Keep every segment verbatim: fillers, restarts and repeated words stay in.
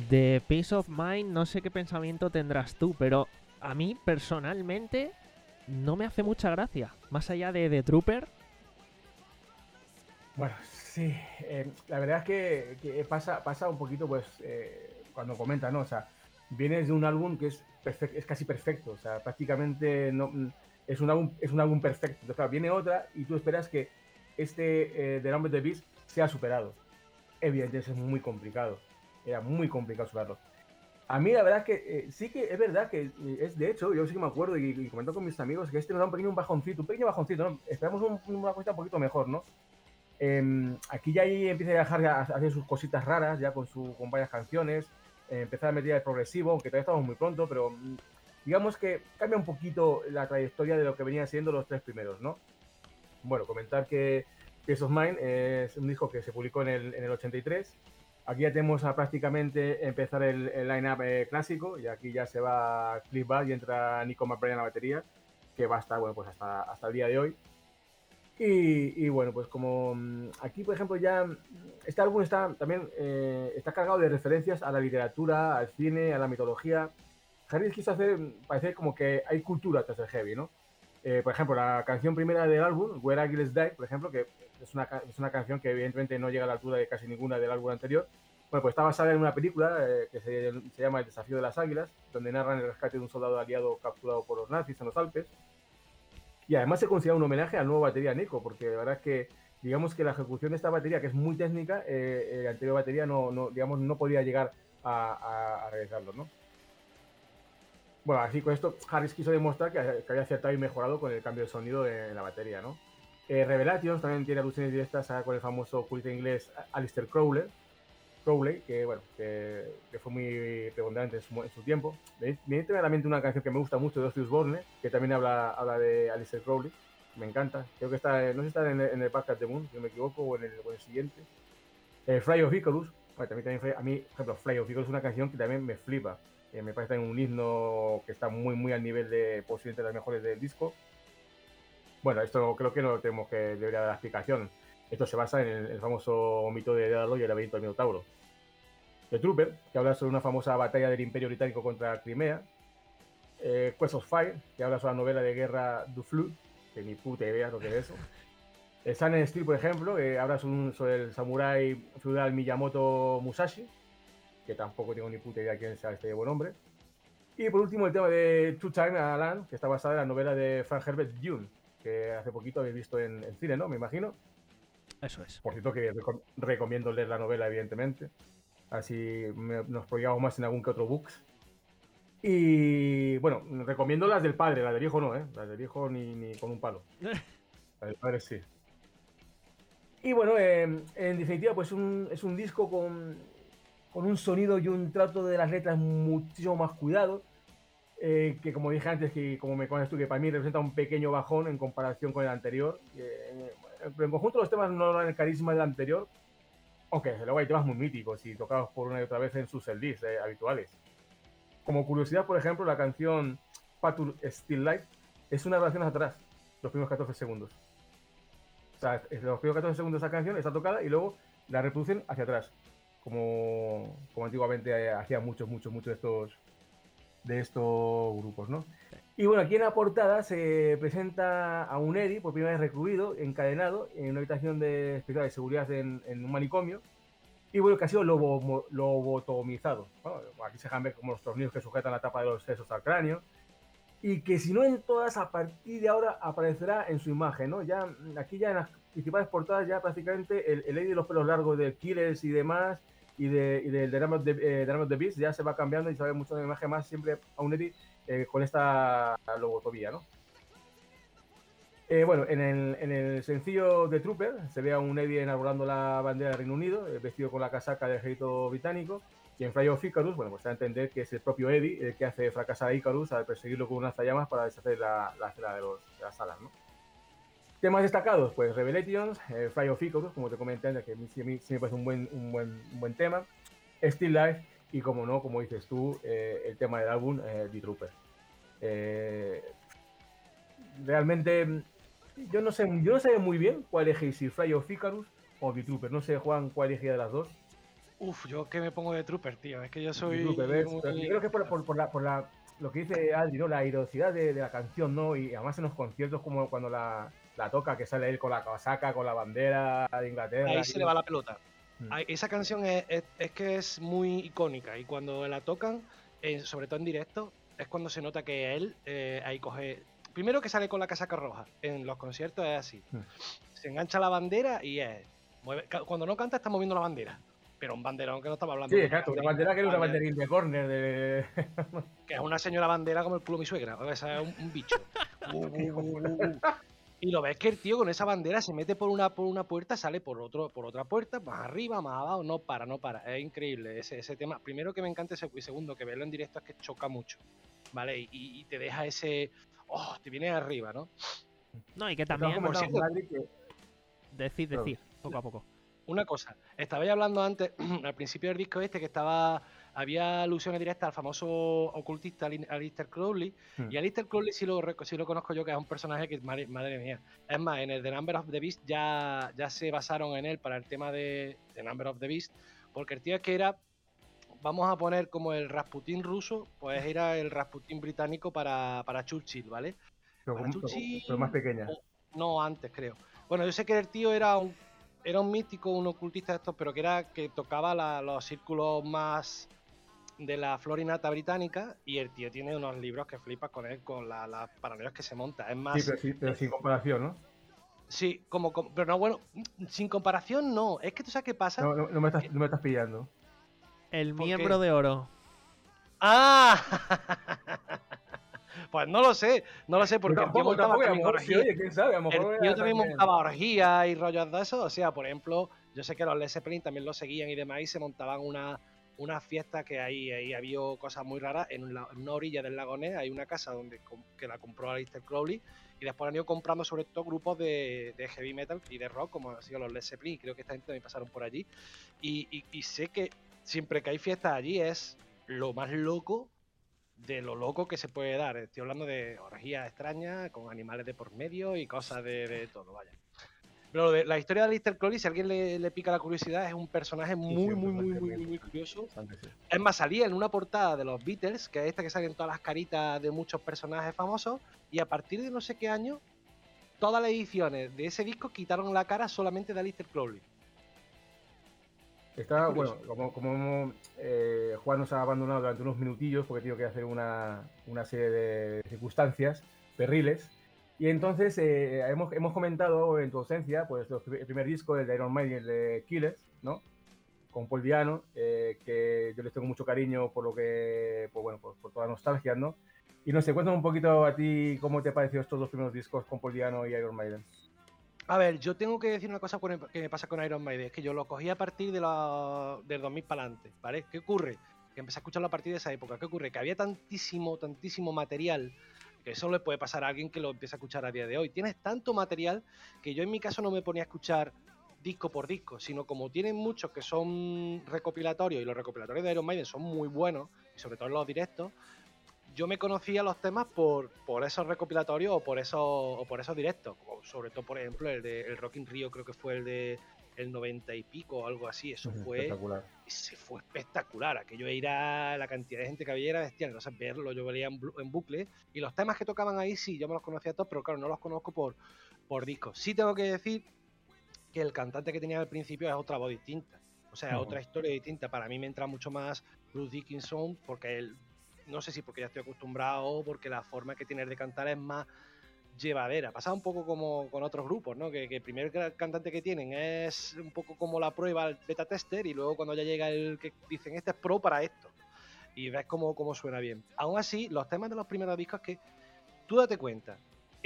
De Peace of Mind, no sé qué pensamiento tendrás tú, pero a mí personalmente no me hace mucha gracia. Más allá de The Trooper. Bueno, sí, eh, la verdad es que, que pasa, pasa un poquito, pues, eh, cuando comenta, ¿no? O sea, vienes de un álbum que es, perfec- es casi perfecto, o sea, prácticamente no, es, un álbum, es un álbum perfecto. Entonces, claro, viene otra y tú esperas que este, eh, The Number of the Beast, sea superado. Evidentemente es muy complicado, era muy complicado superarlo. A mí la verdad es que eh, sí que es verdad que eh, es de hecho, yo sí que me acuerdo y, y comento con mis amigos que este nos da un pequeño bajoncito, un pequeño bajoncito, ¿no? Esperamos un, una cosa un poquito mejor, ¿no? Eh, aquí ya ahí empieza a viajar a hacer sus cositas raras, ya con, su, con varias canciones, eh, empezar a meter el progresivo, aunque todavía estamos muy pronto, pero mm, digamos que cambia un poquito la trayectoria de lo que venían siendo los tres primeros, ¿no? Bueno, comentar que Peace of Mind es un disco que se publicó en el, en el ochenta y tres. Aquí ya tenemos a prácticamente empezar el, el line-up eh, clásico, y aquí ya se va Cliff Bar y entra Nico McBride en la batería, que va a estar, bueno, pues hasta, hasta el día de hoy. Y, y, bueno, pues como mm, aquí, por ejemplo, ya mm, este álbum está también eh, está cargado de referencias a la literatura, al cine, a la mitología. Harris quiso hacer, mm, parece como que hay cultura tras el heavy, ¿no? Eh, por ejemplo, la canción primera del álbum, Where Águilas Die, por ejemplo, que es una, es una canción que evidentemente no llega a la altura de casi ninguna del álbum anterior. Bueno, pues está basada en una película eh, que se, se llama El desafío de las águilas, donde narran el rescate de un soldado aliado capturado por los nazis en los Alpes. Y además se considera un homenaje al nuevo batería Nico, porque la verdad es que digamos que la ejecución de esta batería, que es muy técnica, eh, la anterior batería no, no, digamos, no podía llegar a, a, a realizarlo, ¿no? Bueno, así con esto Harris quiso demostrar que, que había acertado y mejorado con el cambio de sonido en la batería, ¿no? Eh, Revelations también tiene alusiones directas a, con el famoso culto inglés Aleister Crowley, Crowley, que bueno, que, que fue muy preponderante en su, en su tiempo. Me viene a la mente una canción que me gusta mucho de Ozzy Osbourne, que también habla, habla de Aleister Crowley. Me encanta. Creo que está, no sé si está en el, en el Back at the Moon, si no me equivoco, o en el, o en el siguiente. Eh, Fly of Icarus. Bueno, también, también, a mí, por ejemplo, Fly of Icarus es una canción que también me flipa. Eh, me parece un himno que está muy, muy al nivel de posiblemente las mejores del disco. Bueno, esto creo que no tenemos que debería dar la explicación. Esto se basa en el, el famoso mito de Dédalo y el laberinto del Minotauro. The Trooper, que habla sobre una famosa batalla del Imperio Británico contra Crimea. Eh, Quest of Fire, que habla sobre la novela de guerra Du Flou, que ni puta idea lo que es eso. El Sun and Steel, por ejemplo, eh, habla sobre, un, sobre el samurái feudal Miyamoto Musashi, que tampoco tengo ni puta idea quién sea este buen hombre. Y por último, el tema de Two Time Alan, que está basada en la novela de Frank Herbert Dune, que hace poquito habéis visto en, en cine, ¿no? Me imagino. Eso es. Por cierto, que recom recomiendo leer la novela, evidentemente. Así me, nos apoyamos más en algún que otro books. Y bueno, recomiendo las del padre, las del hijo no, ¿eh? Las del hijo ni, ni con un palo. Las del padre sí. Y bueno, eh, en definitiva, pues un, es un disco con, con un sonido y un trato de las letras muchísimo más cuidado. Eh, que como dije antes, que como me conoces tú, que para mí representa un pequeño bajón en comparación con el anterior. Eh, pero en conjunto los temas no dan el carisma del anterior, aunque luego hay temas muy míticos y tocados por una y otra vez en sus L Ds eh, habituales. Como curiosidad, por ejemplo, la canción Patur Still Life es una relación hacia atrás, los primeros catorce segundos. O sea, los primeros catorce segundos de esa canción está tocada y luego la reproducen hacia atrás, como, como antiguamente hacían muchos, muchos, muchos de estos, de estos grupos, ¿no? Y bueno, aquí en la portada se presenta a un Eddie, por primera vez recluido, encadenado, en una habitación de especial de seguridad en, en un manicomio, y bueno, que ha sido lobo, lobotomizado. Bueno, aquí se dejan ver como los tornillos que sujetan la tapa de los sesos al cráneo. Y que si no en todas, a partir de ahora aparecerá en su imagen, ¿no? Ya, aquí ya en las principales portadas ya prácticamente el, el Lady de los pelos largos de Killers y demás, y de, y del de Drum of the, eh, Drum of the Beast ya se va cambiando y se ve mucho de la imagen más siempre a un Eddie eh, con esta lobotomía, ¿no? Eh, bueno, en el, en el sencillo de Trooper se ve a un Eddie enarbolando la bandera del Reino Unido, eh, vestido con la casaca del ejército británico, y en Fly of Icarus, bueno, pues se da a entender que es el propio Eddie el que hace fracasar a Icarus al perseguirlo con un lanzallamas para deshacer la, la cera de, los, de las alas, ¿no? Temas destacados, pues Revelations, eh, Fly of Icarus, como te comenté antes, que a mí, sí, a mí sí me parece un buen, un buen, un buen tema, Still Life, y como no, como dices tú, eh, el tema del álbum, eh, The Trooper. Eh, realmente yo no sé, yo no sé muy bien cuál elegir, si Fly of Icarus o The Trooper. No sé, Juan, cuál elegir de las dos. Uf, yo que me pongo de Trooper, tío. Es que yo soy. Trooper, ¿ves? Muy... Pero yo creo que es por, por, por la, por la, lo que dice Adri, ¿no? La airosidad de, de la canción, ¿no? Y además en los conciertos, como cuando la, la toca, que sale él con la casaca, con la bandera de Inglaterra. Ahí se y... le va la pelota. Mm. Esa canción es, es, es que es muy icónica y cuando la tocan, eh, sobre todo en directo, es cuando se nota que él eh, ahí coge. Primero que sale con la casaca roja. En los conciertos es así. Mm. Se engancha la bandera y es. Mueve, cuando no canta está moviendo la bandera. Pero un banderón que no estaba hablando. Sí, exacto, una bandera que era una banderín de córner. De... Que es una señora bandera como el culo de mi suegra. O sea, es un, un bicho. uh, uh, uh, uh. Y lo ves que el tío con esa bandera se mete por una, por una puerta, sale por otro, por otra puerta, más arriba, más abajo, no para, no para. Es increíble ese, ese tema. Primero que me encanta ese, y segundo que verlo en directo es que choca mucho, ¿vale? Y, y te deja ese, oh, te viene arriba, ¿no? No, y que también... Por cierto, que... Decir, decir, poco a poco. Una cosa, estabais hablando antes, al principio del disco este, que estaba había alusiones directas al famoso ocultista Aleister Crowley, hmm. y Aleister Crowley sí lo, sí lo conozco yo, que es un personaje que, madre, madre mía, es más, en el The Number of the Beast ya, ya se basaron en él para el tema de The Number of the Beast, porque el tío es que era, vamos a poner como el Rasputín ruso, pues era el Rasputín británico para, para Churchill, ¿vale? Pero, para Churchill, pero más pequeña. O, no, antes creo. Bueno, yo sé que el tío era un Era un místico, un ocultista de estos, pero que era que tocaba la, los círculos más de la florinata británica, y el tío tiene unos libros que flipas con él, con las la paranoias que se monta. Es más. Sí, pero, sí, pero sin comparación, ¿no? Sí, como, como, pero no, bueno, sin comparación no. Es que tú sabes qué pasa. No, no, no, me, estás, no me estás pillando. El miembro de oro. ¡Ah! Pues no lo sé, no lo sé, porque tampoco, el tío montaba tampoco, también orgías. Oye, quién sabe, a lo mejor el tío también montaba orgías y rollos de eso. O sea, por ejemplo, yo sé que los Led Zeppelin también lo seguían y demás, y se montaban una, una fiesta que ahí, ahí había cosas muy raras. En una, en una orilla del lago Ness hay una casa donde que la compró Aleister Crowley, y después han ido comprando sobre todo grupos de, de heavy metal y de rock, como han sido los Led Zeppelin, y creo que esta gente también pasaron por allí. Y, y, y sé que siempre que hay fiestas allí es lo más loco de lo loco que se puede dar. Estoy hablando de orgías extrañas con animales de por medio y cosas de, de todo, vaya. Pero de, la historia de Aleister Crowley, si a alguien le, le pica la curiosidad, es un personaje muy, sí, sí, muy, muy, muy, muy, muy curioso. Sí. Es más, salía en una portada de los Beatles, que es esta que salen todas las caritas de muchos personajes famosos, y a partir de no sé qué año, todas las ediciones de ese disco quitaron la cara solamente de Aleister Crowley. Está, bueno, como, como eh, Juan nos ha abandonado durante unos minutillos porque tiene que hacer una, una serie de circunstancias perriles. Y entonces eh, hemos, hemos comentado en tu ausencia pues, los, el primer disco, el de Iron Maiden, el de Killers, ¿no? Con Paul Diano, eh, que yo les tengo mucho cariño por lo que, pues, bueno, por, por toda la nostalgia, ¿no? Y no sé, cuéntame un poquito a ti cómo te pareció estos dos primeros discos con Paul Diano y Iron Maiden. A ver, yo tengo que decir una cosa que me pasa con Iron Maiden, es que yo lo cogí a partir de la, del dos mil para adelante, ¿vale? ¿Qué ocurre? Que empecé a escucharlo a partir de esa época. ¿Qué ocurre? Que había tantísimo, tantísimo material, que eso le puede pasar a alguien que lo empiece a escuchar a día de hoy. Tienes tanto material que yo en mi caso no me ponía a escuchar disco por disco, sino como tienen muchos que son recopilatorios, y los recopilatorios de Iron Maiden son muy buenos, y sobre todo en los directos, yo me conocía los temas por, por esos recopilatorios o por esos, o por esos directos, como sobre todo, por ejemplo, el de el Rock in Rio, creo que fue el de el noventa y pico o algo así. Eso uh-huh, fue espectacular. Ese fue espectacular. Aquello era, la cantidad de gente que había era bestial. Entonces, verlo, yo veía en, en bucle. Y los temas que tocaban ahí, sí, yo me los conocía todos, pero claro, no los conozco por, por discos. Sí tengo que decir que el cantante que tenía al principio es otra voz distinta. O sea, uh-huh. otra historia distinta. Para mí me entra mucho más Bruce Dickinson, porque él, no sé si porque ya estoy acostumbrado o porque la forma que tiene de cantar es más llevadera. Pasa un poco como con otros grupos, ¿no? Que, que el primer cantante que tienen es un poco como la prueba, el beta tester, y luego cuando ya llega el que dicen, este es pro para esto. Y ves cómo, cómo suena bien. Aún así, los temas de los primeros discos, que tú date cuenta,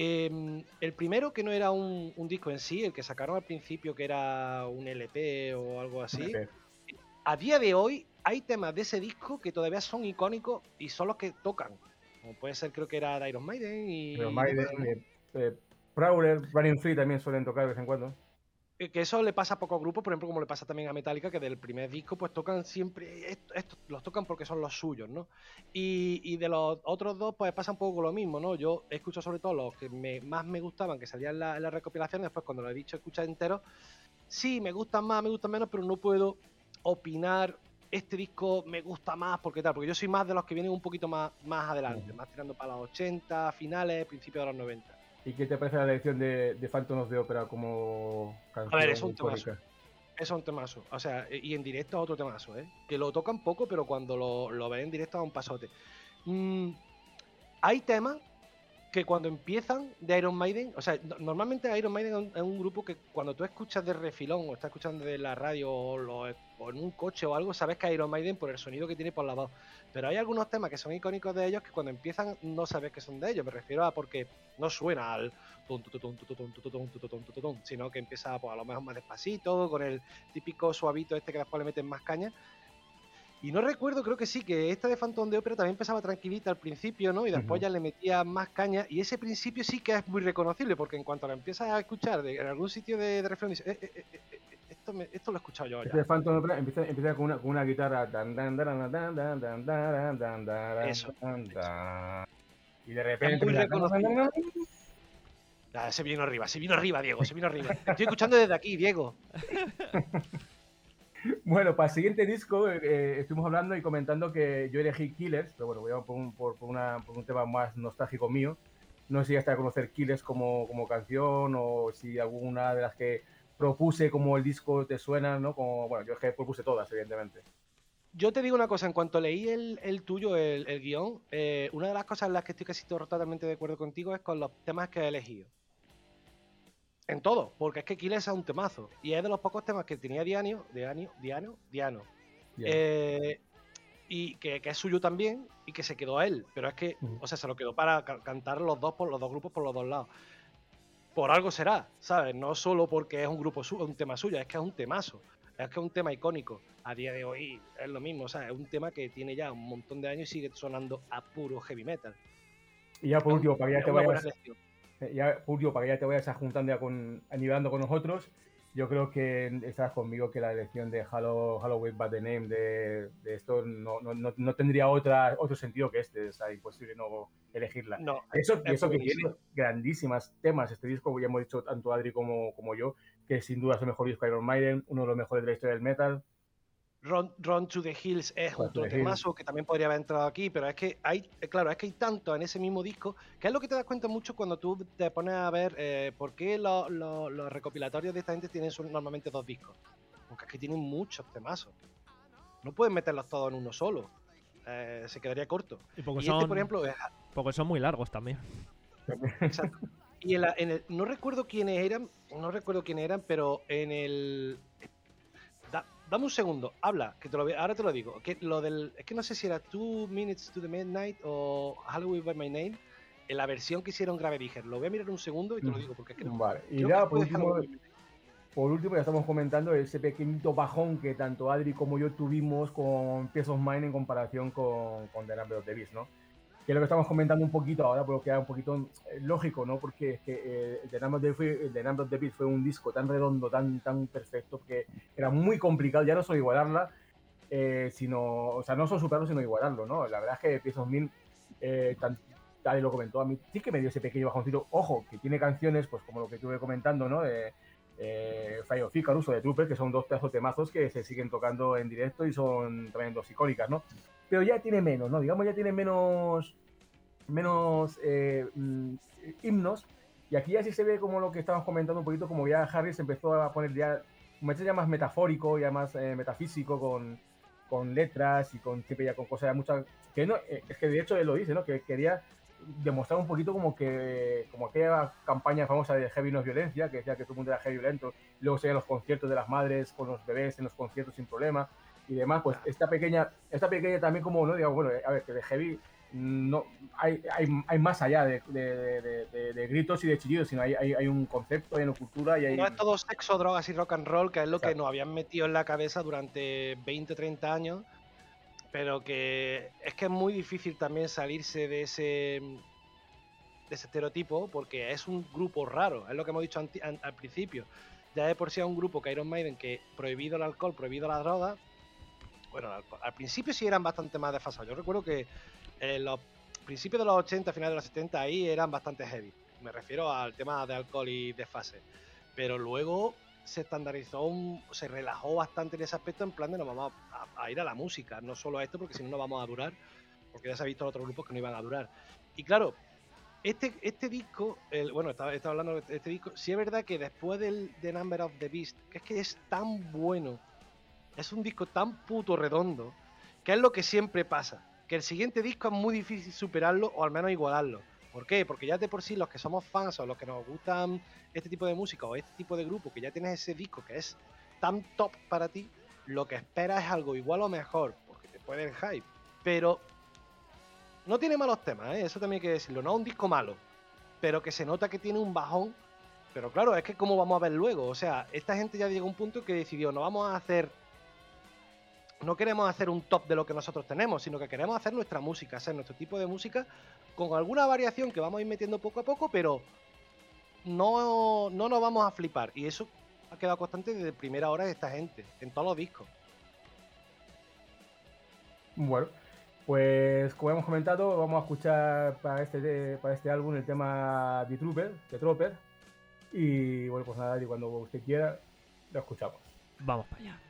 eh, el primero, que no era un, un disco en sí, el que sacaron al principio, que era un L P o algo así, L P. A día de hoy hay temas de ese disco que todavía son icónicos y son los que tocan. Como puede ser, creo que era de Iron Maiden y... Iron Maiden, eh, eh, Prowler, Running Free también suelen tocar de vez en cuando. Que eso le pasa a pocos grupos, por ejemplo, como le pasa también a Metallica, que del primer disco pues tocan siempre, esto, esto, los tocan porque son los suyos, ¿no? Y, y de los otros dos pues pasa un poco lo mismo, ¿no? Yo escucho sobre todo los que me, más me gustaban, que salían en la, en la recopilación, después cuando lo he dicho escuchar entero, sí, me gustan más, me gustan menos, pero no puedo opinar este disco me gusta más porque tal, porque yo soy más de los que vienen un poquito más, más adelante, uh-huh. más tirando para los ochenta, finales, principios de los noventa. ¿Y qué te parece la elección de, de Phantom of the Opera como canción? A ver, es un temazo. Es un temazo. O sea, y en directo es otro temazo, ¿eh? Que lo tocan poco, pero cuando lo, lo ven en directo es un pasote. Mm, hay temas que cuando empiezan de Iron Maiden, o sea, normalmente Iron Maiden es un grupo que cuando tú escuchas de refilón o estás escuchando de la radio o, lo, o en un coche o algo, sabes que es Iron Maiden por el sonido que tiene por la voz. Pero hay algunos temas que son icónicos de ellos que cuando empiezan no sabes que son de ellos. Me refiero a porque no suena al tum, tum, tum, tum, tum, tum, tum, tum, tum, sino que empieza pues, a lo mejor más despacito, con el típico suavito este que después le meten más caña. Y no recuerdo, creo que sí, que esta de Phantom of the Opera también empezaba tranquilita al principio, ¿no? Y después uh-huh. ya le metía más caña. Y ese principio sí que es muy reconocible, porque en cuanto la empiezas a escuchar de, en algún sitio de, de refrán, dices, eh, eh, eh, eh, esto, me, esto lo he escuchado yo ya. Este de Phantom of the Opera empieza, empieza con, una, con una guitarra. Eso. Y de repente... Es muy reconocible. Ah, se vino arriba, se vino arriba, Diego, se vino arriba. Estoy escuchando desde aquí, Diego. Bueno, para el siguiente disco eh, estuvimos hablando y comentando que yo elegí Killers, pero bueno, voy a por un, por, por, una, por un tema más nostálgico mío. No sé si hasta conocer Killers como, como canción o si alguna de las que propuse como el disco te suena, ¿no? Como, bueno, yo es que propuse todas, evidentemente. Yo te digo una cosa, en cuanto leí el, el tuyo, el, el guión, eh, una de las cosas en las que estoy casi totalmente de acuerdo contigo es con los temas que he elegido. En todo, porque es que Killers es un temazo. Y es de los pocos temas que tenía Diano, Diano, Diano, Diano. Yeah. Eh, y que, que es suyo también, y que se quedó a él. Pero es que, uh-huh. o sea, se lo quedó para ca- cantar los dos por los dos grupos por los dos lados. Por algo será, ¿sabes? No solo porque es un grupo suyo, un tema suyo, es que es un temazo. Es que es un tema icónico. A día de hoy es lo mismo, o sea, es un tema que tiene ya un montón de años y sigue sonando a puro heavy metal. Y ya por último, para que ya te vayas... Ya, Julio, para que ya te vayas juntando, ya con, animando con nosotros, yo creo que estás conmigo que la elección de Halo, Halloween But The Name de, de esto no, no, no tendría otra, otro sentido que este, o sea, imposible no elegirla. No, eso y eso que tiene grandísimas temas este disco, ya hemos dicho tanto Adri como, como yo, que sin duda es el mejor disco de Iron Maiden, uno de los mejores de la historia del metal. Run, Run to the Hills es Run otro temazo que también podría haber entrado aquí, pero es que hay, claro, es que hay tanto en ese mismo disco, que es lo que te das cuenta mucho cuando tú te pones a ver eh, por qué lo, lo, los recopilatorios de esta gente tienen normalmente dos discos. Porque es que tienen muchos temazos. No pueden meterlos todos en uno solo. Eh, se quedaría corto. Y porque, y son, este, por ejemplo, es... porque son muy largos también. Exacto. Y en, la, en el, no recuerdo quiénes eran, no recuerdo quiénes eran, pero en el... Da, dame un segundo, habla, que te lo, ahora te lo digo. Que lo del, es que no sé si era Two Minutes to the Midnight o Halloween by My Name, en la versión que hicieron Grave Digger. Lo voy a mirar un segundo y te lo digo, porque es que no. Vale, y ya por último, por último ya estamos comentando ese pequeñito bajón que tanto Adri como yo tuvimos con Peace of Mind en comparación con, con The Number of the Beast, ¿no? Que es lo que estamos comentando un poquito ahora, pero queda un poquito eh, lógico, ¿no? Porque es que eh, The Number of the, The Number of the Beast fue un disco tan redondo, tan, tan perfecto, que era muy complicado, ya no solo igualarla, eh, sino, o sea, no solo superarlo, sino igualarlo, ¿no? La verdad es que Peace of Mind, eh, tan, tal y lo comentó, a mí sí que me dio ese pequeño bajoncito. Ojo, que tiene canciones, pues como lo que estuve comentando, ¿no? De eh, Fire of Icarus o de Trooper, que son dos pedazos temazos que se siguen tocando en directo y son también dos icónicas, ¿no? Pero ya tiene menos, ¿no? Digamos, ya tiene menos, menos eh, mm, himnos. Y aquí ya sí se ve como lo que estábamos comentando un poquito, como ya Harris empezó a poner ya, como ya más metafórico, ya más eh, metafísico, con, con letras y con siempre ya con cosas ya muchas... Que no, eh, es que de hecho él lo dice, ¿no? Que quería demostrar un poquito como que, como aquella campaña famosa de Heavy No es Violencia, que decía que todo el mundo era heavy violento, luego se los conciertos de las madres con los bebés en los conciertos sin problema y demás, pues esta pequeña, esta pequeña también como, ¿no? Digamos, bueno, a ver, que de heavy no hay, hay, hay más allá de, de, de, de, de gritos y de chillidos, sino hay, hay, hay un concepto, hay una cultura y hay... No es todo sexo, drogas y rock and roll, que es lo Exacto. que nos habían metido en la cabeza durante veinte, treinta años, pero que es que es muy difícil también salirse de ese, de ese estereotipo, porque es un grupo raro, es lo que hemos dicho anti, an, al principio. Ya de por sí es un grupo que Iron Maiden, que prohibido el alcohol, prohibido la droga. Bueno, al, al principio sí eran bastante más desfasados. Yo recuerdo que en los principios de los ochenta, finales de los setenta, ahí eran bastante heavy. Me refiero al tema de alcohol y desfase. Pero luego se estandarizó, un, se relajó bastante en ese aspecto, en plan de nos vamos a, a ir a la música, no solo a esto, porque si no, no vamos a durar, porque ya se ha visto en otros grupos que no iban a durar. Y claro, este, este disco, el, bueno, estaba, estaba hablando de este disco, sí es verdad que después del The Number of the Beast, que es que es tan bueno, es un disco tan puto redondo, que es lo que siempre pasa, que el siguiente disco es muy difícil superarlo o al menos igualarlo. ¿Por qué? Porque ya de por sí los que somos fans o los que nos gustan este tipo de música o este tipo de grupo, que ya tienes ese disco que es tan top para ti, lo que esperas es algo igual o mejor, porque te puede el hype. Pero no tiene malos temas, ¿eh? Eso también hay que decirlo. No es un disco malo, pero que se nota que tiene un bajón. Pero claro, es que como vamos a ver luego. O sea, esta gente ya llegó a un punto que decidió, no vamos a hacer... No queremos hacer un top de lo que nosotros tenemos, sino que queremos hacer nuestra música, hacer nuestro tipo de música con alguna variación que vamos a ir metiendo poco a poco, pero no, no nos vamos a flipar. Y eso ha quedado constante desde primera hora de esta gente, en todos los discos. Bueno, pues como hemos comentado, vamos a escuchar para este, para este álbum el tema The Trooper, The Trooper. Y bueno, pues nada, y cuando usted quiera, lo escuchamos. Vamos para allá.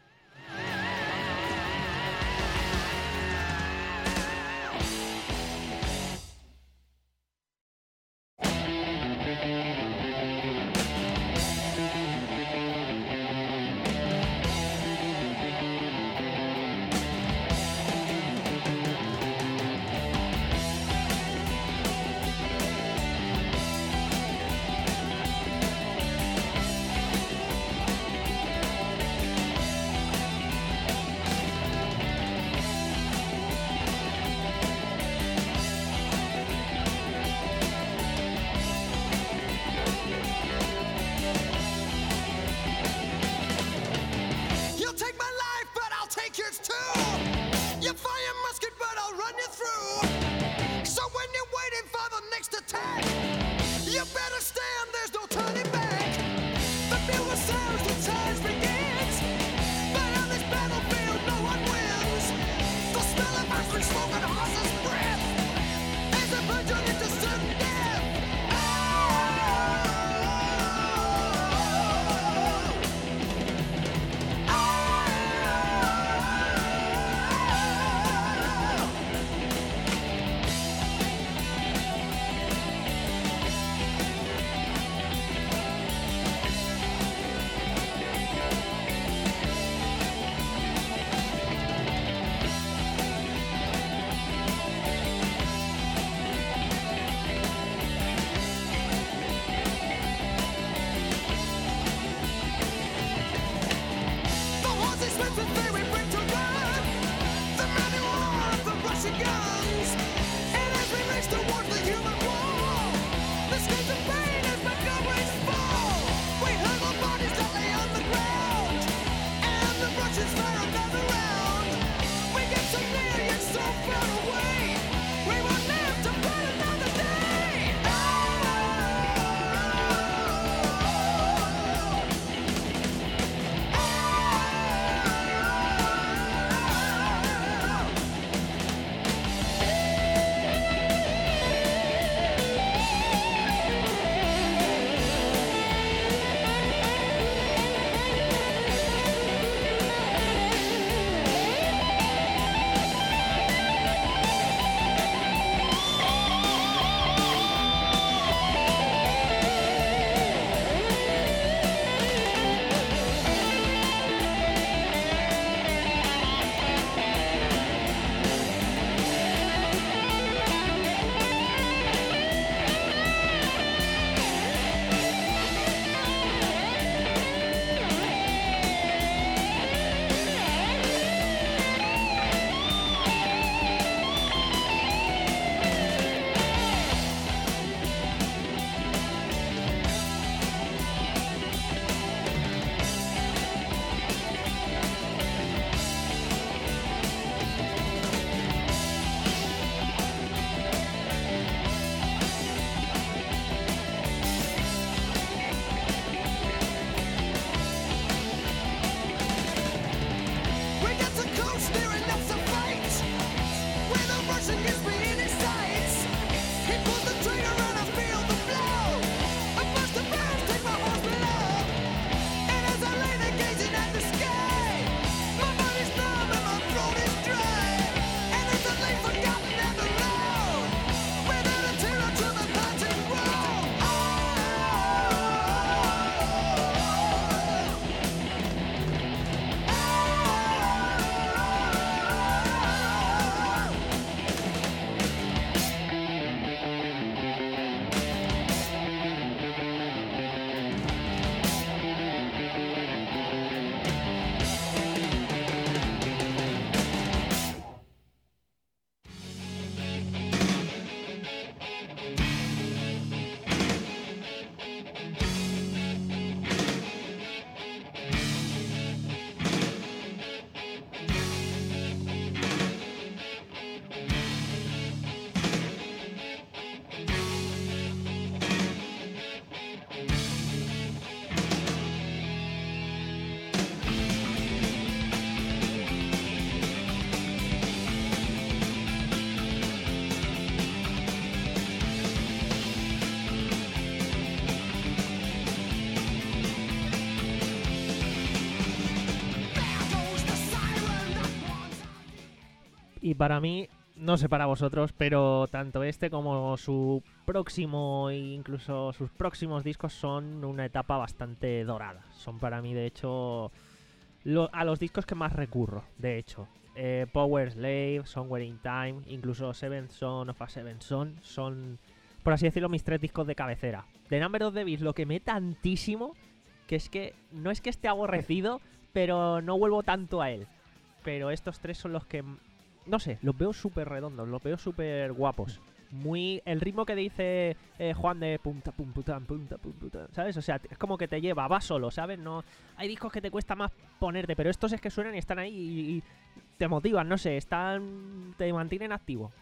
Y para mí, no sé para vosotros, pero tanto este como su próximo e incluso sus próximos discos son una etapa bastante dorada. Son para mí, de hecho, lo, a los discos que más recurro, de hecho. Eh, Power Slave, Somewhere in Time, incluso Seventh Son of a Seventh Son, son, por así decirlo, mis tres discos de cabecera. The Number of the Beast lo quemé tantísimo que es que no es que esté aborrecido, pero no vuelvo tanto a él. Pero estos tres son los que, no sé, los veo súper redondos, los veo súper guapos. Muy, el ritmo que dice eh, Juan de punta, pum, putam, punta, pum, putam, ¿sabes? O sea, es como que te lleva, va solo, ¿sabes? No, hay discos que te cuesta más ponerte, pero estos es que suenan y están ahí y, y te motivan, no sé, están, te mantienen activo.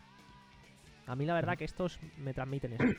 A mí la verdad que estos me transmiten eso.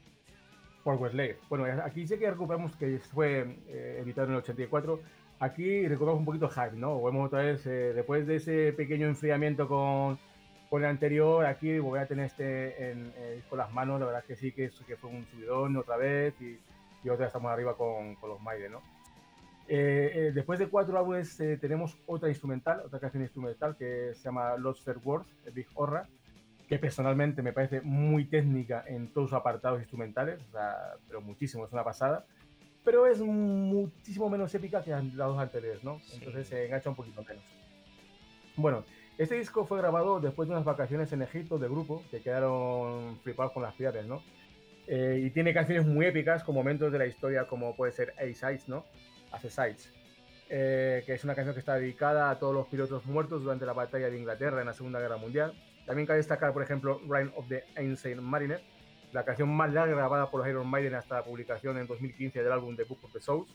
Power Slave. Bueno, aquí sé que recuperamos que fue eh, editado en el ochenta y cuatro. Aquí recuperamos un poquito hype, ¿no? Volvemos otra vez, eh, después de ese pequeño enfriamiento con, con el anterior, aquí voy a tener este en, eh, con las manos. La verdad que sí, que, que fue un subidón otra vez y, y otra vez estamos arriba con, con los Maiden, ¿no? Eh, eh, después de cuatro álbumes eh, tenemos otra instrumental, otra canción instrumental que se llama Lost Fair Words, Big Horror, que personalmente me parece muy técnica en todos sus apartados instrumentales, o sea, pero muchísimo, es una pasada, pero es muchísimo menos épica que las dos anteriores, ¿no? Sí. Entonces se engancha un poquito menos. Bueno, este disco fue grabado después de unas vacaciones en Egipto de grupo, que quedaron flipados con las piedras, ¿no? Eh, y tiene canciones muy épicas con momentos de la historia como puede ser A-Sides, ¿no? A-Sides, eh, que es una canción que está dedicada a todos los pilotos muertos durante la batalla de Inglaterra en la Segunda Guerra Mundial. También cabe destacar, por ejemplo, Reign of the Ancient Mariner, la canción más larga grabada por los Iron Maiden hasta la publicación en dos mil quince del álbum The Book of the Souls.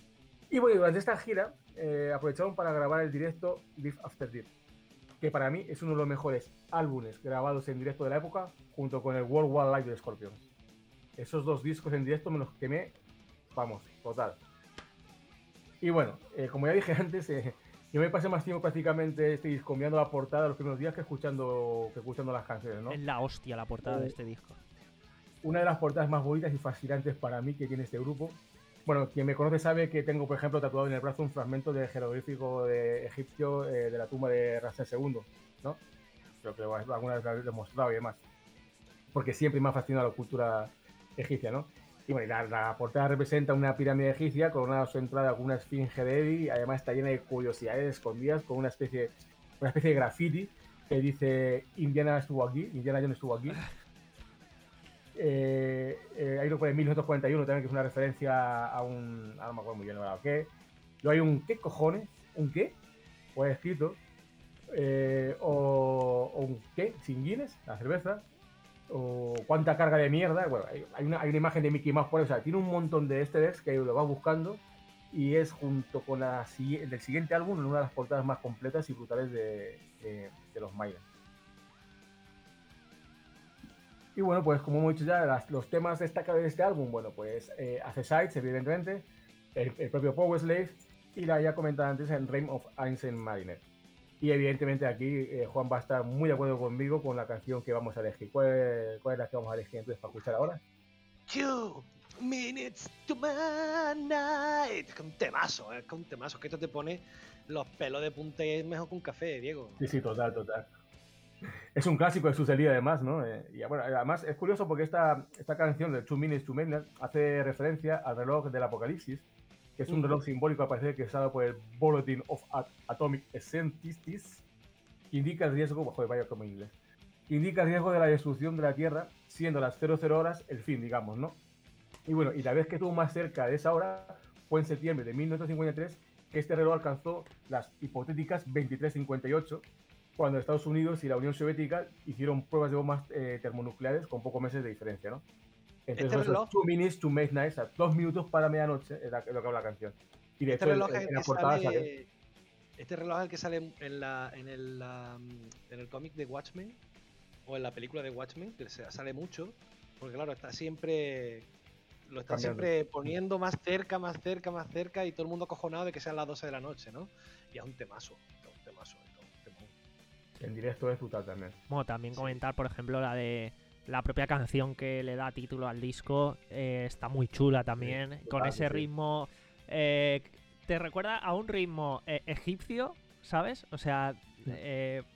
Y bueno, durante esta gira eh, aprovecharon para grabar el directo Live After Death, que para mí es uno de los mejores álbumes grabados en directo de la época, junto con el World War Live de Scorpions. Esos dos discos en directo me los quemé, vamos, total. Y bueno, eh, como ya dije antes, eh, yo me pasé más tiempo prácticamente este disco mirando la portada los primeros días que escuchando, que escuchando las canciones, ¿no? Es la hostia la portada eh, de este disco. Una de las portadas más bonitas y fascinantes para mí que tiene este grupo. Bueno, quien me conoce sabe que tengo, por ejemplo, tatuado en el brazo un fragmento del jeroglífico de egipcio eh, de la tumba de Ramsés segundo, ¿no? Creo que alguna vez lo he demostrado y demás. Porque siempre me ha fascinado la cultura egipcia, ¿no? Y bueno, la, la portada representa una pirámide egipcia coronada a su entrada con una esfinge de Eddie. Además está llena de curiosidades escondidas con una especie, una especie de graffiti que dice Indiana estuvo aquí, Indiana Jones estuvo aquí. Eh, eh, ahí lo pone en mil novecientos cuarenta y uno también, que es una referencia a un... Ah, no me acuerdo muy bien, ¿verdad? ¿Qué? Luego hay un ¿qué cojones? ¿Un qué? Pues escrito. Eh, o, o un ¿qué? Sin Guinness, la cerveza. O cuánta carga de mierda. Bueno, hay, hay, una, hay una imagen de Mickey Mouse por ahí. O sea, tiene un montón de easter eggs que lo vas buscando. Y es junto con la del siguiente álbum una de las portadas más completas y brutales de, de, de los Maiden. Y bueno, pues como hemos dicho ya, las, los temas destacados de este álbum, bueno, pues eh, A-Sides, evidentemente, el, el propio Power Slave y la ya comentada antes en Reign of Ancient Mariner. Y evidentemente aquí eh, Juan va a estar muy de acuerdo conmigo con la canción que vamos a elegir. ¿Cuál, cuál es la que vamos a elegir entonces para escuchar ahora? Two minutes to midnight. Es que un temazo, es que un temazo. Que esto te pone los pelos de punta y es mejor que un café, Diego. Sí, sí, total, total. Es un clásico de su salida además, ¿no? Eh, y bueno, además es curioso porque esta, esta canción de Two Minutes to Midnight hace referencia al reloj del Apocalipsis, que es un reloj simbólico al parecer que es dado por el Bulletin of Atomic Scientists, que indica el riesgo, joder, vaya como inglés, que indica el riesgo de la destrucción de la Tierra, siendo las cero cero horas el fin, digamos, ¿no? Y bueno, y la vez que estuvo más cerca de esa hora fue en septiembre de mil novecientos cincuenta y tres, que este reloj alcanzó las hipotéticas veintitrés cincuenta y ocho, cuando Estados Unidos y la Unión Soviética hicieron pruebas de bombas eh, termonucleares con pocos meses de diferencia, ¿no? Entonces, este reloj, two minutes to midnight, o sea, dos minutos para medianoche, es lo que habla la canción. Y de este hecho, reloj en, en el la que portada sale, sale. Este reloj es el que sale en, la, en el, um, en el cómic de Watchmen, o en la película de Watchmen, que sale mucho, porque claro, está siempre... Lo están Cambiando. siempre poniendo más cerca, más cerca, más cerca, y todo el mundo acojonado de que sean las doce de la noche, ¿no? Y es un temazo, es un temazo, es un temazo. En directo es brutal también. Bueno, también Sí. comentar, por ejemplo, la de la propia canción que le da título al disco. Eh, está muy chula también, Sí, con total, ese sí. ritmo. Eh, te recuerda a un ritmo eh, egipcio, ¿sabes? O sea, eh,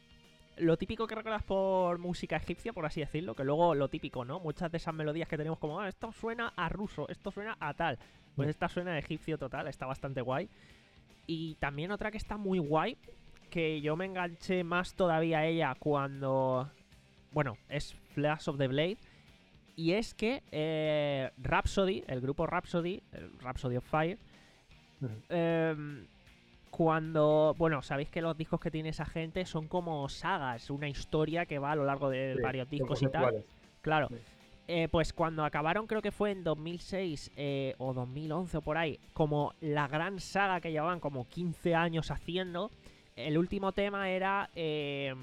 lo típico que recuerdas por música egipcia, por así decirlo, que luego lo típico, ¿no? Muchas de esas melodías que tenemos como, ah, esto suena a ruso, esto suena a tal. Pues esta suena a egipcio total, está bastante guay. Y también otra que está muy guay, que yo me enganché más todavía a ella cuando... Bueno, es Flash of the Blade. Y es que eh, Rhapsody, el grupo Rhapsody, el Rhapsody of Fire, eh, cuando... Bueno, sabéis que los discos que tiene esa gente son como sagas, una historia que va a lo largo de Sí, varios son discos y tal. conceptuales. Claro. Sí. Eh, pues cuando acabaron, creo que fue en dos mil seis eh, o dos mil once o por ahí, como la gran saga que llevaban como quince años haciendo, el último tema era eh,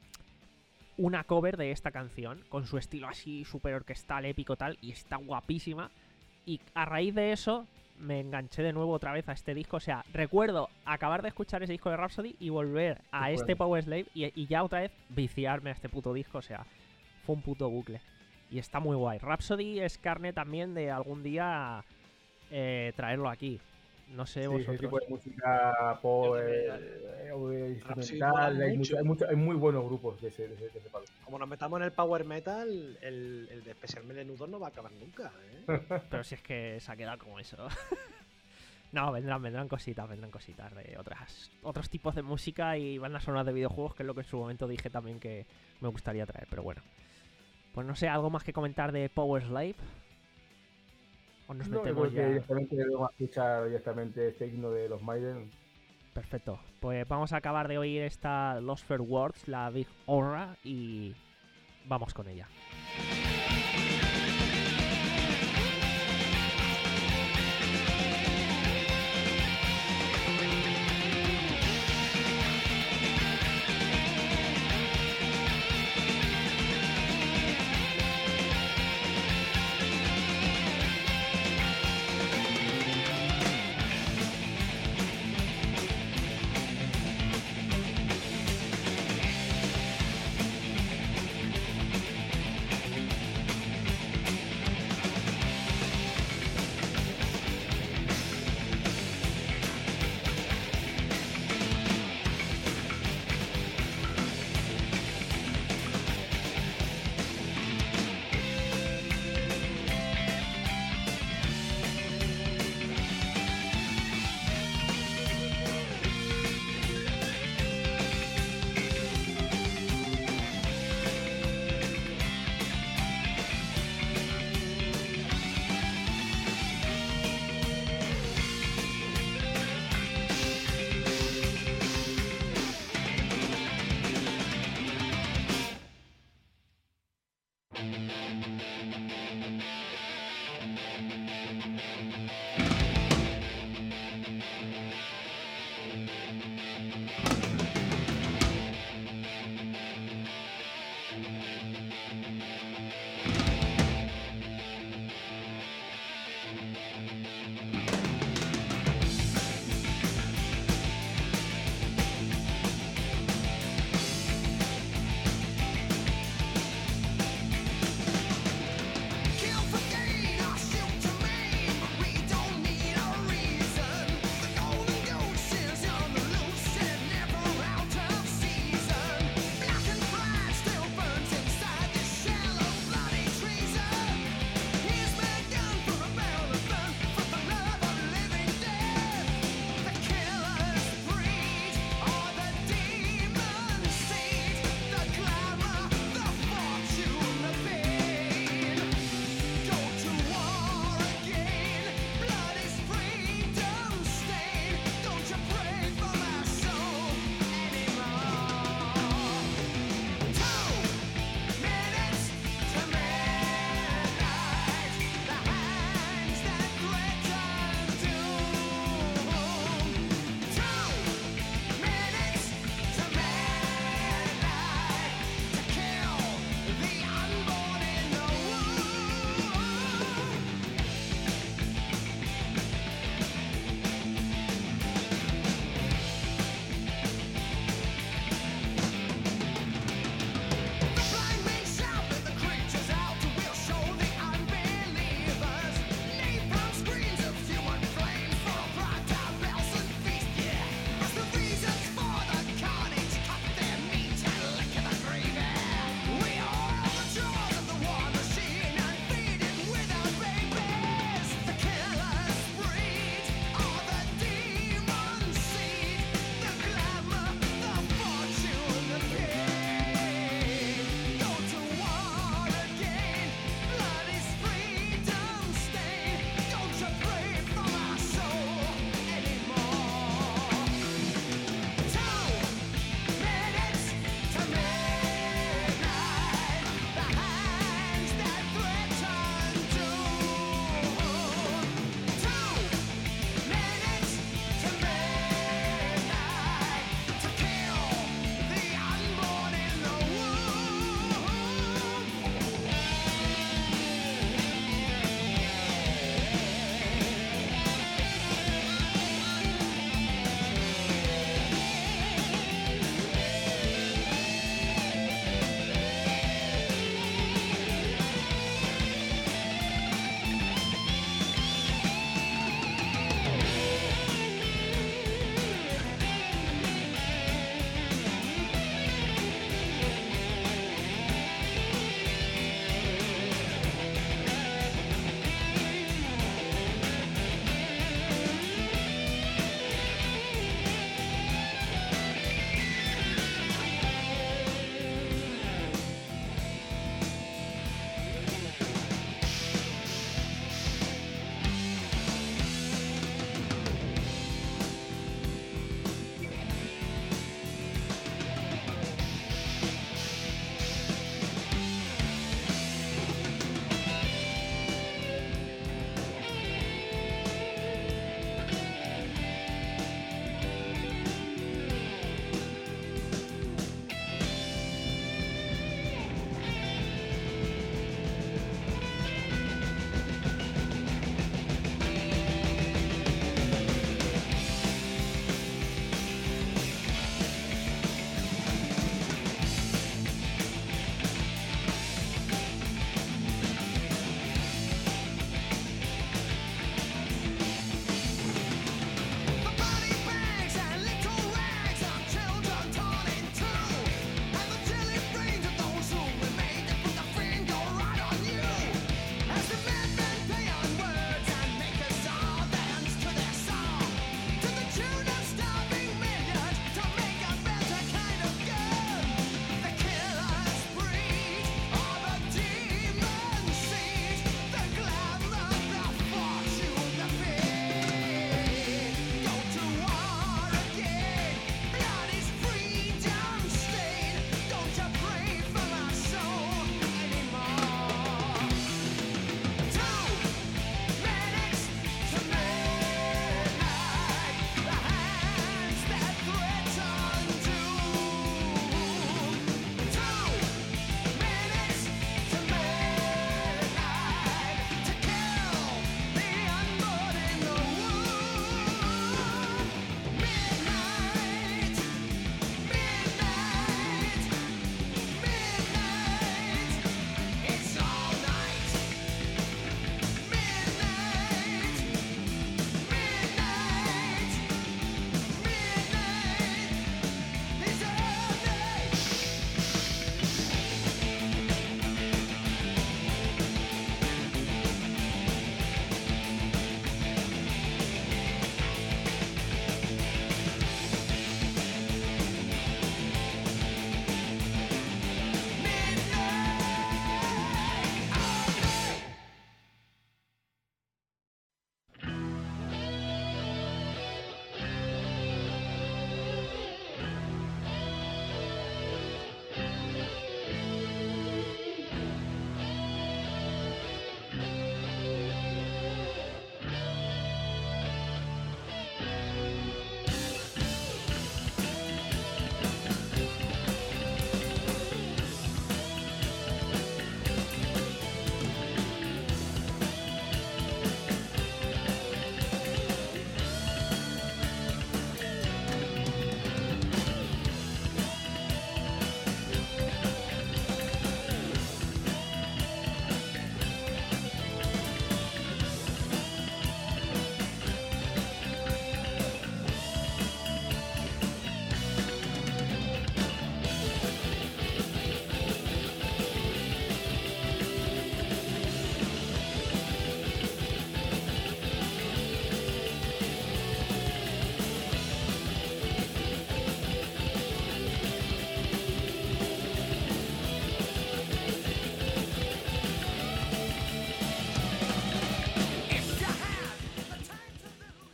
una cover de esta canción, con su estilo así súper orquestal, épico tal, y está guapísima. Y a raíz de eso me enganché de nuevo otra vez a este disco. O sea, recuerdo acabar de escuchar ese disco de Rhapsody y volver a Qué este bueno. Power Slave y, y ya otra vez viciarme a este puto disco. O sea, fue un puto bucle. Y está muy guay. Rhapsody es carne también de algún día eh, traerlo aquí. No sé Sí, vosotros. ese tipo de música pop, Yo también, eh, eh, Rhapsody mola instrumental, hay, mucho. mucho- hay, mucho- hay muy buenos grupos de ese, de ese, de ese palo. Como nos metamos en el power metal, el, el de especialmente de nudos no va a acabar nunca, ¿eh? Pero si es que se ha quedado como eso. No, vendrán, vendrán cositas, vendrán cositas de otras, otros tipos de música y bandas sonoras de videojuegos, que es lo que en su momento dije también que me gustaría traer, pero bueno. Pues no sé, ¿algo más que comentar de Power Slave? ¿O nos No, yo metemos creo que ya? directamente debemos escuchar directamente este himno de los Maiden. Perfecto. Pues vamos a acabar de oír esta Lost Fair Words, la Big Aura, y vamos con ella. Kill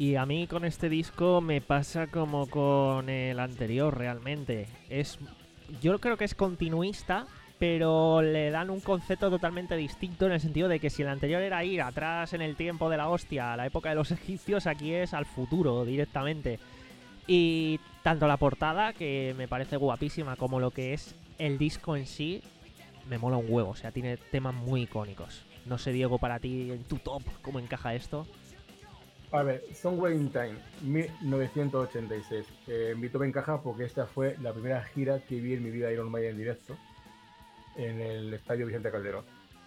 Y a mí con este disco me pasa como con el anterior realmente. Es, yo creo que es continuista, pero le dan un concepto totalmente distinto en el sentido de que si el anterior era ir atrás en el tiempo de la hostia, a la época de los egipcios, aquí es al futuro directamente. Y tanto la portada, que me parece guapísima, como lo que es el disco en sí, me mola un huevo. O sea, tiene temas muy icónicos. No sé, Diego, para ti, en tu top, ¿cómo encaja esto? A ver, Somewhere in Time, mil novecientos ochenta y seis. Eh, mi top encaja porque esta fue la primera gira que vi en mi vida de Iron Maiden en directo en el Estadio Vicente Calderón.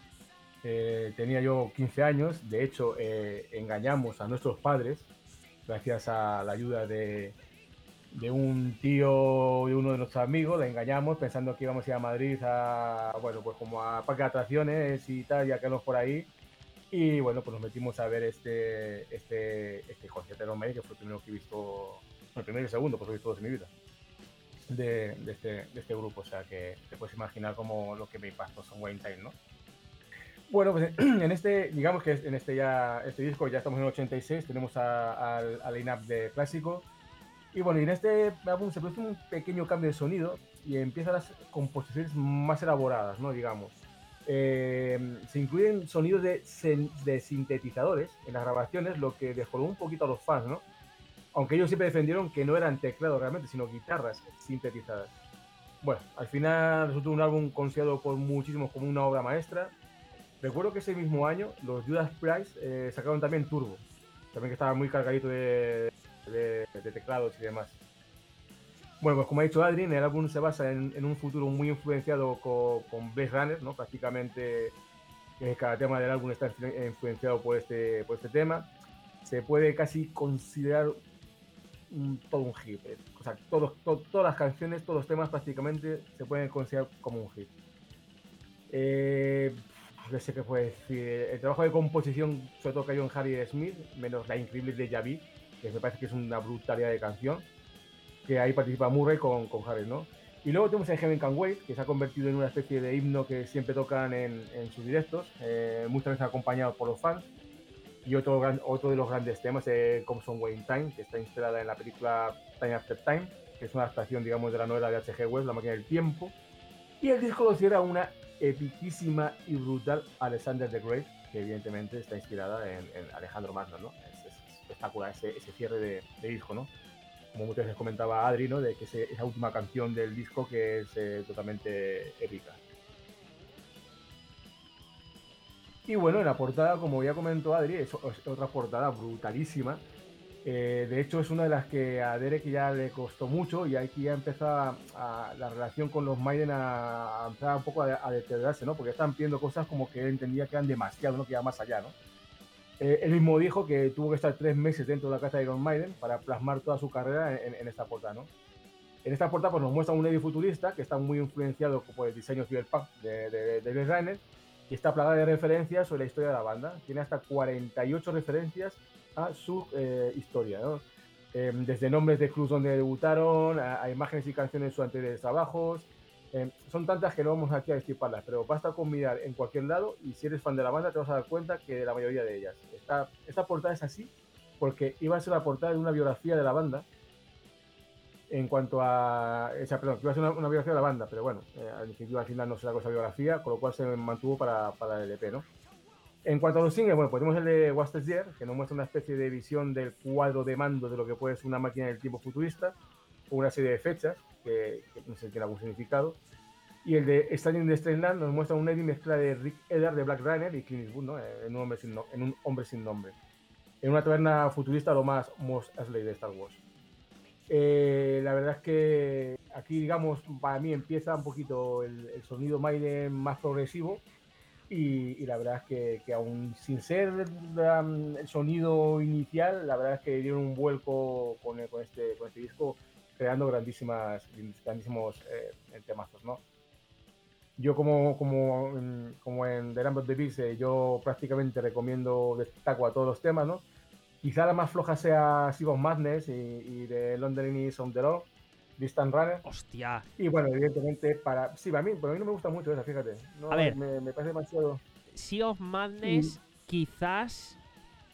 Eh, tenía yo quince años, de hecho eh, engañamos a nuestros padres gracias a la ayuda de, de un tío de uno de nuestros amigos, la engañamos pensando que íbamos a ir a Madrid a, bueno, pues como a parque de atracciones y tal, ya quedamos por ahí. Y bueno, pues nos metimos a ver este, este, este concierto de Iron Maiden, que fue el primero que he visto, el primero y el segundo, pues lo he visto todos en mi vida, de, de, este, de este grupo. O sea que te puedes imaginar como lo que me impactó Somewhere in Time, ¿no? Bueno, pues en este, digamos que en este ya, este disco ya estamos en el ochenta y seis, tenemos al line-up de clásico. Y bueno, y en este álbum se produce un pequeño cambio de sonido y empiezan las composiciones más elaboradas, ¿no? Digamos. Eh, se incluyen sonidos de, de sintetizadores en las grabaciones, lo que descolgó un poquito a los fans, ¿no? Aunque ellos siempre defendieron que no eran teclados realmente, sino guitarras sintetizadas. Bueno, al final resultó un álbum considerado por muchísimos como una obra maestra. Recuerdo que ese mismo año los Judas Priest eh, sacaron también Turbo, también que estaba muy cargadito de, de, de teclados y demás. Bueno, pues como ha dicho Adrien, el álbum se basa en, en un futuro muy influenciado con, con Blade Runner, ¿no? Prácticamente eh, cada tema del álbum está influenciado por este, por este tema. Se puede casi considerar un, todo un hit. Eh. O sea, todos, to, todas las canciones, todos los temas prácticamente se pueden considerar como un hit. Eh, no sé qué puede decir. El trabajo de composición, sobre todo cayó en Harry Smith, menos la increíble Deja Vu, que me parece que es una brutalidad de canción, que ahí participa Murray con, con Harry, ¿no? Y luego tenemos el Heaven Can Wait, que se ha convertido en una especie de himno que siempre tocan en, en sus directos, eh, muchas veces acompañado por los fans. Y otro, gran, otro de los grandes temas es Come Somewhere in Time, que está inspirada en la película Time After Time, que es una adaptación, digamos, de la novela de H G Wells, La máquina del tiempo. Y el disco lo cierra una epiquísima y brutal Alexander the Great, que evidentemente está inspirada en, en Alejandro Magno, ¿no? Es, es espectacular ese, ese cierre de, de disco, ¿no? Como muchas veces comentaba Adri, ¿no? De que ese, esa última canción del disco que es eh, totalmente épica. Y bueno, en la portada, como ya comentó Adri, es, es otra portada brutalísima. Eh, de hecho, es una de las que a Derek ya le costó mucho y aquí ya empezaba a, a, la relación con los Maiden a, a empezar un poco a, a deteriorarse, ¿no? Porque están pidiendo cosas como que él entendía que eran demasiado, ¿no? Que iban más allá, ¿no? Eh, él mismo dijo que tuvo que estar tres meses dentro de la casa de Iron Maiden para plasmar toda su carrera en, en esta portada, ¿no? En esta portada pues, nos muestra un Eddie futurista que está muy influenciado por el diseño cyberpunk de, de, de Blade Runner y está plagada de referencias sobre la historia de la banda. Tiene hasta cuarenta y ocho referencias a su eh, historia, ¿no? Eh, desde nombres de clubs donde debutaron, a, a imágenes y canciones de sus anteriores trabajos. Eh, son tantas que no vamos aquí a destriparlas, pero basta con mirar en cualquier lado y si eres fan de la banda te vas a dar cuenta que de la mayoría de ellas. Esta, esta portada es así porque iba a ser la portada de una biografía de la banda en cuanto a... O sea, perdón, que iba a ser una, una biografía de la banda, pero bueno, eh, al definitiva al final no será cosa biografía, con lo cual se mantuvo para, para el E P, ¿no? En cuanto a los singles, bueno, pues tenemos el de What's This Year, que nos muestra una especie de visión del cuadro de mando de lo que puede ser una máquina del tiempo futurista, con una serie de fechas, que, que no sé si tiene algún significado. Y el de Standing in the Strange Land nos muestra un Eddie mezcla de Rick Eddard de Black Runner y Clint Eastwood, ¿no? En un hombre sin, no, en un hombre sin nombre. En una taberna futurista lo más Mos Eisley de Star Wars. Eh, la verdad es que aquí, digamos, para mí empieza un poquito el, el sonido Maiden más progresivo y, y la verdad es que, que aún sin ser um, el sonido inicial, la verdad es que dieron un vuelco con, con, este, con este disco, creando grandísimas, grandísimos eh, temazos, ¿no? Yo como, como, como en The Number of the Beast, eh, yo prácticamente recomiendo, destaco a todos los temas, ¿no? Quizá la más floja sea Sea of Madness y, y de London is on the Road, Distant Runner. ¡Hostia! Y bueno, evidentemente, para... Sí, para mí, para mí no me gusta mucho esa, fíjate. No, a ver, me, me parece demasiado... Sea of Madness, y... quizás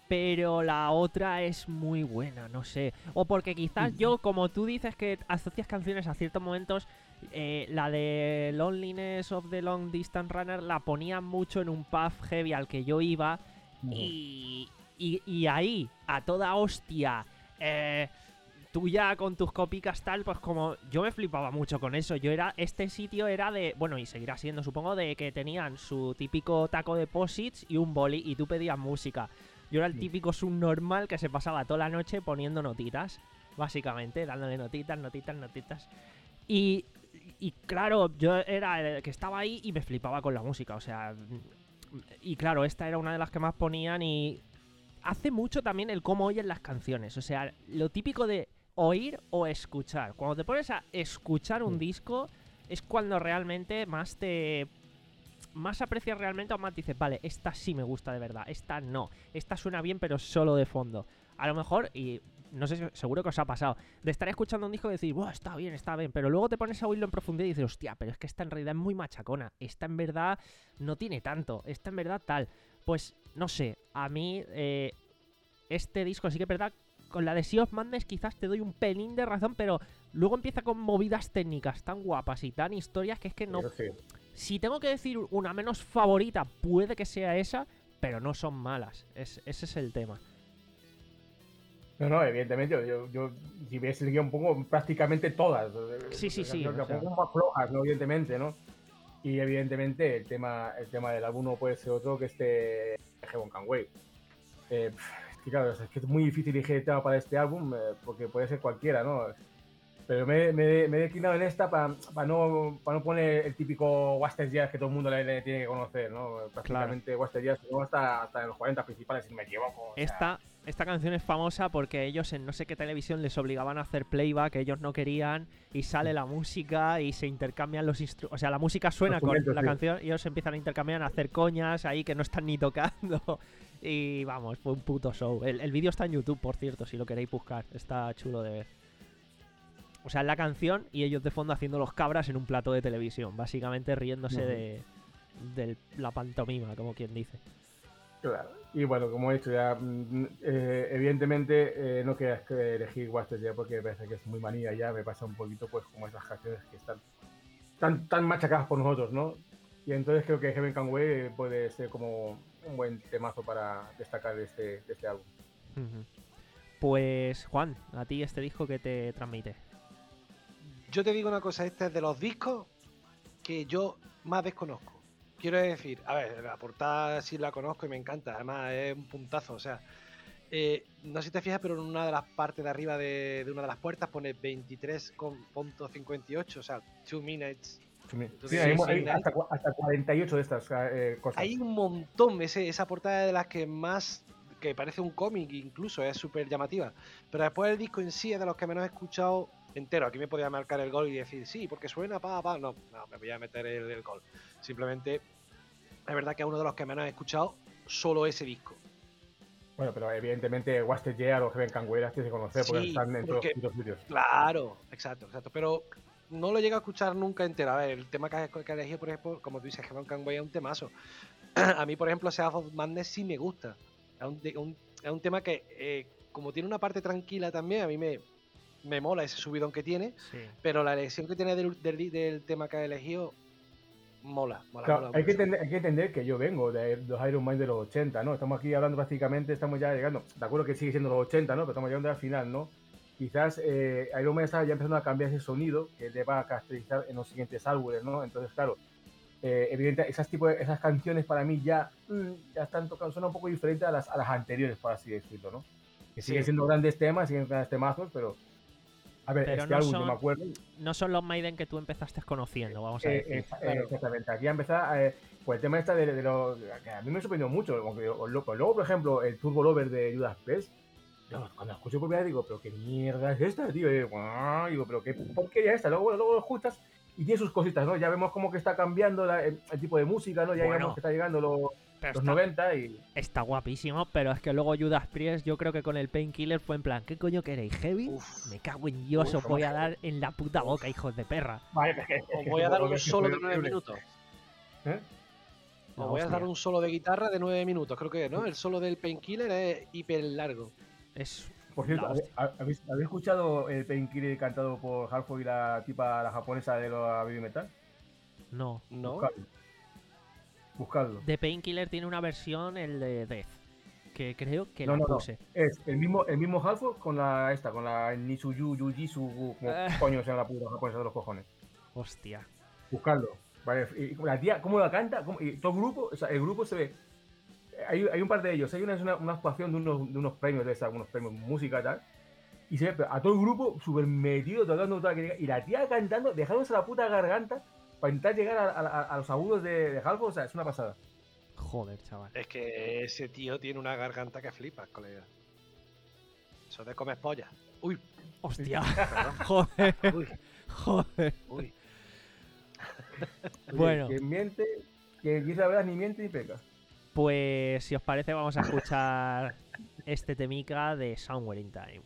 pero la otra es muy buena, no sé. O porque quizás yo, como tú dices que asocias canciones a ciertos momentos, eh, la de Loneliness of the Long Distance Runner la ponía mucho en un pub heavy al que yo iba. Uh-huh. y, y, y ahí, a toda hostia, eh, tú ya con tus copicas tal, pues como yo me flipaba mucho con eso. Yo era, este sitio era de, bueno, y seguirá siendo, supongo, de que tenían su típico taco de posits y un boli y tú pedías música. Yo era el típico subnormal que se pasaba toda la noche poniendo notitas, básicamente, dándole notitas, notitas, notitas. Y, y claro, yo era el que estaba ahí y me flipaba con la música, o sea... Y claro, esta era una de las que más ponían y... Hace mucho también el cómo oyen las canciones, o sea, lo típico de oír o escuchar. Cuando te pones a escuchar un disco es cuando realmente más te... más aprecias realmente o más dices, vale, esta sí me gusta de verdad, esta no, esta suena bien pero solo de fondo. A lo mejor, y no sé, seguro que os ha pasado, de estar escuchando un disco y decir, wow, está bien, está bien, pero luego te pones a oírlo en profundidad y dices, hostia, pero es que esta en realidad es muy machacona, esta en verdad no tiene tanto, esta en verdad tal. Pues, no sé, a mí eh, este disco sí que es verdad, con la de Sea of Madness quizás te doy un pelín de razón, pero luego empieza con movidas técnicas tan guapas y tan historias que es que no... Sí. Si tengo que decir una menos favorita, puede que sea esa, pero no son malas. Es, ese es el tema. No, no, evidentemente, yo, yo si hubiese seguido un poco prácticamente todas. Sí, sí, sí. Las o sea. Más flojas, ¿no? Evidentemente, ¿no? Y evidentemente el tema, el tema del álbum no puede ser otro que este Heaven Can Wait. Eh, es que claro, es que es muy difícil elegir el tema para este álbum, eh, porque puede ser cualquiera, ¿no? Pero me, me, me he declinado en esta para pa no, pa no poner el típico Western Jazz que todo el mundo le, le tiene que conocer, ¿no? Prácticamente claro. Western Jazz no hasta, hasta en los cuarenta principales, si me equivoco. Esta, sea... esta canción es famosa porque ellos en no sé qué televisión les obligaban a hacer playback, ellos no querían, y sale la música y se intercambian los instrumentos. O sea, la música suena con la sí. canción y ellos empiezan a intercambiar, a hacer coñas ahí que no están ni tocando. Y vamos, fue un puto show. El, el vídeo está en YouTube, por cierto, si lo queréis buscar. Está chulo de ver. O sea, la canción y ellos de fondo haciendo los cabras en un plato de televisión, básicamente riéndose uh-huh. de, de la pantomima, como quien dice. Claro. Y bueno, como he dicho ya, eh, evidentemente eh, no quería elegir Western ya porque me parece que es muy manía ya, me pasa un poquito pues como esas canciones que están tan, tan machacadas por nosotros, ¿no? Y entonces creo que Heaven Can Wait puede ser como un buen temazo para destacar de este, de este álbum. Uh-huh. Pues Juan, a ti este disco que te transmite. Yo te digo una cosa, este es de los discos que yo más desconozco. Quiero decir, a ver, la portada sí la conozco y me encanta, además es un puntazo, o sea, eh, no sé si te fijas, pero en una de las partes de arriba de, de una de las puertas pone veintitrés punto cincuenta y ocho, o sea, two minutes. Entonces, sí, hay, sí, hay hasta, hasta cuarenta y ocho de estas eh, cosas. Hay un montón, ese, esa portada de las que más, que parece un cómic incluso, es súper llamativa, pero después el disco en sí es de los que menos he escuchado entero. Aquí me podía marcar el gol y decir sí, porque suena pa, pa, no, no, me voy a meter el, el gol. Simplemente es verdad que es uno de los que menos he escuchado solo ese disco. Bueno, pero evidentemente Wasted Year o Heaven Can Wait las tienes que conocer porque sí, están en porque, todos los sitios. Claro, exacto, exacto, pero no lo llego a escuchar nunca entero. A ver, el tema que has elegido, por ejemplo, como tú dices, Heaven Can Wait es un temazo. A mí, por ejemplo, Sea of Madness sí me gusta. Es un, un, es un tema que, eh, como tiene una parte tranquila también, a mí me me mola ese subidón que tiene, sí. Pero la elección que tiene del, del, del tema que ha elegido mola, mola, claro, mola hay, que entender, hay que entender que yo vengo de los Iron Man de los ochenta, ¿no? Estamos aquí hablando prácticamente, estamos ya llegando, de acuerdo que sigue siendo los ochenta, ¿no? Pero estamos llegando al final, ¿no? Quizás eh, Iron Man está ya empezando a cambiar ese sonido que te va a caracterizar en los siguientes álbumes, ¿no? Entonces, claro, eh, evidentemente esas, tipo de, esas canciones para mí ya, mm, ya están tocando, son un poco diferentes a las, a las anteriores, por así decirlo, ¿no? Que siguen sí. siendo grandes temas, siguen grandes temazos, pero a ver, pero este no álbum, son, yo me acuerdo. No son los Maiden que tú empezaste conociendo, vamos a eh, decir. Eh, claro. Exactamente. Aquí empezar, eh, pues el tema este de, de lo que a mí me sorprendió mucho. Porque, o, pues luego, por ejemplo, el Turbo Lover de Judas Priest. Yo, cuando lo escucho por primera vez digo, pero qué mierda es esta, tío. Y digo, digo, pero qué porquería es esta. Luego, luego lo escuchas y tiene sus cositas, ¿no? Ya vemos como que está cambiando la, el, el tipo de música, ¿no? Ya bueno, vemos que está llegando lo, los está, noventa y... Está guapísimo, pero es que luego Judas Priest, yo creo que con el Painkiller fue en plan, ¿qué coño queréis? ¿Heavy? Uf, me cago en Dios, os voy a dar en la puta boca, hijos de perra. Vale, es que, es que os voy a dar un solo de nueve minutos. ¿Eh? La Os voy a hostia. dar un solo de guitarra de nueve minutos, creo que es, ¿no? El solo del Painkiller es hiper largo. Es Por cierto, la hostia. ¿habéis, ¿habéis escuchado el Painkiller cantado por Halford y la tipa, la japonesa de la baby metal? No. ¿No? Buscadlo. Buscadlo. The Painkiller tiene una versión, el de Death, que creo que No, la no, no. puse. Es el mismo, el mismo Halford con la esta, con la Nisuyu Yujisu, como Ah. coño sea la puta japonesa de los cojones. Hostia. Buscadlo. Vale, y la tía, ¿cómo la canta? ¿Cómo? Y todo el grupo, o sea, el grupo se ve. Hay, hay un par de ellos. Hay una, una, una actuación de unos, de unos premios de esas, unos premios música y tal. Y se ve a todo el grupo súper metido, tocando toda que y la tía cantando, dejándose la puta garganta para intentar llegar a, a, a los agudos de, de Halford. O sea, es una pasada. Joder, chaval. Es que ese tío tiene una garganta que flipas, colega. Eso de comer polla. Uy, Hostia. perdón. Joder. Uy, Joder. uy. Oye, Bueno. Quien miente, quien dice la verdad ni miente ni peca. Pues si os parece vamos a escuchar este temica de Somewhere in Time.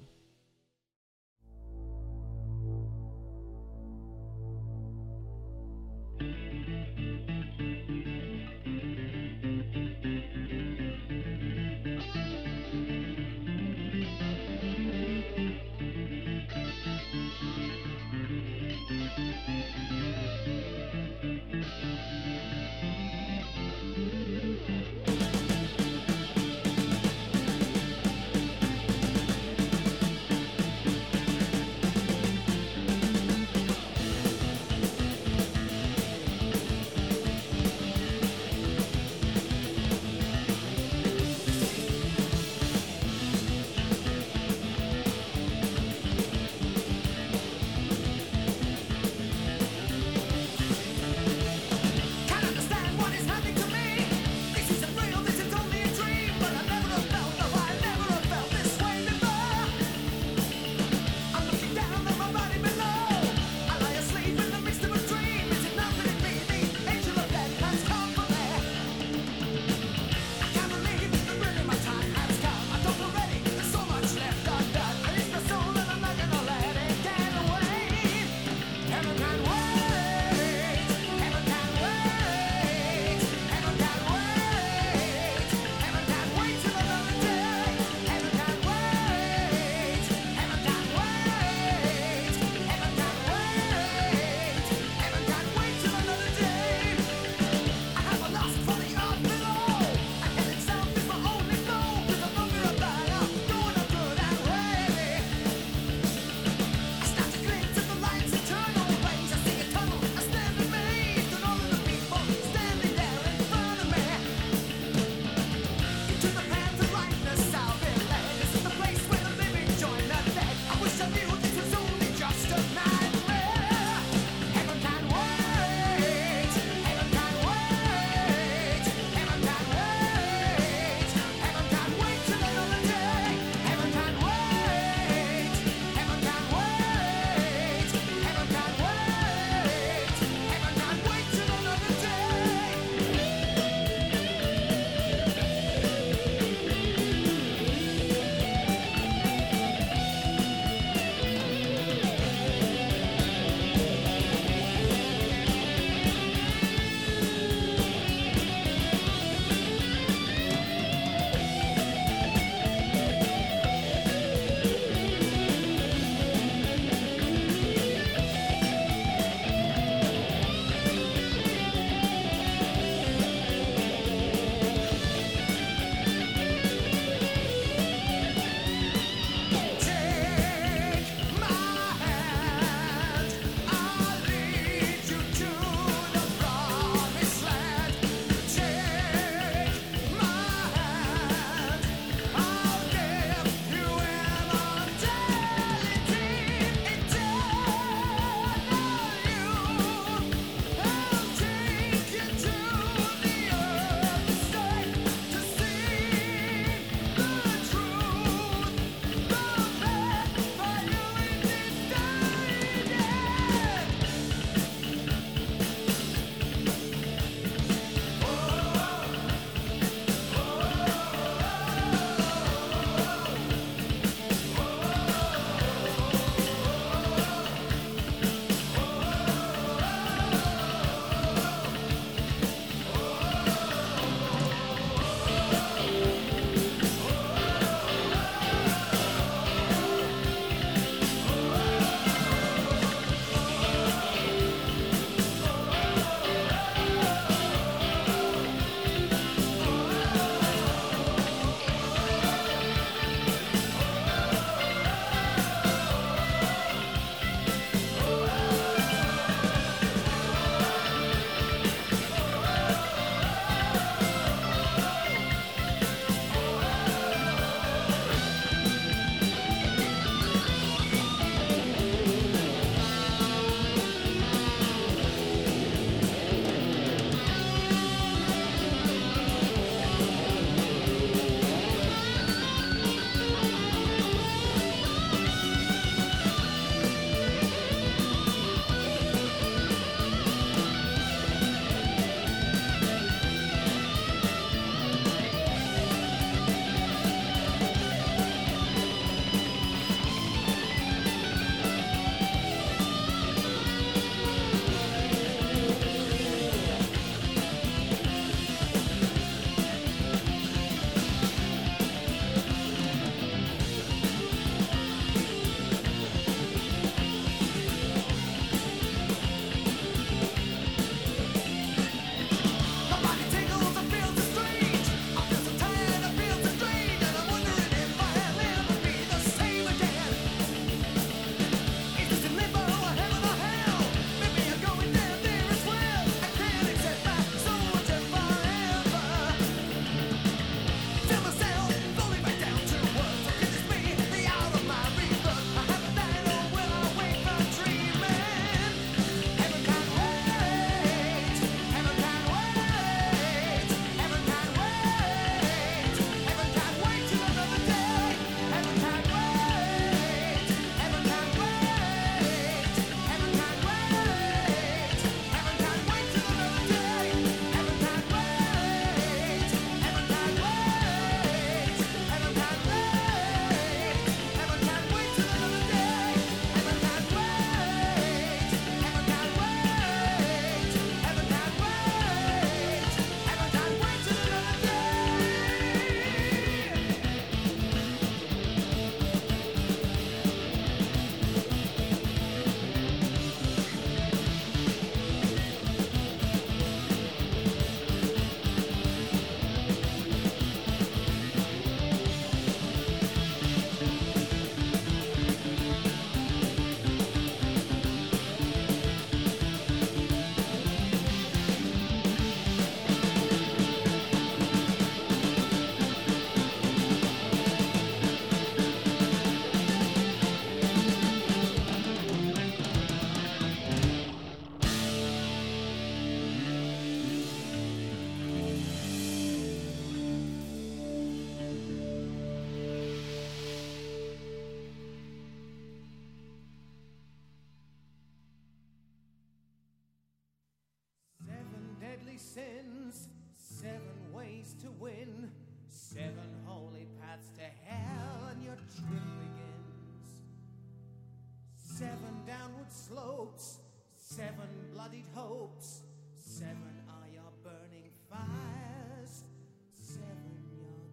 to win. Seven holy paths to hell and your trip begins. Seven downward slopes, seven bloodied hopes. Seven are your burning fires, seven your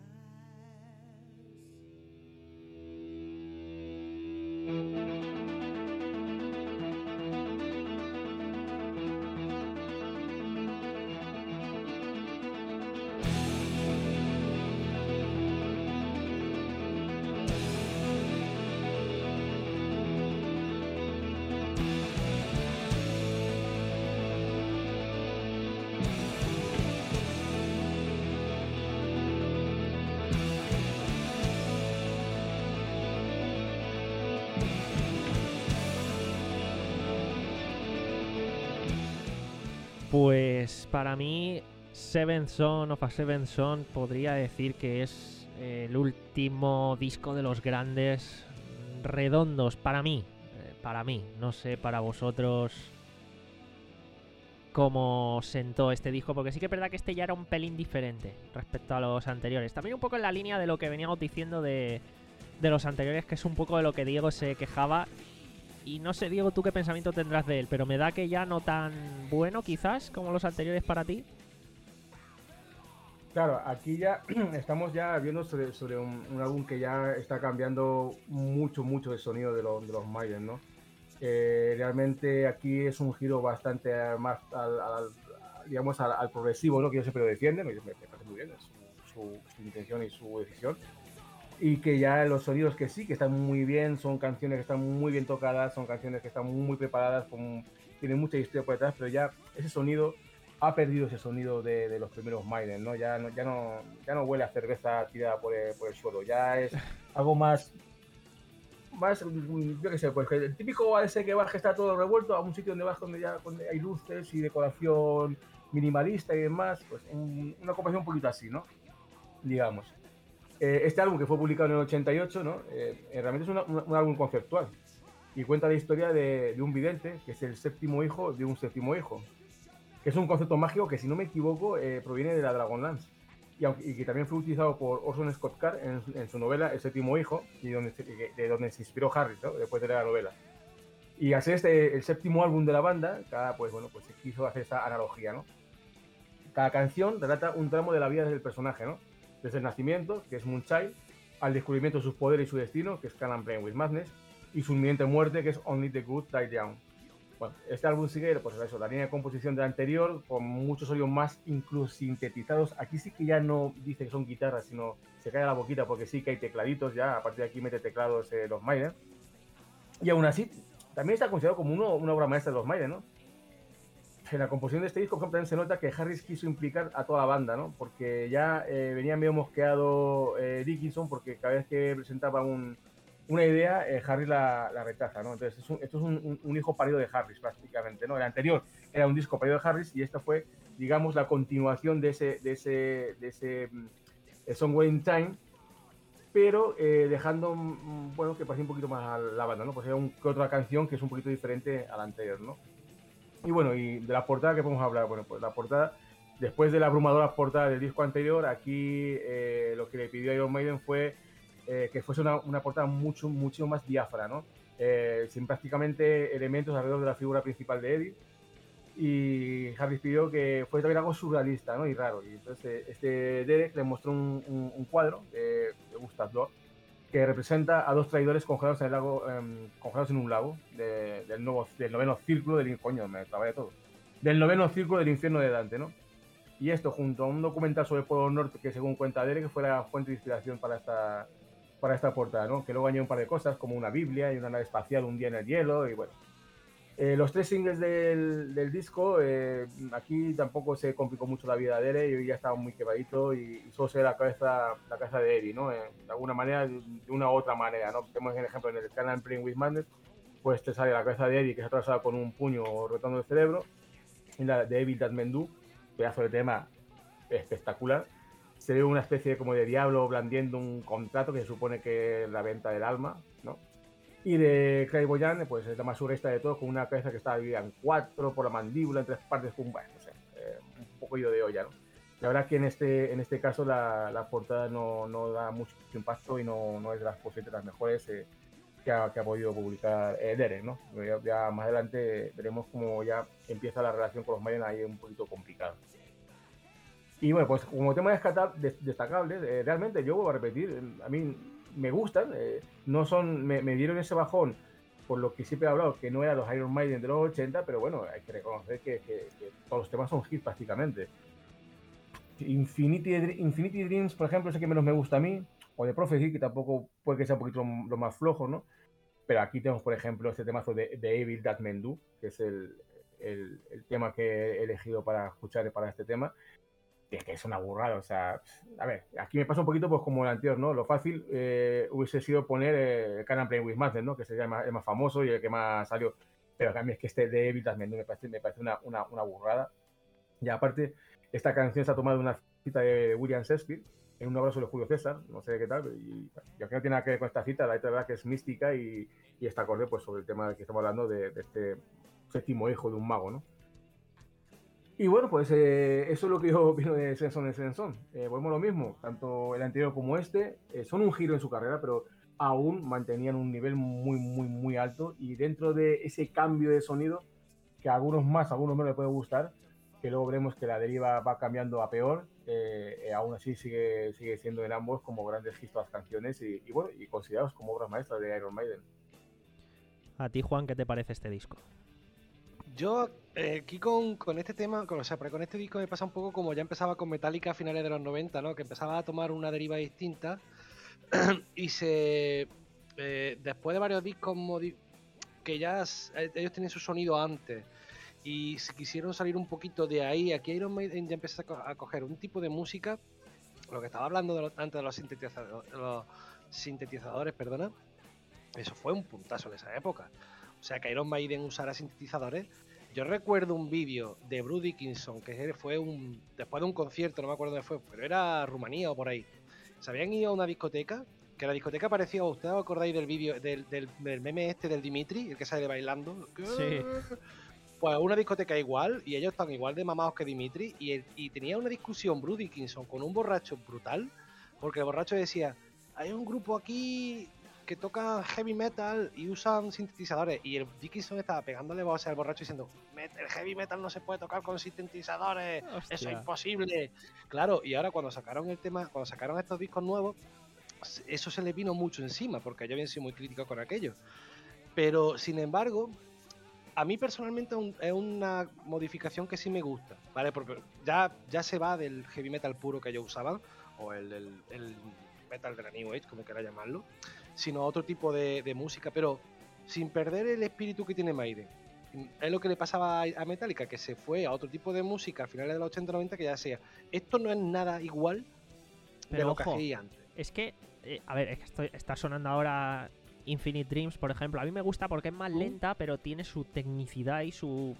desires. Pues para mí, Seventh Son of a Seventh Son podría decir que es el último disco de los grandes redondos, para mí, eh, para mí, no sé para vosotros cómo sentó este disco, porque sí que es verdad que este ya era un pelín diferente respecto a los anteriores. También un poco en la línea de lo que veníamos diciendo de, de los anteriores, que es un poco de lo que Diego se quejaba. Y no sé, Diego, tú qué pensamiento tendrás de él, pero me da que ya no tan bueno, quizás, como los anteriores para ti. Claro, aquí ya estamos ya viendo sobre, sobre un, un álbum que ya está cambiando mucho, mucho el sonido de, lo, de los Maiden, ¿no? Eh, realmente aquí es un giro bastante más al, al, digamos, al, al progresivo, ¿no? Que ellos siempre lo defienden, me, me parece muy bien, es su, su, su intención y su decisión. Y que ya los sonidos que sí, que están muy bien, son canciones que están muy bien tocadas, son canciones que están muy preparadas, con, tienen mucha historia por detrás, pero ya ese sonido ha perdido ese sonido de, de los primeros Maiden, ¿no? Ya no, ya no, ya no huele a cerveza tirada por el, por el suelo, ya es algo más, más, yo qué sé, pues el típico A S que vas que está todo revuelto a un sitio donde vas donde ya donde hay luces y decoración minimalista y demás, pues un, una comparación un poquito así, ¿no? Digamos. Este álbum, que fue publicado en el ochenta y ocho, ¿no? eh, realmente es una, una, un álbum conceptual y cuenta la historia de, de un vidente que es el séptimo hijo de un séptimo hijo, que es un concepto mágico que, si no me equivoco, eh, proviene de la Dragonlance y, y que también fue utilizado por Orson Scott Card en, en su novela El séptimo hijo, y donde, de donde se inspiró Harris, ¿no? Después de leer la novela. Y al ser este el séptimo álbum de la banda, cada, pues, bueno, pues se quiso hacer esta analogía, ¿no? Cada canción relata un tramo de la vida del personaje, ¿no? Desde el nacimiento, que es Moonchild, al descubrimiento de sus poderes y su destino, que es Can and Brain with Madness, y su inminente muerte, que es Only the Good Die Young. Bueno, este álbum sigue, pues eso, la línea de composición del anterior, con muchos sonidos más incluso sintetizados. Aquí sí que ya no dice que son guitarras, sino se cae la boquita porque sí que hay tecladitos ya, a partir de aquí mete teclados eh, los Maiden. Y aún así, también está considerado como uno, una obra maestra de los Maiden, ¿no? En la composición de este disco, por ejemplo, también se nota que Harris quiso implicar a toda la banda, ¿no? Porque ya eh, venía medio mosqueado eh, Dickinson, porque cada vez que presentaba un, una idea, eh, Harris la, la rechaza, ¿no? Entonces, es un, esto es un, un hijo parido de Harris, prácticamente, ¿no? El anterior era un disco parido de Harris y esta fue, digamos, la continuación de ese, de ese, de ese eh, Somewhere in Time, pero eh, dejando, bueno, que parecía un poquito más a la banda, ¿no? Pues era un, que otra canción que es un poquito diferente a la anterior, ¿no? Y bueno, y de la portada, ¿qué podemos hablar? Bueno, pues la portada, después de la abrumadora portada del disco anterior, aquí eh, lo que le pidió a Iron Maiden fue eh, que fuese una, una portada mucho, mucho más diáfana, ¿no? Eh, sin prácticamente elementos alrededor de la figura principal de Eddie. Y Harris pidió que fuese también algo surrealista, ¿no? Y raro. Y entonces este Derek le mostró un, un, un cuadro de, de Gustav Dorf, que representa a dos traidores congelados en el lago, eh, congelados en un lago de, del, nuevo, del noveno círculo del coño, me trabé todo. Del noveno círculo del infierno de Dante, ¿no? Y esto junto a un documental sobre el Polo Norte que, según cuenta Derek, fue la fuente de inspiración para esta, para esta portada, ¿no? Que luego añadió un par de cosas como una Biblia y una nave espacial un día en el hielo y bueno. Eh, los tres singles del, del disco, eh, aquí tampoco se complicó mucho la vida de Derek, y ya estaba muy quebradito y, y solo se ve la cabeza, la cabeza de Eddie, ¿no? Eh, de alguna manera, de, de una u otra manera, ¿no? Tenemos el ejemplo en el Can and Brain with Madness, pues te sale la cabeza de Eddie que se atravesada con un puño rotando el cerebro, y la de Evil That Men Do, pedazo de tema espectacular. Se ve una especie como de diablo blandiendo un contrato que se supone que es la venta del alma, ¿no? Y de Craig Boyan, pues es la más surrealista de todos, con una cabeza que está dividida en cuatro por la mandíbula, en tres partes, con, bueno, no sé, eh, un poco de olla, ¿no? La verdad que en este, en este caso la, la portada no, no da mucho impacto y no, no es de las posibles las mejores eh, que, ha, que ha podido publicar eh, Derek, ¿no? Ya, ya más adelante veremos cómo ya empieza la relación con los Maiden ahí un poquito complicado. Y bueno, pues como tema destacable, eh, realmente yo vuelvo a repetir, a mí me gustan, eh, no son, me, me dieron ese bajón por lo que siempre he hablado, que no eran los Iron Maiden de los ochenta, pero bueno, hay que reconocer que, que, que todos los temas son hits prácticamente. Infinity, Infinity Dreams, por ejemplo, es el que menos me gusta a mí, o de Prophecy, que tampoco puede que sea un poquito lo más flojo, ¿no? Pero aquí tenemos, por ejemplo, este temazo de, de Evil That Men Do, que es el, el, el tema que he elegido para escuchar para este tema. Es que es una burrada, o sea, a ver, aquí me pasa un poquito pues como el anterior, ¿no? Lo fácil eh, hubiese sido poner eh, Can I Play With Madness, ¿no? Que sería el más, el más famoso y el que más salió, pero a mí es que este de Evil That Men Do me parece, me parece una, una, una burrada. Y aparte, esta canción se ha tomado de una cita de William Shakespeare, en un abrazo de Julio César, no sé qué tal, y, y aunque no tiene nada que ver con esta cita, la verdad que es mística y, y está acorde pues, sobre el tema del que estamos hablando de, de este séptimo hijo de un mago, ¿no? Y bueno, pues eh, eso es lo que yo opino de Svensson en Svensson. Eh, volvemos a lo mismo, tanto el anterior como este, eh, son un giro en su carrera, pero aún mantenían un nivel muy, muy, muy alto, y dentro de ese cambio de sonido, que a algunos más, a algunos menos les puede gustar, que luego veremos que la deriva va cambiando a peor, eh, eh, aún así sigue, sigue siendo en ambos como grandes hits las canciones y, y bueno, y considerados como obras maestras de Iron Maiden. A ti, Juan, ¿qué te parece este disco? Yo eh, aquí con, con este tema, con, o sea, con este disco me pasa un poco como ya empezaba con Metallica a finales de los noventa, ¿no? Que empezaba a tomar una deriva distinta y se eh, después de varios discos modi- que ya eh, ellos tenían su sonido antes y se quisieron salir un poquito de ahí. Aquí Iron Maiden ya empezó a, co- a coger un tipo de música, lo que estaba hablando de lo, antes de los sintetizadores, los sintetizadores, perdona, eso fue un puntazo en esa época. O sea, que Iron Maiden usara sintetizadores. Yo recuerdo un vídeo de Bruce Dickinson, que fue un después de un concierto, no me acuerdo dónde fue, pero era Rumanía o por ahí. Se habían ido a una discoteca, que la discoteca parecía, ¿ustedes os acordáis del vídeo, del, del, del meme este del Dimitri, el que sale bailando? Sí. Pues una discoteca igual, y ellos están igual de mamados que Dimitri, y, el, y tenía una discusión Bruce Dickinson con un borracho brutal, porque el borracho decía, hay un grupo aquí que tocan heavy metal y usan sintetizadores, y el Dickinson estaba pegándole voz al borracho diciendo, el heavy metal no se puede tocar con sintetizadores, Hostia. eso es imposible. Claro, y ahora cuando sacaron el tema, cuando sacaron estos discos nuevos, eso se les vino mucho encima, porque ellos habían sido muy críticos con aquello. Pero, sin embargo, a mí personalmente es una modificación que sí me gusta, ¿vale? Porque ya, ya se va del heavy metal puro que ellos usaban, o el, el, el metal de la New Age, como quiera llamarlo, sino otro tipo de, de música, pero sin perder el espíritu que tiene Maiden. Es lo que le pasaba a Metallica, que se fue a otro tipo de música a finales de los ochenta noventa, que ya sea, esto no es nada igual Pero de lo ojo, que hacía antes. Es que, eh, a ver, es que estoy, está sonando ahora Infinite Dreams, por ejemplo. A mí me gusta porque es más ¿Mm? lenta, pero tiene su tecnicidad y su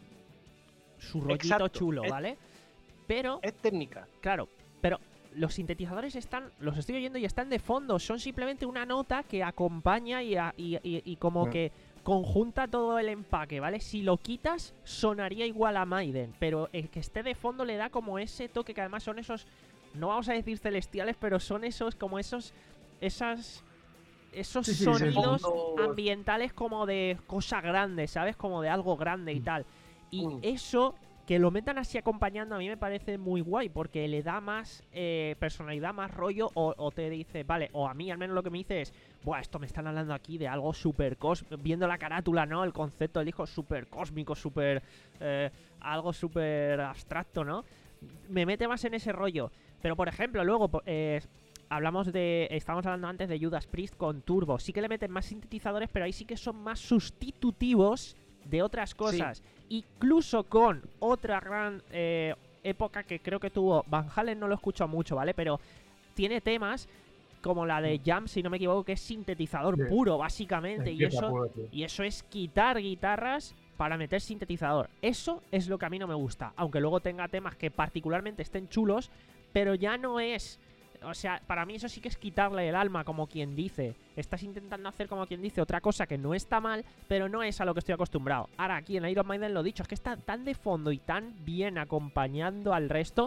su rollito Exacto, chulo, es- ¿vale? Pero, Es técnica. claro, pero los sintetizadores están, los estoy oyendo y están de fondo. Son simplemente una nota que acompaña y, a- y, y- y como Mm. que conjunta todo el empaque, ¿vale? Si lo quitas, sonaría igual a Maiden, pero el que esté de fondo le da como ese toque, que además son esos, no vamos a decir celestiales, pero son esos, como esos, esas, esos Sí, sí, sonidos fondos. ambientales como de cosa grande, ¿sabes? Como de algo grande y Mm. tal. Y Mm. eso, que lo metan así acompañando, a mí me parece muy guay, porque le da más eh, personalidad, más rollo, o, o te dice, vale, o a mí al menos lo que me dice es, buah, esto me están hablando aquí de algo súper cósmico, viendo la carátula, ¿no? El concepto del disco súper cósmico, súper, eh, algo súper abstracto, ¿no? Me mete más en ese rollo. Pero, por ejemplo, luego, po- eh, hablamos de, estábamos hablando antes de Judas Priest con Turbo, sí que le meten más sintetizadores, pero ahí sí que son más sustitutivos de otras cosas. Incluso con otra gran eh, época que creo que tuvo Van Halen, no lo escucho mucho, ¿vale? Pero tiene temas como la de Jam, si no me equivoco, que es sintetizador Sí. puro, básicamente. Y Empieza eso, por aquí. y eso es quitar guitarras para meter sintetizador. Eso es lo que a mí no me gusta. Aunque luego tenga temas que particularmente estén chulos, pero ya no es... O sea, para mí eso sí que es quitarle el alma, como quien dice. Estás intentando hacer, como quien dice, otra cosa que no está mal, pero no es a lo que estoy acostumbrado. Ahora, aquí en Iron Maiden lo dicho, es que está tan de fondo y tan bien acompañando al resto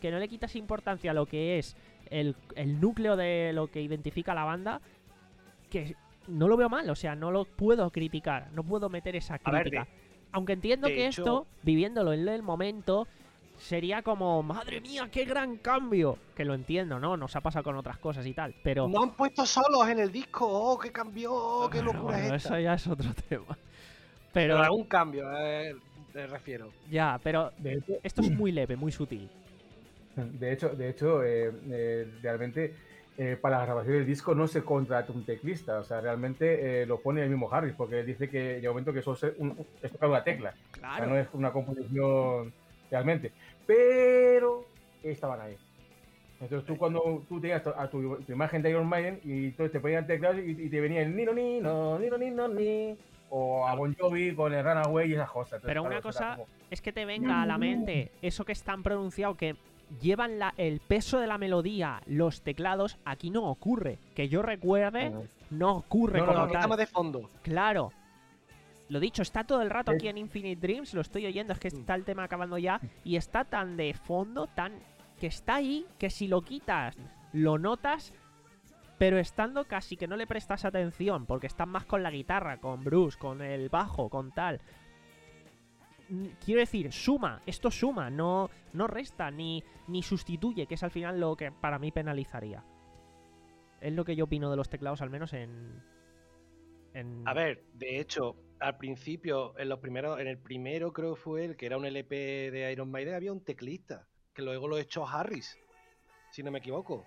que no le quitas importancia a lo que es el, el núcleo de lo que identifica a la banda, que no lo veo mal, o sea, no lo puedo criticar, no puedo meter esa A ver, crítica. de- Aunque entiendo de que hecho- esto, viviéndolo en el momento, sería como, madre mía, qué gran cambio. Que lo entiendo, ¿no? Nos ha pasado con otras cosas y tal, pero... No han puesto solos en el disco. ¡Oh, qué cambió! ¡Oh, qué Bueno, locura bueno, es esta! eso ya es otro tema. Pero Pero, algún cambio, eh, me refiero. ya, pero De hecho, esto es muy leve, muy sutil. de hecho, de hecho eh, eh, realmente eh, para la grabación del disco no se contrata un teclista, o sea, realmente eh, lo pone el mismo Harris, porque él dice que llega un momento que eso es, un, es tocar una tecla, o sea, no es una composición realmente, pero estaban ahí. Entonces tú cuando tú tenías a tu, tu imagen de Iron Maiden y entonces te ponían el teclado y, y te venía el ni no ni no ni no ni no ni o a Bon Jovi con el Runaway y esas cosas. Entonces, Pero claro, una eso era cosa como- es que te venga a la mente eso que es tan pronunciado que llevan la- el peso de la melodía, los teclados, aquí no ocurre. Que yo recuerde, no ocurre No, no, como no, Aquí tal. está más de fondo. Claro. Lo dicho, está todo el rato Eh. aquí en Infinite Dreams, lo estoy oyendo, es que está el tema acabando ya, y está tan de fondo, tan que está ahí, que si lo quitas, lo notas, pero estando casi que no le prestas atención, porque estás más con la guitarra, con Bruce, con el bajo, con tal. Mm, Quiero decir, suma, esto suma, no, no resta, ni, ni sustituye, que es al final lo que para mí penalizaría. Es lo que yo opino de los teclados, al menos en... en... A ver, de hecho, al principio, en los primeros, en el primero creo que fue el que era un L P de Iron Maiden, había un teclista, que luego lo echó Harris, si no me equivoco.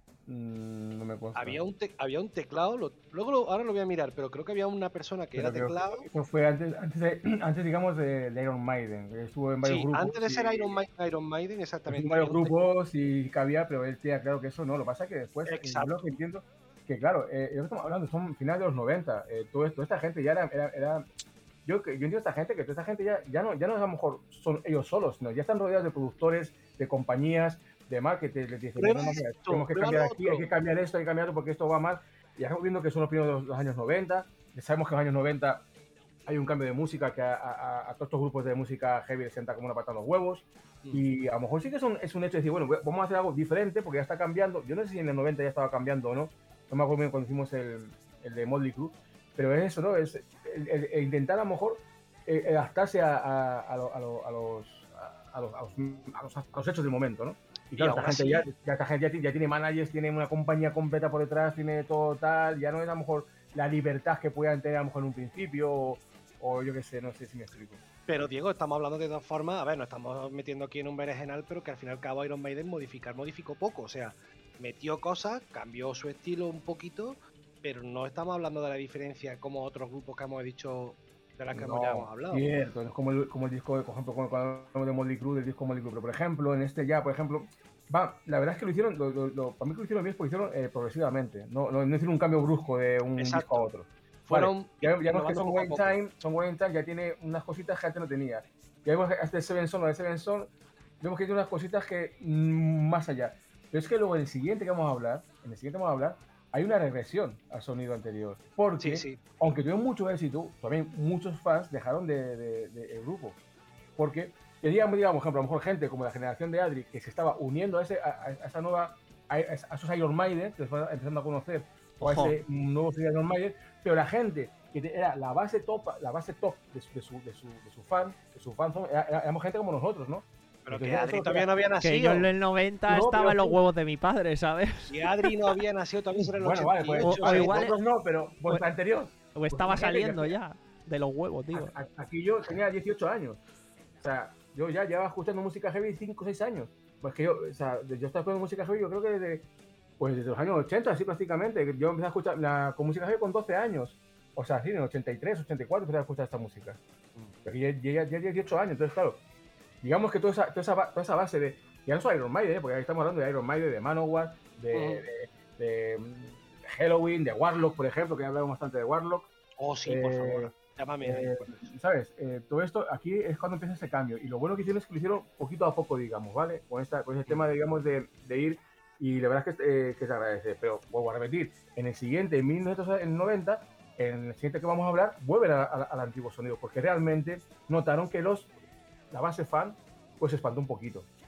Mm, no me consta. Había un, te- había un teclado, lo- luego lo- ahora lo voy a mirar, pero creo que había una persona que Pero era creo que teclado. Eso fue antes, antes, de, antes digamos, de, de Iron Maiden. Estuvo en varios Sí, grupos. antes de ser y- Iron Maiden, Iron Maiden, estuvo exactamente. en varios había un tec- grupos y cabía, pero él tenía claro que eso no. Lo que pasa es que después, Exacto. yo lo que entiendo, que claro, eh, lo que estamos hablando son finales de los noventa. Eh, todo esto, esta gente ya era. era, era yo, yo entiendo a esta gente que toda esta gente ya, ya, no, ya no a lo mejor son ellos solos, sino ya están rodeados de productores, de compañías, de marketing. Les dicen, Prueba no, no, mira, esto, tenemos que prueba cambiar lo aquí, otro. hay que cambiar esto, hay que cambiarlo porque esto va mal. Y ya estamos viendo que son los primeros de los, los años noventa. Ya sabemos que en los años noventa hay un cambio de música que a, a, a todos estos grupos de música heavy les sienta como una patada en los huevos. Mm. Y a lo mejor sí que es un, es un hecho de decir, bueno, vamos a hacer algo diferente porque ya está cambiando. Yo no sé si en el noventa ya estaba cambiando o no. No me acuerdo bien cuando hicimos el, el de Motley Crue. Pero es eso, ¿no? Es el, el, el intentar a lo mejor eh, adaptarse a, a, a, lo- a, lo- a los, a, a los, a, los, a, los, a los hechos del momento, ¿no? Y claro, aún esta gente, así- ya, ya, esta gente ya, tiene- ya tiene managers, tiene una compañía completa por detrás, tiene todo tal. Ya no es a lo mejor la libertad que puedan tener a lo mejor en un principio o, o yo qué sé, no sé si me explico. Pero Diego, estamos hablando de dos formas, a ver, nos estamos metiendo aquí en un berenjenal, pero que al fin y al cabo Iron Maiden modificar, modificó poco, o sea, metió cosas, cambió su estilo un poquito, pero no estamos hablando de la diferencia como otros grupos que hemos dicho, de las que No, ya hemos hablado. Cierto, es como el, como el disco, por ejemplo, cuando cuando hablamos de Motley Crue, del disco Motley Crue, pero por ejemplo, en este ya, por ejemplo, va, la verdad es que lo hicieron, lo, lo, lo- para mí que lo hicieron bien porque lo hicieron eh, progresivamente, no, no, no hicieron un cambio brusco de un Exacto. disco a otro. Fueron Vale, ya, ya vemos que innovando son poco a Wayne poco. Time, son Wayne Time ya tiene unas cositas que antes no tenía. Ya vemos que este Seven Son, o de Seven Son, vemos que tiene unas cositas que mm, más allá. Pero es que luego en el siguiente que vamos a hablar, en el siguiente vamos a hablar, hay una regresión al sonido anterior. Porque, Sí, sí. aunque tuvieron mucho éxito, también muchos fans dejaron de, de, de- el grupo. Porque, que digamos, digamos, por ejemplo, a lo mejor gente como la generación de Adri, que se estaba uniendo a, ese, a, a esa nueva, a, a esos Iron Maiden, que se van empezando a conocer, o a Ojo. ese nuevo Iron Maiden, pero la gente que te- era la base top, la base top de su, de su, de su, de su fan, de su fan, era, era- éramos gente como nosotros, ¿no? Pero Entonces, que eso Adri era- todavía no había Que nacido. yo en el noventa No, estaba pero en los sí. huevos de mi padre, ¿sabes? Si Adri no había nacido, todavía será el Bueno, vale, pues, O- ochenta y ocho. o vale, igual- nosotros no, pero pues o- anterior. O estaba Pues fíjate que saliendo aquí- ya de los huevos, tío. A- a- Aquí yo tenía dieciocho años. O sea, yo ya llevaba escuchando música heavy cinco o seis años. Pues que yo, o sea, yo estaba escuchando música heavy, yo creo que desde, pues desde los años ochenta, así prácticamente. Yo empecé a escuchar la, con música heavy con doce años. O sea, sí, en el ochenta y tres, ochenta y cuatro empecé a escuchar esta música. Pero ya llegué ya, ya dieciocho años, entonces claro, digamos que toda esa, toda esa, ba- toda esa base de, ya no soy Iron Maiden, ¿eh? Porque ahí estamos hablando de Iron Maiden, de Manowar, de, Ujú. de, de, mm, Halloween, de Warlock, por ejemplo, que ya hablamos bastante de Warlock. Oh, sí, por Eh, favor. Llámame. Eh, ¿Sabes? Eh, todo esto, aquí es cuando empieza este cambio. Y lo bueno que hicieron es que lo hicieron poquito a poco, digamos, ¿vale? Con, esta, con ese tema, digamos, de, de ir. Y la verdad es que, eh, que se agradece. Pero vuelvo a repetir, en el siguiente, en mil novecientos noventa, en el siguiente que vamos a hablar, vuelven a- a- al antiguo sonido. Porque realmente notaron que los la base fan, pues se espantó un poquito.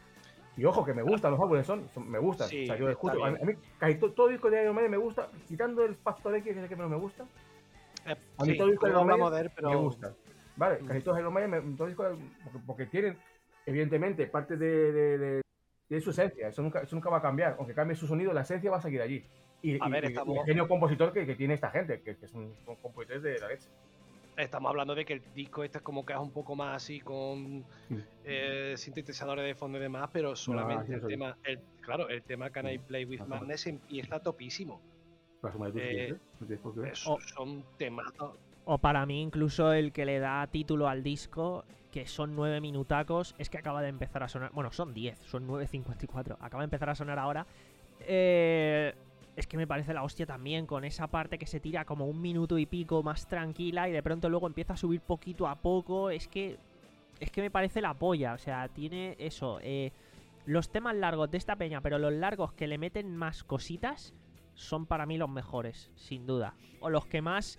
Y ojo, que me gustan los álbumes, son, son me gustan. Sí, o sea, yo escucho, está a, bien. a mí casi to, todo disco de Iron Maiden me gusta, quitando el Factor X, que es el que menos me gusta. Eh, A mí sí, todo disco de luego Iron hablamos Maiden de él, pero me gusta. Vale, Mm. casi todos Iron Maiden, me, todos discos, porque, porque tienen, evidentemente, parte de, de, de, de su esencia. Eso nunca, eso nunca va a cambiar. Aunque cambie su sonido, la esencia va a seguir allí. Y, A y- ver, y- estamos- y el genio compositor que, que tiene esta gente, que, que son, son compositores de la leche. estamos hablando de que el disco este es como que es un poco más así con Sí. eh, sintetizadores de fondo y demás, pero así solamente es, el oye. tema, el, claro, el tema Can I Play With Ajá. Madness empieza topísimo. Para sumar tus Eh, siguientes, no tienes por qué ver. Es- Oh. Son temazos. O para mí incluso el que le da título al disco, que son nueve minutacos, es que acaba de empezar a sonar... Bueno, son diez, son nueve cincuenta y cuatro. Acaba de empezar a sonar ahora. Eh, es que me parece la hostia también, con esa parte que se tira como un minuto y pico más tranquila y de pronto luego empieza a subir poquito a poco. Es que... Es que me parece la polla. O sea, tiene eso. Eh, los temas largos de esta peña, pero los largos que le meten más cositas, son para mí los mejores, sin duda. O los que más...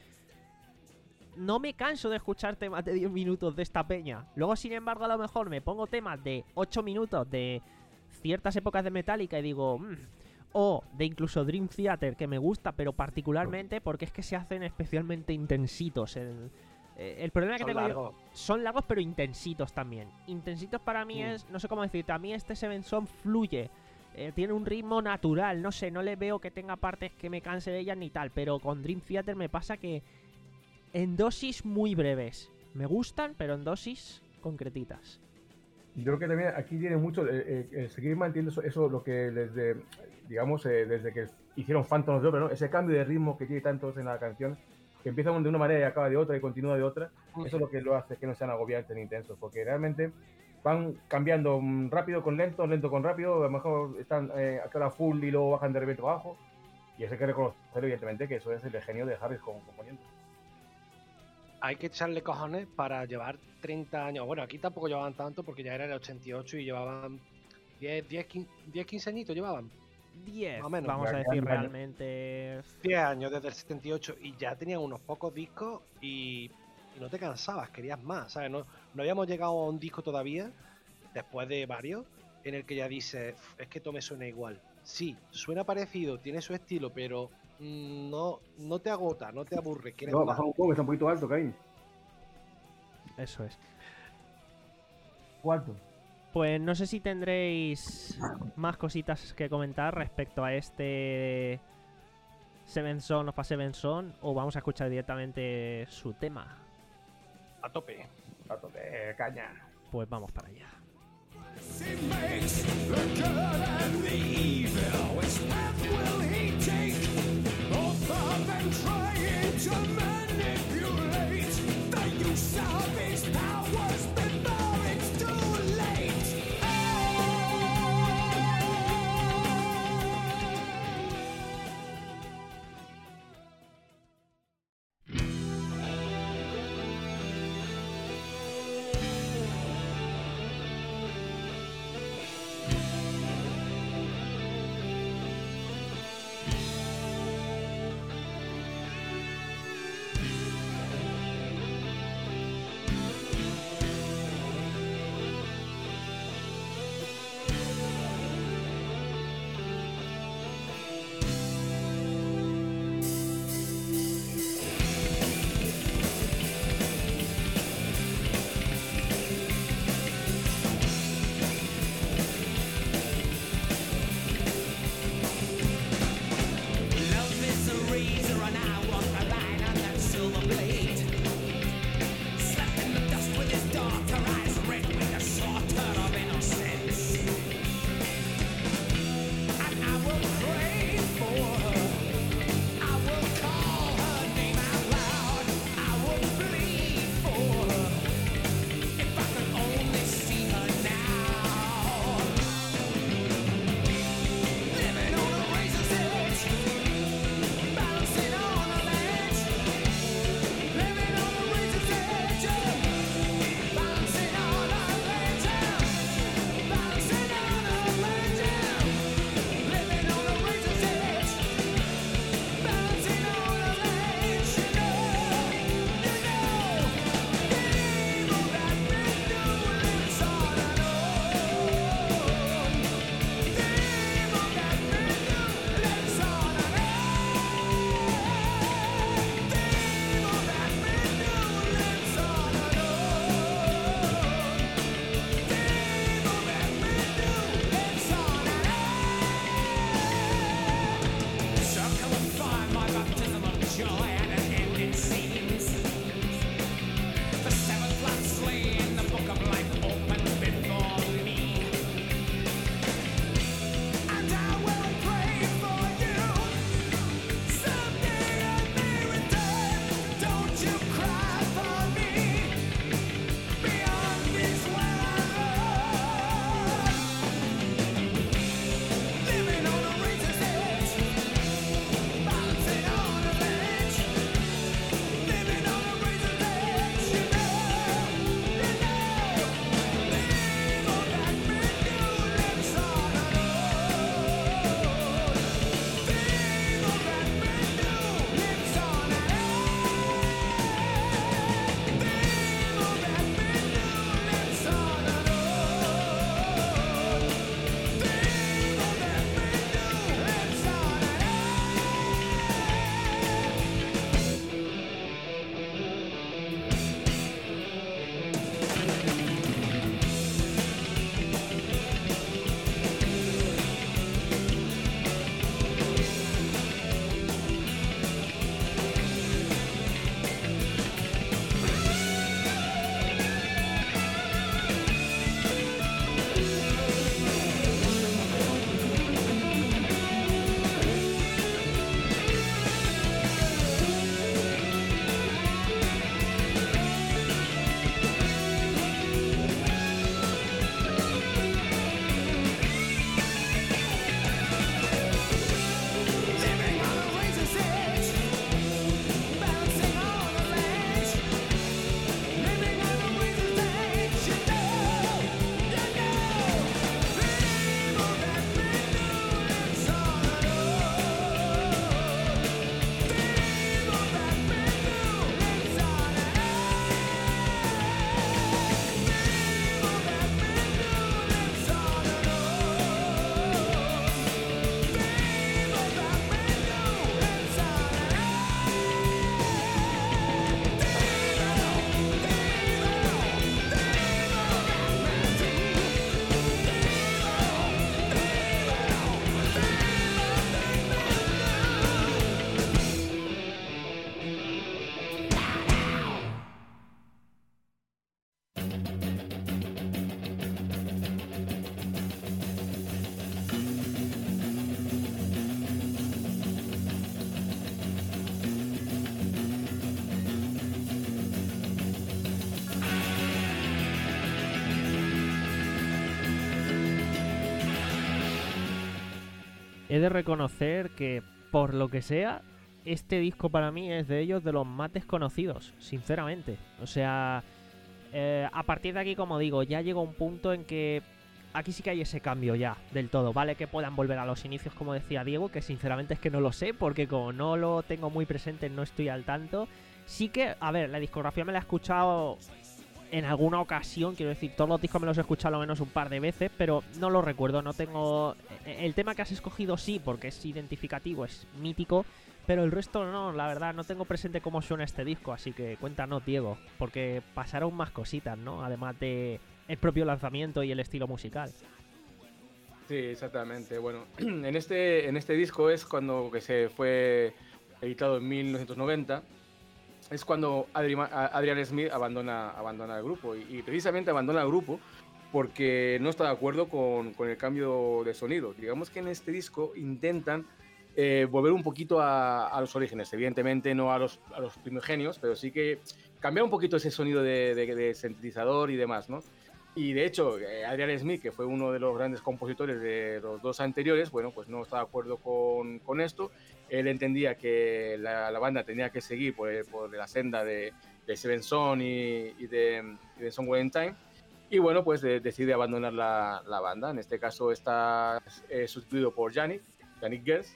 No me canso de escuchar temas de diez minutos de esta peña. Luego, sin embargo, a lo mejor me pongo temas de ocho minutos de ciertas épocas de Metallica y digo... Mmm, o de incluso Dream Theater, que me gusta, pero particularmente porque es que se hacen especialmente intensitos. El, eh, el problema que Son tengo yo... largos. Son largos, pero intensitos también. Intensitos para mí Mm. es... No sé cómo decirte. A mí este Seven Son fluye. Eh, tiene un ritmo natural. No sé, no le veo que tenga partes que me canse de ellas ni tal. Pero con Dream Theater me pasa que... En dosis muy breves. Me gustan, pero en dosis concretitas. Yo creo que también aquí tiene mucho eh, eh, el seguir manteniendo eso, eso lo que desde, digamos, eh, desde que hicieron Phantom of the Opera, ¿no? Ese cambio de ritmo que tiene tantos en la canción, que empieza de una manera y acaba de otra y continúa de otra, eso es lo que lo hace que no sean agobiantes ni intensos, porque realmente van cambiando mm, rápido con lento, lento con rápido, a lo mejor están eh, a cada full y luego bajan de repente abajo, y eso hay que reconocer evidentemente que eso es el genio de Harris como componiente. Hay que echarle cojones para llevar treinta años. Bueno, aquí tampoco llevaban tanto porque ya era el ochenta y ocho y llevaban diez, diez, quince añitos llevaban. diez, Más o menos. vamos a Ya, decir ya, ya. realmente. diez años desde el setenta y ocho y ya tenían unos pocos discos y, y no te cansabas, querías más, ¿sabes? No, no habíamos llegado a un disco todavía, después de varios, en el que ya dices, es que todo me suena igual. Sí, suena parecido, tiene su estilo, pero mm, no, no te agota, no te aburre, quieres No, más. baja un poco, está un poquito alto, Caín. Eso es. ¿Cuánto? Pues no sé si tendréis más cositas que comentar respecto a este Seven Son of a Seven Son, o vamos a escuchar directamente su tema. A tope. A tope, caña. Pues vamos para allá. He makes the good and the evil. Which path will he take? Both of them trying to manipulate the use of his powers before it's too late. he de reconocer que, por lo que sea, este disco para mí es de ellos de los más desconocidos, sinceramente. O sea, eh, a partir de aquí, como digo, ya llega un punto en que aquí sí que hay ese cambio ya, del todo. Vale que puedan volver a los inicios, como decía Diego, que sinceramente es que no lo sé, porque como no lo tengo muy presente, no estoy al tanto. Sí que, a ver, la discografía me la he escuchado en alguna ocasión, quiero decir, todos los discos me los he escuchado al menos un par de veces, pero no lo recuerdo, no tengo... El tema que has escogido sí, porque es identificativo, es mítico, pero el resto no, la verdad, no tengo presente cómo suena este disco, así que cuéntanos, Diego, porque pasaron más cositas, ¿no? Además de el propio lanzamiento y el estilo musical. Sí, exactamente. Bueno, en este, en este disco es cuando que se fue editado en mil novecientos noventa, es cuando Adri- Adrian Smith abandona, abandona el grupo y, y precisamente abandona el grupo porque no está de acuerdo con, con el cambio de sonido. Digamos que en este disco intentan eh, volver un poquito a, a los orígenes, evidentemente no a los, a los primigenios, pero sí que cambiar un poquito ese sonido de, de, de sintetizador y demás, ¿no? Y de hecho, eh, Adrian Smith, que fue uno de los grandes compositores de los dos anteriores, bueno, pues no está de acuerdo con, con esto. Él entendía que la, la banda tenía que seguir por, por la senda de, de Seven Son y, y de, y de Somewhere in Time. Y bueno, pues de, decide abandonar la, la banda. En este caso está eh, sustituido por Yannick, Yannick Gers.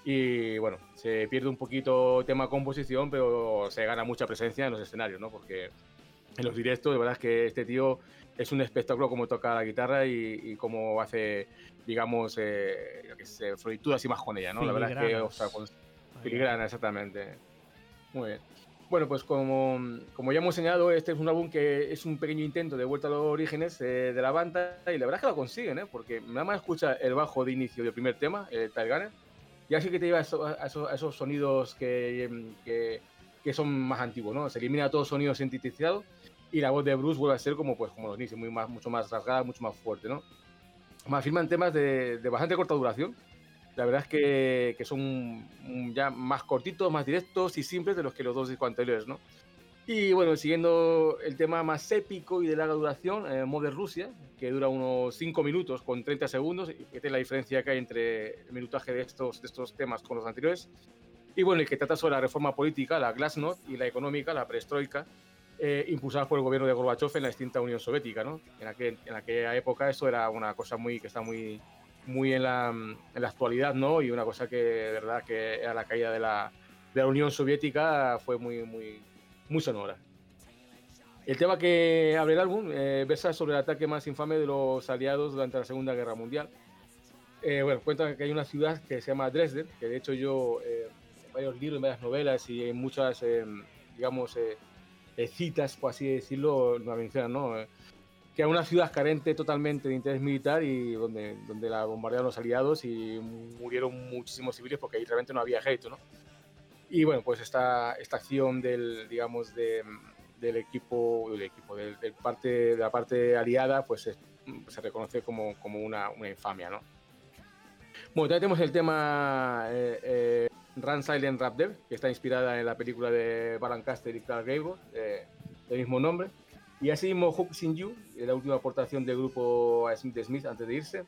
Y bueno, se pierde un poquito tema composición, pero se gana mucha presencia en los escenarios, ¿no? Porque en los directos, de verdad es que este tío es un espectáculo como toca la guitarra y, y cómo hace, digamos, eh, que se floritura así más con ella, ¿no? La verdad es que, o sea, con filigrana, exactamente. Muy bien. Bueno, pues como, como ya hemos señalado, este es un álbum que es un pequeño intento de vuelta a los orígenes eh, de la banda y la verdad es que lo consiguen, ¿eh? Porque nada más escucha el bajo de inicio del primer tema, el Tile Gunner, y así que te lleva a esos, a esos, a esos sonidos que, que, que son más antiguos, ¿no? Se elimina todo sonido sintetizado y la voz de Bruce vuelve a ser como, pues, como los inicios, muy más, mucho más rasgada, mucho más fuerte, ¿no? Me afirman temas de, de bastante corta duración. La verdad es que, que son ya más cortitos, más directos y simples de los que los dos discos anteriores, ¿no? Y bueno, siguiendo el tema más épico y de larga duración, eh, Mother Russia, que dura unos cinco minutos con treinta segundos, y esta es la diferencia que hay entre el minutaje de estos, de estos temas con los anteriores. Y bueno, el que trata sobre la reforma política, la Glasnost, y la económica, la perestroika, eh, impulsadas por el gobierno de Gorbachev en la extinta Unión Soviética, ¿no? En, aquel, en aquella época eso era una cosa muy, que está muy, muy en, la, en la actualidad, ¿no? Y una cosa que de verdad que a la caída de la, de la Unión Soviética fue muy, muy, muy sonora. El tema que abre el álbum eh, versa sobre el ataque más infame de los aliados durante la Segunda Guerra Mundial. Eh, bueno, cuenta que hay una ciudad que se llama Dresden, que de hecho yo eh, en varios libros, en varias novelas y en muchas, eh, digamos, eh, eh, citas, por así decirlo, la mencionan, ¿no? Eh, que era una ciudad carente totalmente de interés militar y donde, donde la bombardearon los aliados y murieron muchísimos civiles porque ahí realmente no había ejército, ¿no? Y bueno, pues esta, esta acción del, digamos, de, del equipo, del equipo del, del parte, de la parte aliada, pues se, se reconoce como, como una, una infamia, ¿no? Bueno, también tenemos el tema eh, eh, Run Silent Rap Dev, que está inspirada en la película de Baron Caster y Clark Gable, eh, del mismo nombre. Y así mismo Hooks in You, la última aportación del grupo a Smith Smith antes de irse,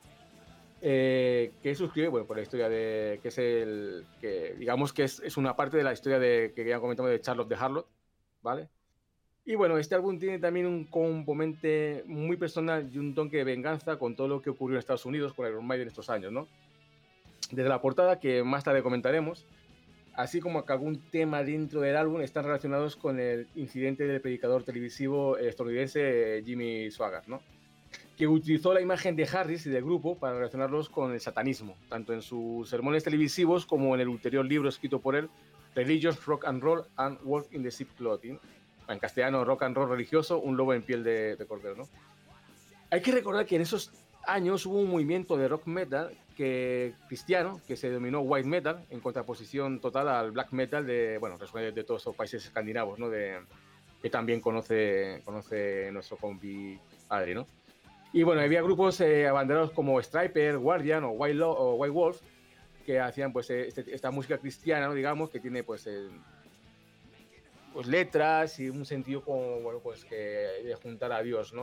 eh, que suscribe, bueno, por la historia de, que es el, que digamos que es, es una parte de la historia de, que ya comentamos de Charlotte de Harlot, ¿vale? Y bueno, este álbum tiene también un componente muy personal y un toque de venganza con todo lo que ocurrió en Estados Unidos con Iron Maiden estos años, ¿no? Desde la portada, que más tarde comentaremos, así como que algún tema dentro del álbum están relacionados con el incidente del predicador televisivo estadounidense Jimmy Swaggart, ¿no? Que utilizó la imagen de Harris y del grupo para relacionarlos con el satanismo, tanto en sus sermones televisivos como en el ulterior libro escrito por él, Religious Rock and Roll and Wolf in the Sheep Clothing, en castellano, Rock and Roll religioso, un lobo en piel de, de cordero, ¿no? Hay que recordar que en esos años hubo un movimiento de rock metal que, cristiano que se denominó white metal, en contraposición total al black metal de, bueno, de, de todos esos países escandinavos, ¿no? De, que también conoce, conoce nuestro compi Adri, ¿no? Y bueno, había grupos eh, abanderados como Striper, Guardian o White, Lo o White Wolf que hacían pues este, esta música cristiana, ¿no? Digamos, que tiene pues, eh, pues letras y un sentido como, bueno, pues que de juntar a Dios, ¿no?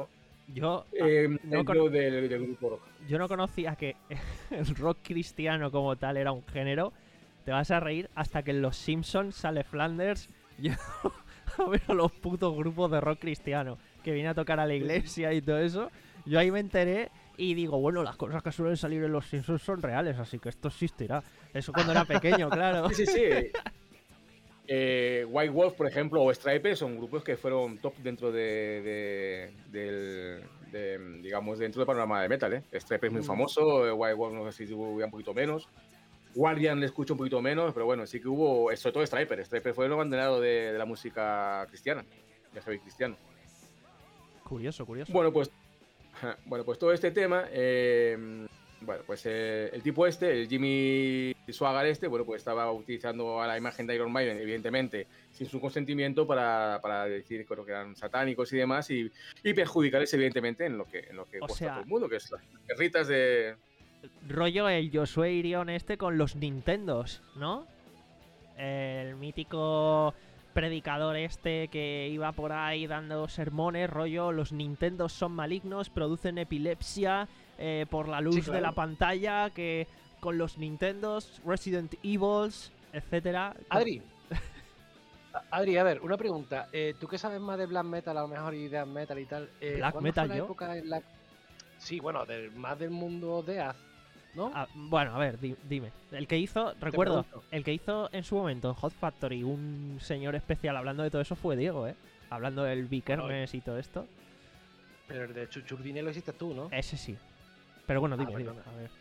Yo, eh, no dentro con- del, del grupo rock. yo no conocía que el rock cristiano como tal era un género. Te vas a reír hasta que en Los Simpsons sale Flanders. Yo veo los putos grupos de rock cristiano que viene a tocar a la iglesia y todo eso. Yo ahí me enteré y digo, bueno, las cosas que suelen salir en Los Simpsons son reales, así que esto existirá. Eso cuando era pequeño, claro. Sí, sí, sí. Eh, White Wolf, por ejemplo, o Striper son grupos que fueron top dentro de, de- del, de, digamos, dentro del panorama de metal, ¿eh? Striper es muy Mm. famoso, eh, White Wolf no sé si hubo un poquito menos. Guardian le escucho un poquito menos, pero bueno, sí que hubo, sobre todo Striper. Striper fue el abanderado de, de la música cristiana, ya sabéis, cristiano. Curioso, curioso. Bueno, pues, bueno, pues todo este tema, eh, bueno, pues eh, el tipo este, el Jimmy Swaggart este, bueno, pues estaba utilizando a la imagen de Iron Maiden, evidentemente, sin su consentimiento para, para decir creo que eran satánicos y demás, y, y perjudicarles, evidentemente, en lo que, en lo que O cuesta sea- todo el mundo, que es las guerritas de... Rollo el Josué Irion este con los Nintendos, ¿no? El mítico predicador este que iba por ahí dando sermones, rollo, los Nintendos son malignos, producen epilepsia eh, por la luz Sí, claro. de la pantalla, que con los Nintendos, Resident Evils, etcétera. Adri. A- Adri, a ver, una pregunta. Eh, ¿Tú que sabes más de black metal, a lo mejor, y death metal y tal? Eh, Black ¿cuándo metal, fue la yo? época en la... Sí, bueno, del, más del mundo death, ¿no? Ah, bueno, a ver, di- dime. El que hizo, recuerdo, pregunto. el que hizo en su momento en Hot Factory un señor especial hablando de todo eso fue Diego, ¿eh? Hablando del Vic Bueno, Hermes y todo esto. Pero el de Chuchurdine lo hiciste tú, ¿no? Ese sí. Pero bueno, Ah, dime, dime. perdona. A ver.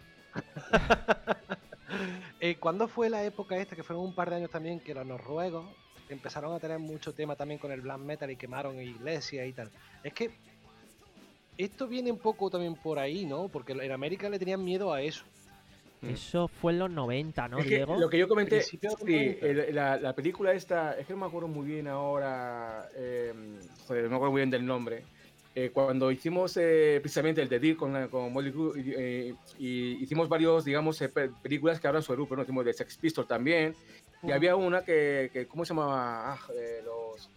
Eh, ¿Cuándo fue la época esta, que fueron un par de años también, que los noruegos empezaron a tener mucho tema también con el black metal y quemaron iglesias y tal? Es que esto viene un poco también por ahí, ¿no? Porque en América le tenían miedo a eso. Mm. Eso fue en los noventa, ¿no, Es que Diego? lo que yo comenté, Principio de los sí, noventa. el- la, la película esta, es que no me acuerdo muy bien ahora, eh, joder, no me acuerdo muy bien del nombre. Eh, cuando hicimos eh, precisamente el The Deal con, con Motley Crue, y, eh, y hicimos varios, digamos, eh, pe- películas que hablan sobre grupos, ¿no? Hicimos de Sex Pistols también, y Ujú. había una que, que ¿cómo se llamaba? Ah, eh, los,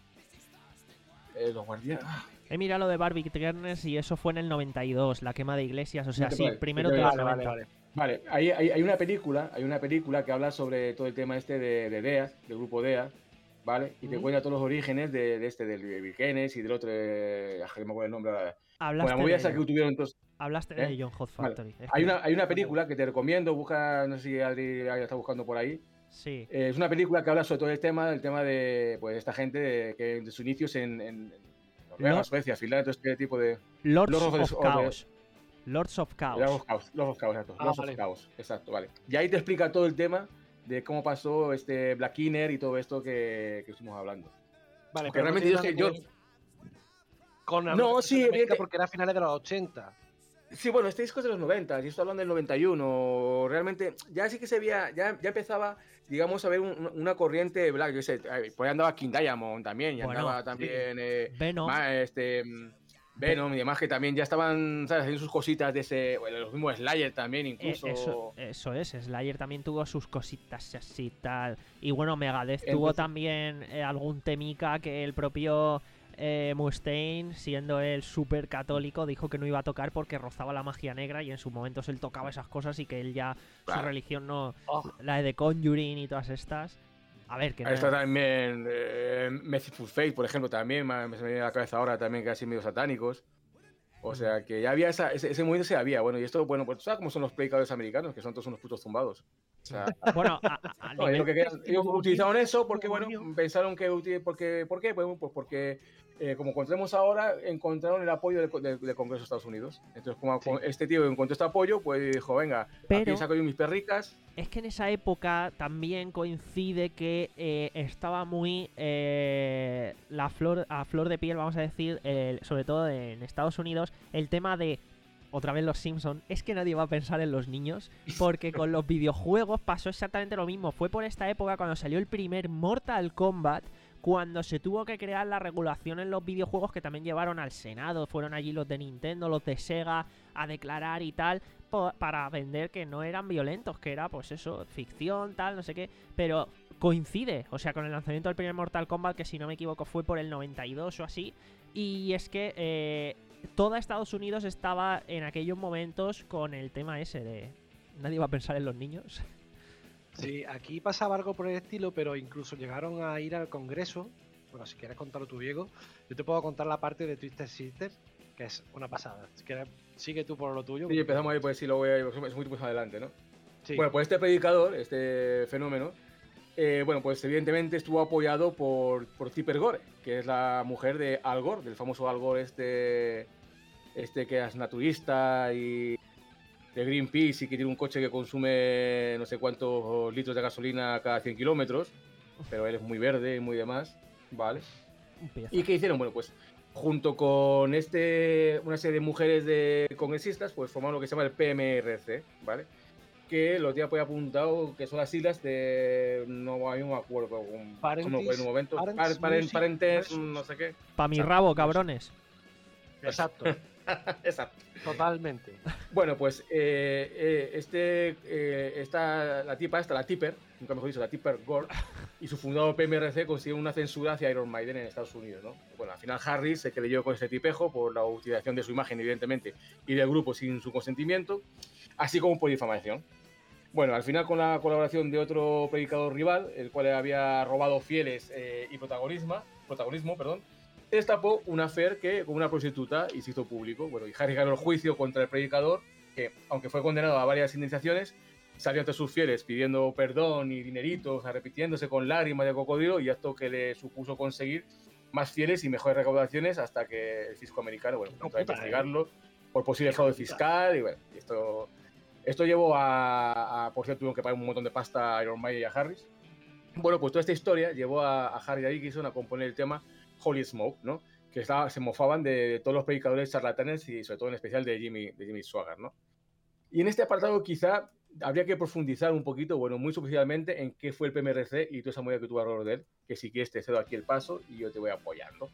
eh, los guardianes. Ah, He mirado lo de Barbie Turner y eso fue en el noventa y dos, la quema de iglesias. O sea, Vale, sí, vale, primero vale, de los Vale, vale, noventa. vale. Vale, hay, hay, hay una película, hay una película que habla sobre todo el tema este de, de DEAS, del grupo DEAS, ¿vale? Y te Ujú. cuenta todos los orígenes de, de este, del Virgenes y del otro, eh, ah, no me acuerdo el nombre ahora. Hablaste, Bueno, la movida de, esa que ello. tuvieron entonces. Hablaste ¿eh? de John Hot Vale. Factory. Es Hay que- una, hay una película que te recomiendo, busca, no sé si Adri ya está buscando por ahí. Sí. Eh, es una película que habla sobre todo el tema, el tema de pues esta gente de, que de sus inicios en, en Noruega, Lord- Suecia, Finlandia, todo este tipo de. Lords Lords of the- of of the- Chaos. Lords of Lords Chaos. of Chaos, Lords of Chaos, exacto. Ah, Lords vale. of Chaos, exacto, vale. Y ahí te explica todo el tema de cómo pasó este Black Inner y todo esto que, que estuvimos hablando. Vale, Porque pero no realmente tiene yo es que nada yo- ver Con No, América sí, América, evidente- porque era a finales de los ochenta. Sí, bueno, este disco es de los noventa, yo estoy hablando del noventa y uno. Realmente, ya sí que se veía, ya, ya empezaba, digamos, a ver un- una corriente black. Yo sé, eh, por ahí andaba King Diamond también, y Bueno, andaba también eh, Venom. ma- este, mm, Venom y demás, que también ya estaban, ¿sabes?, haciendo sus cositas de ese. Bueno, los mismos Slayer también, Eh, incluso. eso, eso es, Slayer también tuvo sus cositas así y tal. Y bueno, Megadeth tuvo Entonces- también eh, algún temica que el propio eh, Mustaine, siendo él súper católico, dijo que no iba a tocar porque rozaba la magia negra y en sus momentos él tocaba esas cosas y que él ya, su Claro. religión no, Oh, la de The Conjuring y todas estas. A ver, que Ahí no- está también eh, Merciful Fate, por ejemplo, también me, me se me viene a la cabeza ahora también casi medio satánicos. O sea, que ya había esa, ese, ese movimiento, se había. Bueno, y esto, bueno, pues tú sabes cómo son los predicadores americanos, que son todos unos putos zumbados. O sea, Bueno, a- a- a no, nivel- ellos, lo que querían- ellos utilizaron eso porque, bueno, Demonio. pensaron que... uti- Porque, ¿por qué? Pues, pues porque, eh, como encontremos ahora, encontraron el apoyo del, del- del Congreso de Estados Unidos. Entonces, como Sí. este tío encontró este apoyo, pues dijo, venga, Pero- aquí saco yo mis perricas. Es que en esa época también coincide que eh, estaba muy eh, la flor a flor de piel, vamos a decir, el- sobre todo en Estados Unidos, el tema de otra vez los Simpsons. Es que nadie va a pensar en los niños, porque con los videojuegos pasó exactamente lo mismo. Fue por esta época cuando salió el primer Mortal Kombat, cuando se tuvo que crear la regulación en los videojuegos que también llevaron al Senado. Fueron allí los de Nintendo, los de Sega a declarar y tal, po- para vender que no eran violentos, que era pues eso, ficción, tal, no sé qué. Pero coincide, o sea, con el lanzamiento del primer Mortal Kombat, que si no me equivoco fue por el noventa y dos o así. Y es que eh, toda Estados Unidos estaba en aquellos momentos con el tema ese de nadie va a pensar en los niños. Sí, aquí pasaba algo por el estilo, pero incluso llegaron a ir al Congreso. Bueno, si quieres contarlo tú, Diego, yo te puedo contar la parte de Twisted Sister, que es una pasada. Si quieres, sigue tú por lo tuyo. Sí, empezamos ahí, pues sí, lo voy a es muy más adelante, ¿no? Sí. Bueno, pues este predicador, este fenómeno, eh, bueno, pues evidentemente estuvo apoyado por, por Tipper Gore, que es la mujer de Al Gore, del famoso Al Gore este, este que es naturista y de Greenpeace y que tiene un coche que consume no sé cuántos litros de gasolina cada cien kilómetros, pero él es muy verde y muy demás, ¿vale? ¿Y qué hicieron? Bueno, pues junto con este, una serie de mujeres de congresistas, pues formaron lo que se llama el P M R C, ¿vale? Que lo tenía pues apuntado, que son las siglas de... No hay un acuerdo con... Parentis, en un momento. Parents, Parent, parentes, Music, no sé qué. Pa' mi rabo, cabrones. Exacto. Exacto. Totalmente. Bueno, pues eh, eh, este, eh, esta, la tipa esta, la Tipper, nunca mejor dicho, la Tipper Gore, y su fundador P M R C consiguieron una censura hacia Iron Maiden en Estados Unidos, ¿no? Bueno, al final Harris se creyó con ese tipejo por la utilización de su imagen, evidentemente, y del grupo sin su consentimiento, así como por difamación. Bueno, al final con la colaboración de otro predicador rival, el cual había robado fieles eh, y protagonismo, protagonismo, perdón, destapó un affair que con una prostituta y se hizo público. Bueno, y Harris ganó el juicio contra el predicador, que aunque fue condenado a varias indemnizaciones, salió ante sus fieles pidiendo perdón y dineritos, arrepintiéndose con lágrimas de cocodrilo, y esto que le supuso conseguir más fieles y mejores recaudaciones hasta que el fisco americano, bueno, comenzó a investigarlo por posible fraude fiscal, y bueno, esto, esto llevó a, a, por cierto, tuvieron que pagar un montón de pasta a Iron Maiden y a Harris. Bueno, pues toda esta historia llevó a, a Harry Dickinson a componer el tema Holy Smoke, ¿no? Que estaba, se mofaban de, de todos los predicadores charlatanes y sobre todo en especial de Jimmy, de Jimmy Swaggart, ¿no? Y en este apartado quizá habría que profundizar un poquito, bueno, muy superficialmente en qué fue el P M R C y toda esa movida que tuvo alrededor de él, que si quieres te cedo aquí el paso y yo te voy apoyando.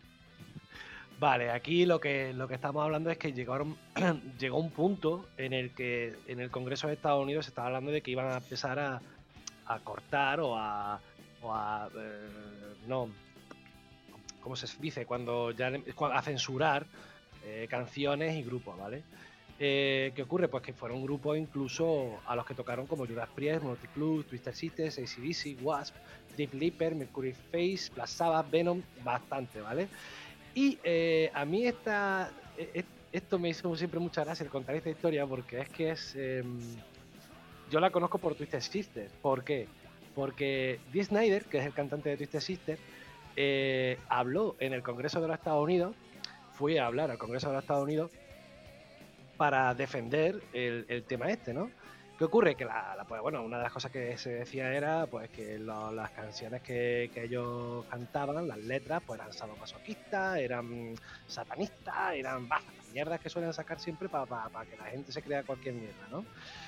Vale, aquí lo que, lo que estamos hablando es que llegaron, llegó un punto en el que en el Congreso de Estados Unidos se estaba hablando de que iban a empezar a, a cortar o a... O a eh, no... ¿Cómo se dice? Cuando ya a censurar eh, canciones y grupos, ¿vale? Eh, ¿Qué ocurre? Pues que fueron grupos incluso a los que tocaron como Judas Priest, Motley Crue, Twisted Sister, A C D C, Wasp, Def Leppard, Mercury Face, Black Sabbath, Venom, bastante, ¿vale? Y eh, a mí esta, esto me hizo siempre mucha gracia el contar esta historia porque es que es... Eh, yo la conozco por Twisted Sister. ¿Por qué? Porque Dee Snider, que es el cantante de Twisted Sister, Eh, habló en el Congreso de los Estados Unidos, fui a hablar al Congreso de los Estados Unidos para defender el, el tema este, ¿no? ¿Qué ocurre? Que la, la, pues, bueno, una de las cosas que se decía era pues que lo, las canciones que, que ellos cantaban, las letras, pues eran sadomasoquistas, eran satanistas, eran bah, las mierdas que suelen sacar siempre para pa, pa que la gente se crea cualquier mierda, ¿no?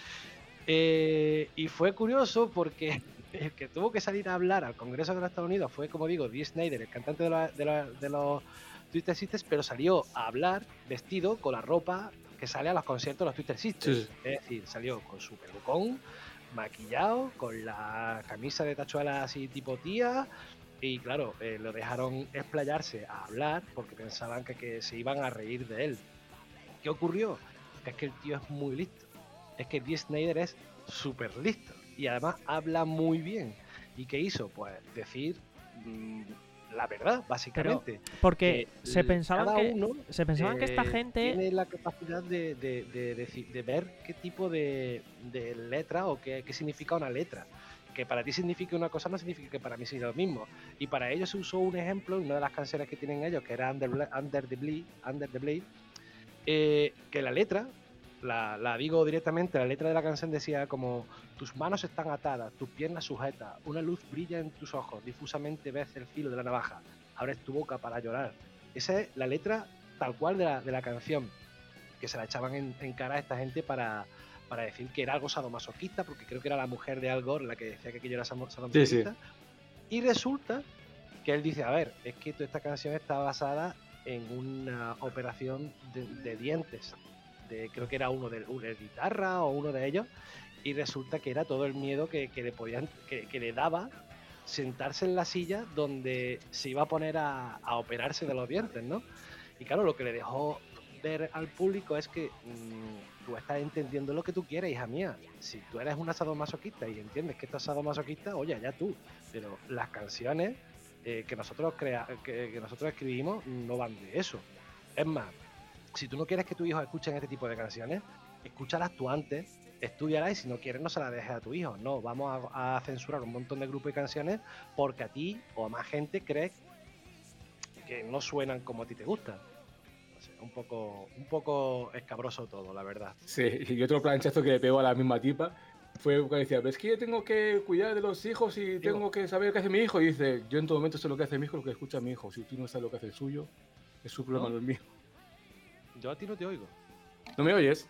Eh, y fue curioso porque el que tuvo que salir a hablar al Congreso de los Estados Unidos fue, como digo, Dee Snider, el cantante de, la, de, la, de los Twisted Sisters, pero salió a hablar vestido con la ropa que sale a los conciertos de los Twisted Sisters. Sí. Es decir, salió con su pelucón, maquillado, con la camisa de tachuelas así tipo tía, y claro, eh, lo dejaron explayarse a hablar porque pensaban que, que se iban a reír de él. ¿Qué ocurrió? Es que el tío es muy listo. Es que Dee Snider es súper listo y además habla muy bien. ¿Y qué hizo? Pues decir mmm, la verdad, básicamente. Pero porque que se pensaban que uno, se pensaban eh, que esta gente tiene la capacidad de, de, de, de, de ver qué tipo de, de letra o qué, qué significa una letra. Que para ti signifique una cosa no significa que para mí sea lo mismo. Y para ellos se usó un ejemplo en una de las canciones que tienen ellos, que era Under, Under the Blade, Under the Blade eh, que la letra, la, la digo directamente, la letra de la canción decía como: tus manos están atadas, tus piernas sujetas, una luz brilla en tus ojos, difusamente ves el filo de la navaja, abres tu boca para llorar. Esa es la letra tal cual de la, de la canción, que se la echaban en, en cara a esta gente para... para decir que era algo sadomasoquista, porque creo que era la mujer de Al Gore la que decía que aquello era sadomasoquista. Sí, sí. Y resulta que él dice, a ver, es que toda esta canción está basada en una operación de, de dientes, de, creo que era uno de, uno de guitarra o uno de ellos, y resulta que era todo el miedo que, que le podían, que, que le daba sentarse en la silla donde se iba a poner a, a operarse de los dientes, ¿no? Y claro, lo que le dejó ver al público es que mmm, tú estás entendiendo lo que tú quieres, hija mía. Si tú eres una sadomasoquista y entiendes que estás sadomasoquista, oye, ya tú. Pero las canciones eh, que, nosotros crea que, que nosotros escribimos no van de eso. Es más, si tú no quieres que tus hijos escuchen este tipo de canciones, escúchalas tú antes, estudialas y si no quieres no se las dejes a tu hijo. No, vamos a, a censurar un montón de grupos y canciones porque a ti o a más gente crees que no suenan como a ti te gustan. O sea, un poco, un poco escabroso todo, la verdad. Sí, y otro planchazo que le pegó a la misma tipa fue cuando decía, pero es que yo tengo que cuidar de los hijos y Digo, tengo que saber qué hace mi hijo. Y dice, yo en todo momento sé lo que hace mi hijo, lo que escucha mi hijo. Si tú no sabes lo que hace el suyo, es su problema, ¿no? no es mío. Yo a ti no te oigo. ¿No me oyes?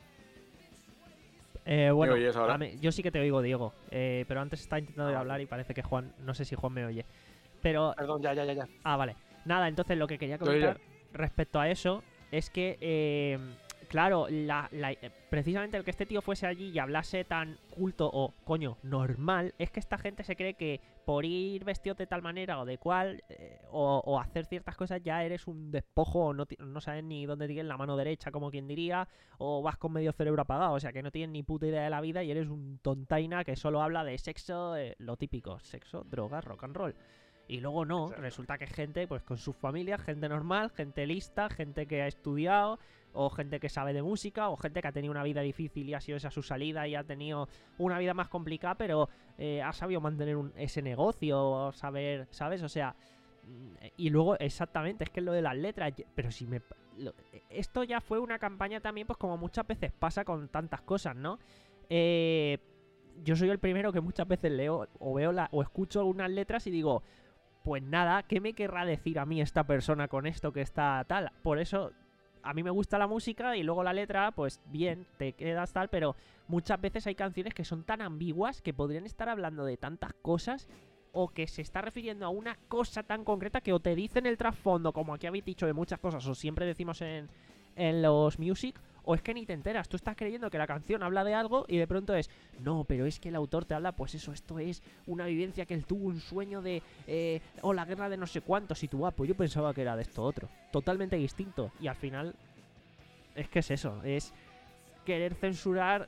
Eh, bueno, oyes ahora? a mí- yo sí que te oigo, Diego. Eh, pero antes estaba intentando Ah, hablar y parece que Juan, no sé si Juan me oye. Pero, Perdón, ya, ya, ya, ya. ah, vale. Nada, entonces lo que quería Te oigo. comentar respecto a eso es que, eh, claro, la, la- eh, precisamente el que este tío fuese allí y hablase tan culto o, coño, normal, es que esta gente se cree que por ir vestido de tal manera o de cual, eh, o, o hacer ciertas cosas ya eres un despojo o no, ti- no sabes ni dónde tienes la mano derecha, como quien diría, o vas con medio cerebro apagado, o sea que no tienes ni puta idea de la vida y eres un tontaina que solo habla de sexo, eh, lo típico, sexo, drogas, rock and roll. Y luego no, Exacto. resulta que es gente pues con sus familias, gente normal, gente lista, gente que ha estudiado, o gente que sabe de música, o gente que ha tenido una vida difícil y ha sido esa su salida y ha tenido una vida más complicada, pero eh, ha sabido mantener un- ese negocio, o saber, ¿sabes? O sea, mm, y luego exactamente, es que es lo de las letras, ye- pero si me... lo- esto ya fue una campaña también, pues como muchas veces pasa con tantas cosas, ¿no? Eh, yo soy el primero que muchas veces leo o veo la, o escucho unas letras y digo, pues nada, ¿qué me querrá decir a mí esta persona con esto que está tal? Por eso a mí me gusta la música y luego la letra, pues bien, te quedas tal, pero muchas veces hay canciones que son tan ambiguas que podrían estar hablando de tantas cosas o que se está refiriendo a una cosa tan concreta que o te dicen el trasfondo, como aquí habéis dicho de muchas cosas, o siempre decimos en, en los music, o es que ni te enteras, tú estás creyendo que la canción habla de algo y de pronto es, no, pero es que el autor te habla, pues eso, esto es una vivencia que él tuvo, un sueño de, eh, o la guerra de no sé cuántos, y tú, ah, pues yo pensaba que era de esto otro, totalmente distinto, y al final, es que es eso, es querer censurar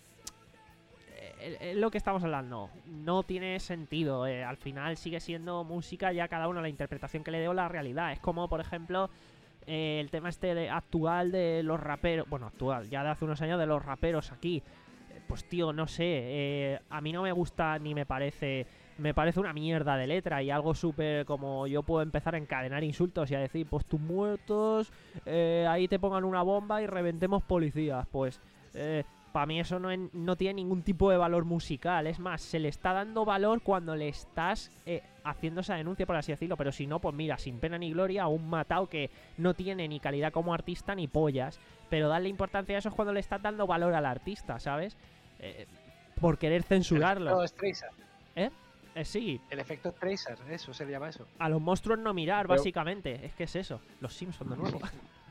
eh, eh, lo que estamos hablando, no tiene sentido, eh, al final sigue siendo música, ya cada uno la interpretación que le dé o la realidad, es como, por ejemplo... Eh, el tema este de, actual de los raperos, bueno, actual, ya de hace unos años de los raperos aquí, eh, pues tío, no sé, eh, a mí no me gusta ni me parece, me parece una mierda de letra y algo súper como yo puedo empezar a encadenar insultos y a decir, pues tus muertos, eh, ahí te pongan una bomba y reventemos policías, pues... Eh, para mí eso no, en, no tiene ningún tipo de valor musical. Es más, se le está dando valor cuando le estás eh, haciendo esa denuncia, por así decirlo. Pero si no, pues mira, sin pena ni gloria, a un matao que no tiene ni calidad como artista ni pollas. Pero darle importancia a eso es cuando le estás dando valor al artista, ¿sabes? Eh, por querer censurarlo. El efecto Streisand. ¿Eh? Eh, sí, El efecto Streisand, eso se le llama eso. a los monstruos no mirar, Pero- básicamente. Es que es eso. Los Simpsons de nuevo.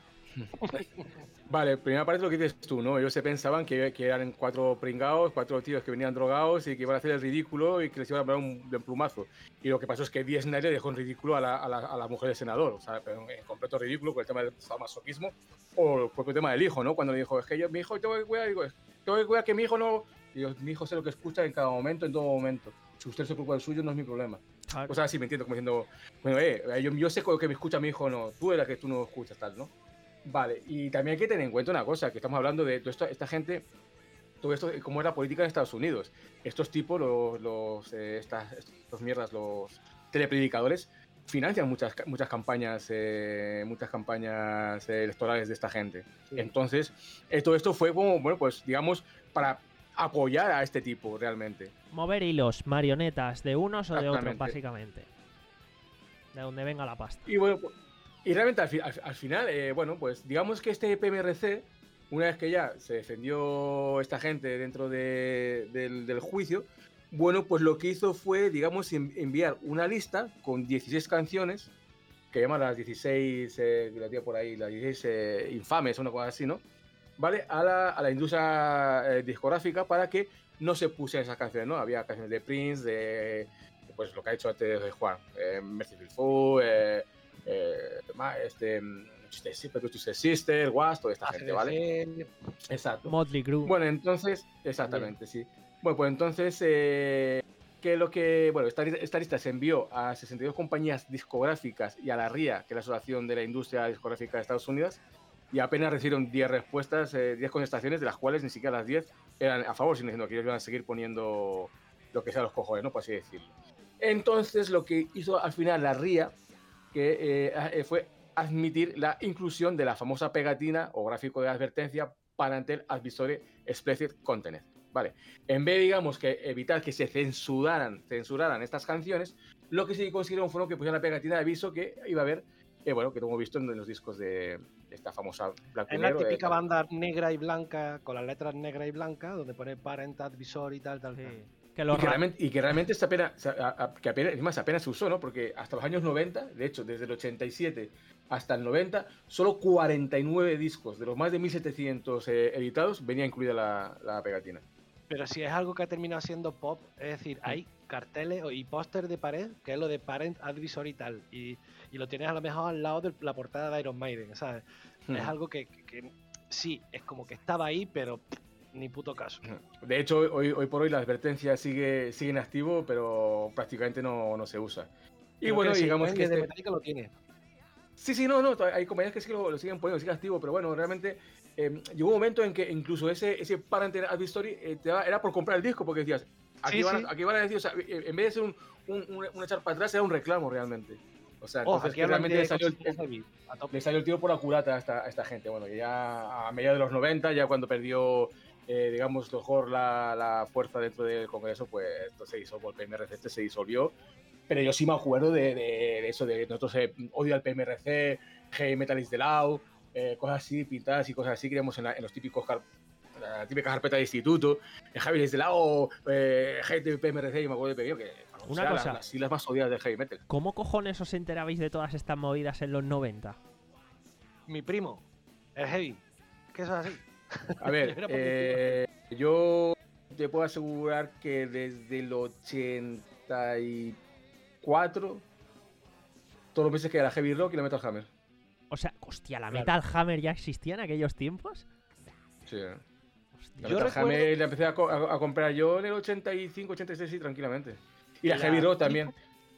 Vale, primero parece lo que dices tú, ¿no? Ellos se pensaban que, que eran cuatro pringados, cuatro tíos que venían drogados y que iban a hacer el ridículo y que les iban a poner un, de un plumazo. Y lo que pasó es que Dee Snider dejó en ridículo a la, a la, a la mujer del senador, o sea, pero en completo ridículo por el tema del masoquismo o el propio tema del hijo, ¿no? Cuando le dijo, es que yo, mi hijo, tengo que cuidar, digo, tengo que cuidar que mi hijo no... Digo, mi hijo sé lo que escucha en cada momento, en todo momento. Si usted se preocupa del suyo, no es mi problema. Claro. O sea, sí me entiendo, como diciendo, bueno, eh, yo, yo sé lo que me escucha mi hijo, no, tú eres la que tú no escuchas, tal, ¿no? Vale, y también hay que tener en cuenta una cosa, que estamos hablando de toda esta, esta gente, todo esto, cómo es la política en Estados Unidos. Estos tipos, los, los eh, estas, estos mierdas, los telepredicadores, financian muchas, muchas campañas, eh, muchas campañas eh, electorales de esta gente. Sí. Entonces, eh, todo esto fue como, bueno, pues digamos, para apoyar a este tipo realmente. Mover hilos, marionetas, de unos o de otros, Exactamente. básicamente. De donde venga la pasta. Y bueno, pues, y realmente al, fi- al, al final, eh, bueno, pues digamos que este P M R C, una vez que ya se defendió esta gente dentro de- del, del juicio, bueno, pues lo que hizo fue, digamos, en- enviar una lista con dieciséis canciones, que llaman las dieciséis, eh, que la tía por ahí, las dieciséis eh, infames, una cosa así, ¿no? ¿Vale? A la, a la industria eh, discográfica para que no se pusieran esas canciones, ¿no? Había canciones de Prince, de, pues lo que ha hecho antes de Juan, eh, Merciful Fool, eh, eh, ma- este, Twisted Sister, Wasp, toda esta A C gente, D C, ¿vale? Exacto. Motley Crue. Bueno, entonces, exactamente, sí. Bueno, pues entonces, eh, ¿qué es lo que...? Bueno, esta, esta lista se envió a sesenta y dos compañías discográficas y a la R I A, que es la Asociación de la Industria Discográfica de Estados Unidos, y apenas recibieron diez respuestas, eh, diez contestaciones, de las cuales ni siquiera las diez eran a favor, sino diciendo que ellos iban a seguir poniendo lo que sea los cojones, ¿no? Por así decirlo. Entonces, lo que hizo al final la R I A que, eh, fue admitir la inclusión de la famosa pegatina o gráfico de advertencia Parental Advisory Explicit Content. Vale. En vez, digamos, que evitar que se censuraran, censuraran estas canciones, lo que sí consiguieron fue que pusieran la pegatina de aviso que iba a haber, eh, bueno, que hemos visto en los discos de, de esta famosa blanco y Es la negro. típica eh, banda negra y blanca, con las letras negras y blancas, donde pone Parent Advisory y tal, tal, Sí. tal. Que Y los que, ra- realmente, y que realmente se apenas, se- a- a- que apenas, es más, apenas se usó, ¿no? Porque hasta los años noventa, de hecho, desde el ochenta y siete hasta el noventa, solo cuarenta y nueve discos de los más de mil setecientos eh, editados venía incluida la, la pegatina. Pero si es algo que ha terminado siendo pop, es decir, hay carteles y póster de pared, que es lo de Parent Advisory y tal, y, y lo tienes a lo mejor al lado de la portada de Iron Maiden, ¿sabes? Hmm. Es algo que, que- que sí, es como que estaba ahí, pero pff, ni puto caso. De hecho, hoy, hoy por hoy la advertencia sigue, sigue en activo, pero prácticamente no, no se usa. Y Creo bueno, que el digamos Sequoia que de este... Metallica lo tiene. Sí, sí, no, no, hay compañías que sí lo, lo siguen poniendo, sigue activo, pero bueno, realmente eh, llegó un momento en que incluso ese, ese Parental Advisory eh, te daba- era por comprar el disco, porque decías, aquí, Sí, van, sí. A, aquí van a decir, o sea, eh, en vez de ser un, un, un, un echar para atrás, era un reclamo realmente. O sea, Ojo, entonces aquí que hablan realmente de le salió, el, cositas heavy, a tope. le salió el tiro por la culata a esta, a esta gente. Bueno, que ya a mediados de los noventa, ya cuando perdió, eh, digamos, mejor la, la fuerza dentro del Congreso, pues esto se disolvió, el P M R C este se disolvió. Pero yo sí me acuerdo de, de, de eso, de nosotros eh, odio al P M R C, Heavy Metal is the Law, eh, cosas así, pintadas y cosas así que íbamos en, la, en los típicos car la típica carpeta de instituto, el Heavy is the Law, eh, Heavy P M R C, y me acuerdo de pequeño que o Una sea, cosa. la, las siglas más odiadas del Heavy Metal. ¿Cómo cojones os enterabais de todas estas movidas en los noventa? Mi primo, el Heavy, que eso es así. A ver, Era por mi eh, yo te puedo asegurar que desde el ochenta y cuatro, todos los meses que era Heavy Rock y la Metal Hammer. O sea, hostia, ¿la Claro. Metal Hammer ya existía en aquellos tiempos? Sí. La Hostia. Yo Metal recuerdo- Hammer la empecé a, co- a- a comprar yo en el ochenta y cinco, ochenta y seis, sí, tranquilamente. Y la, La Heavy Rock también.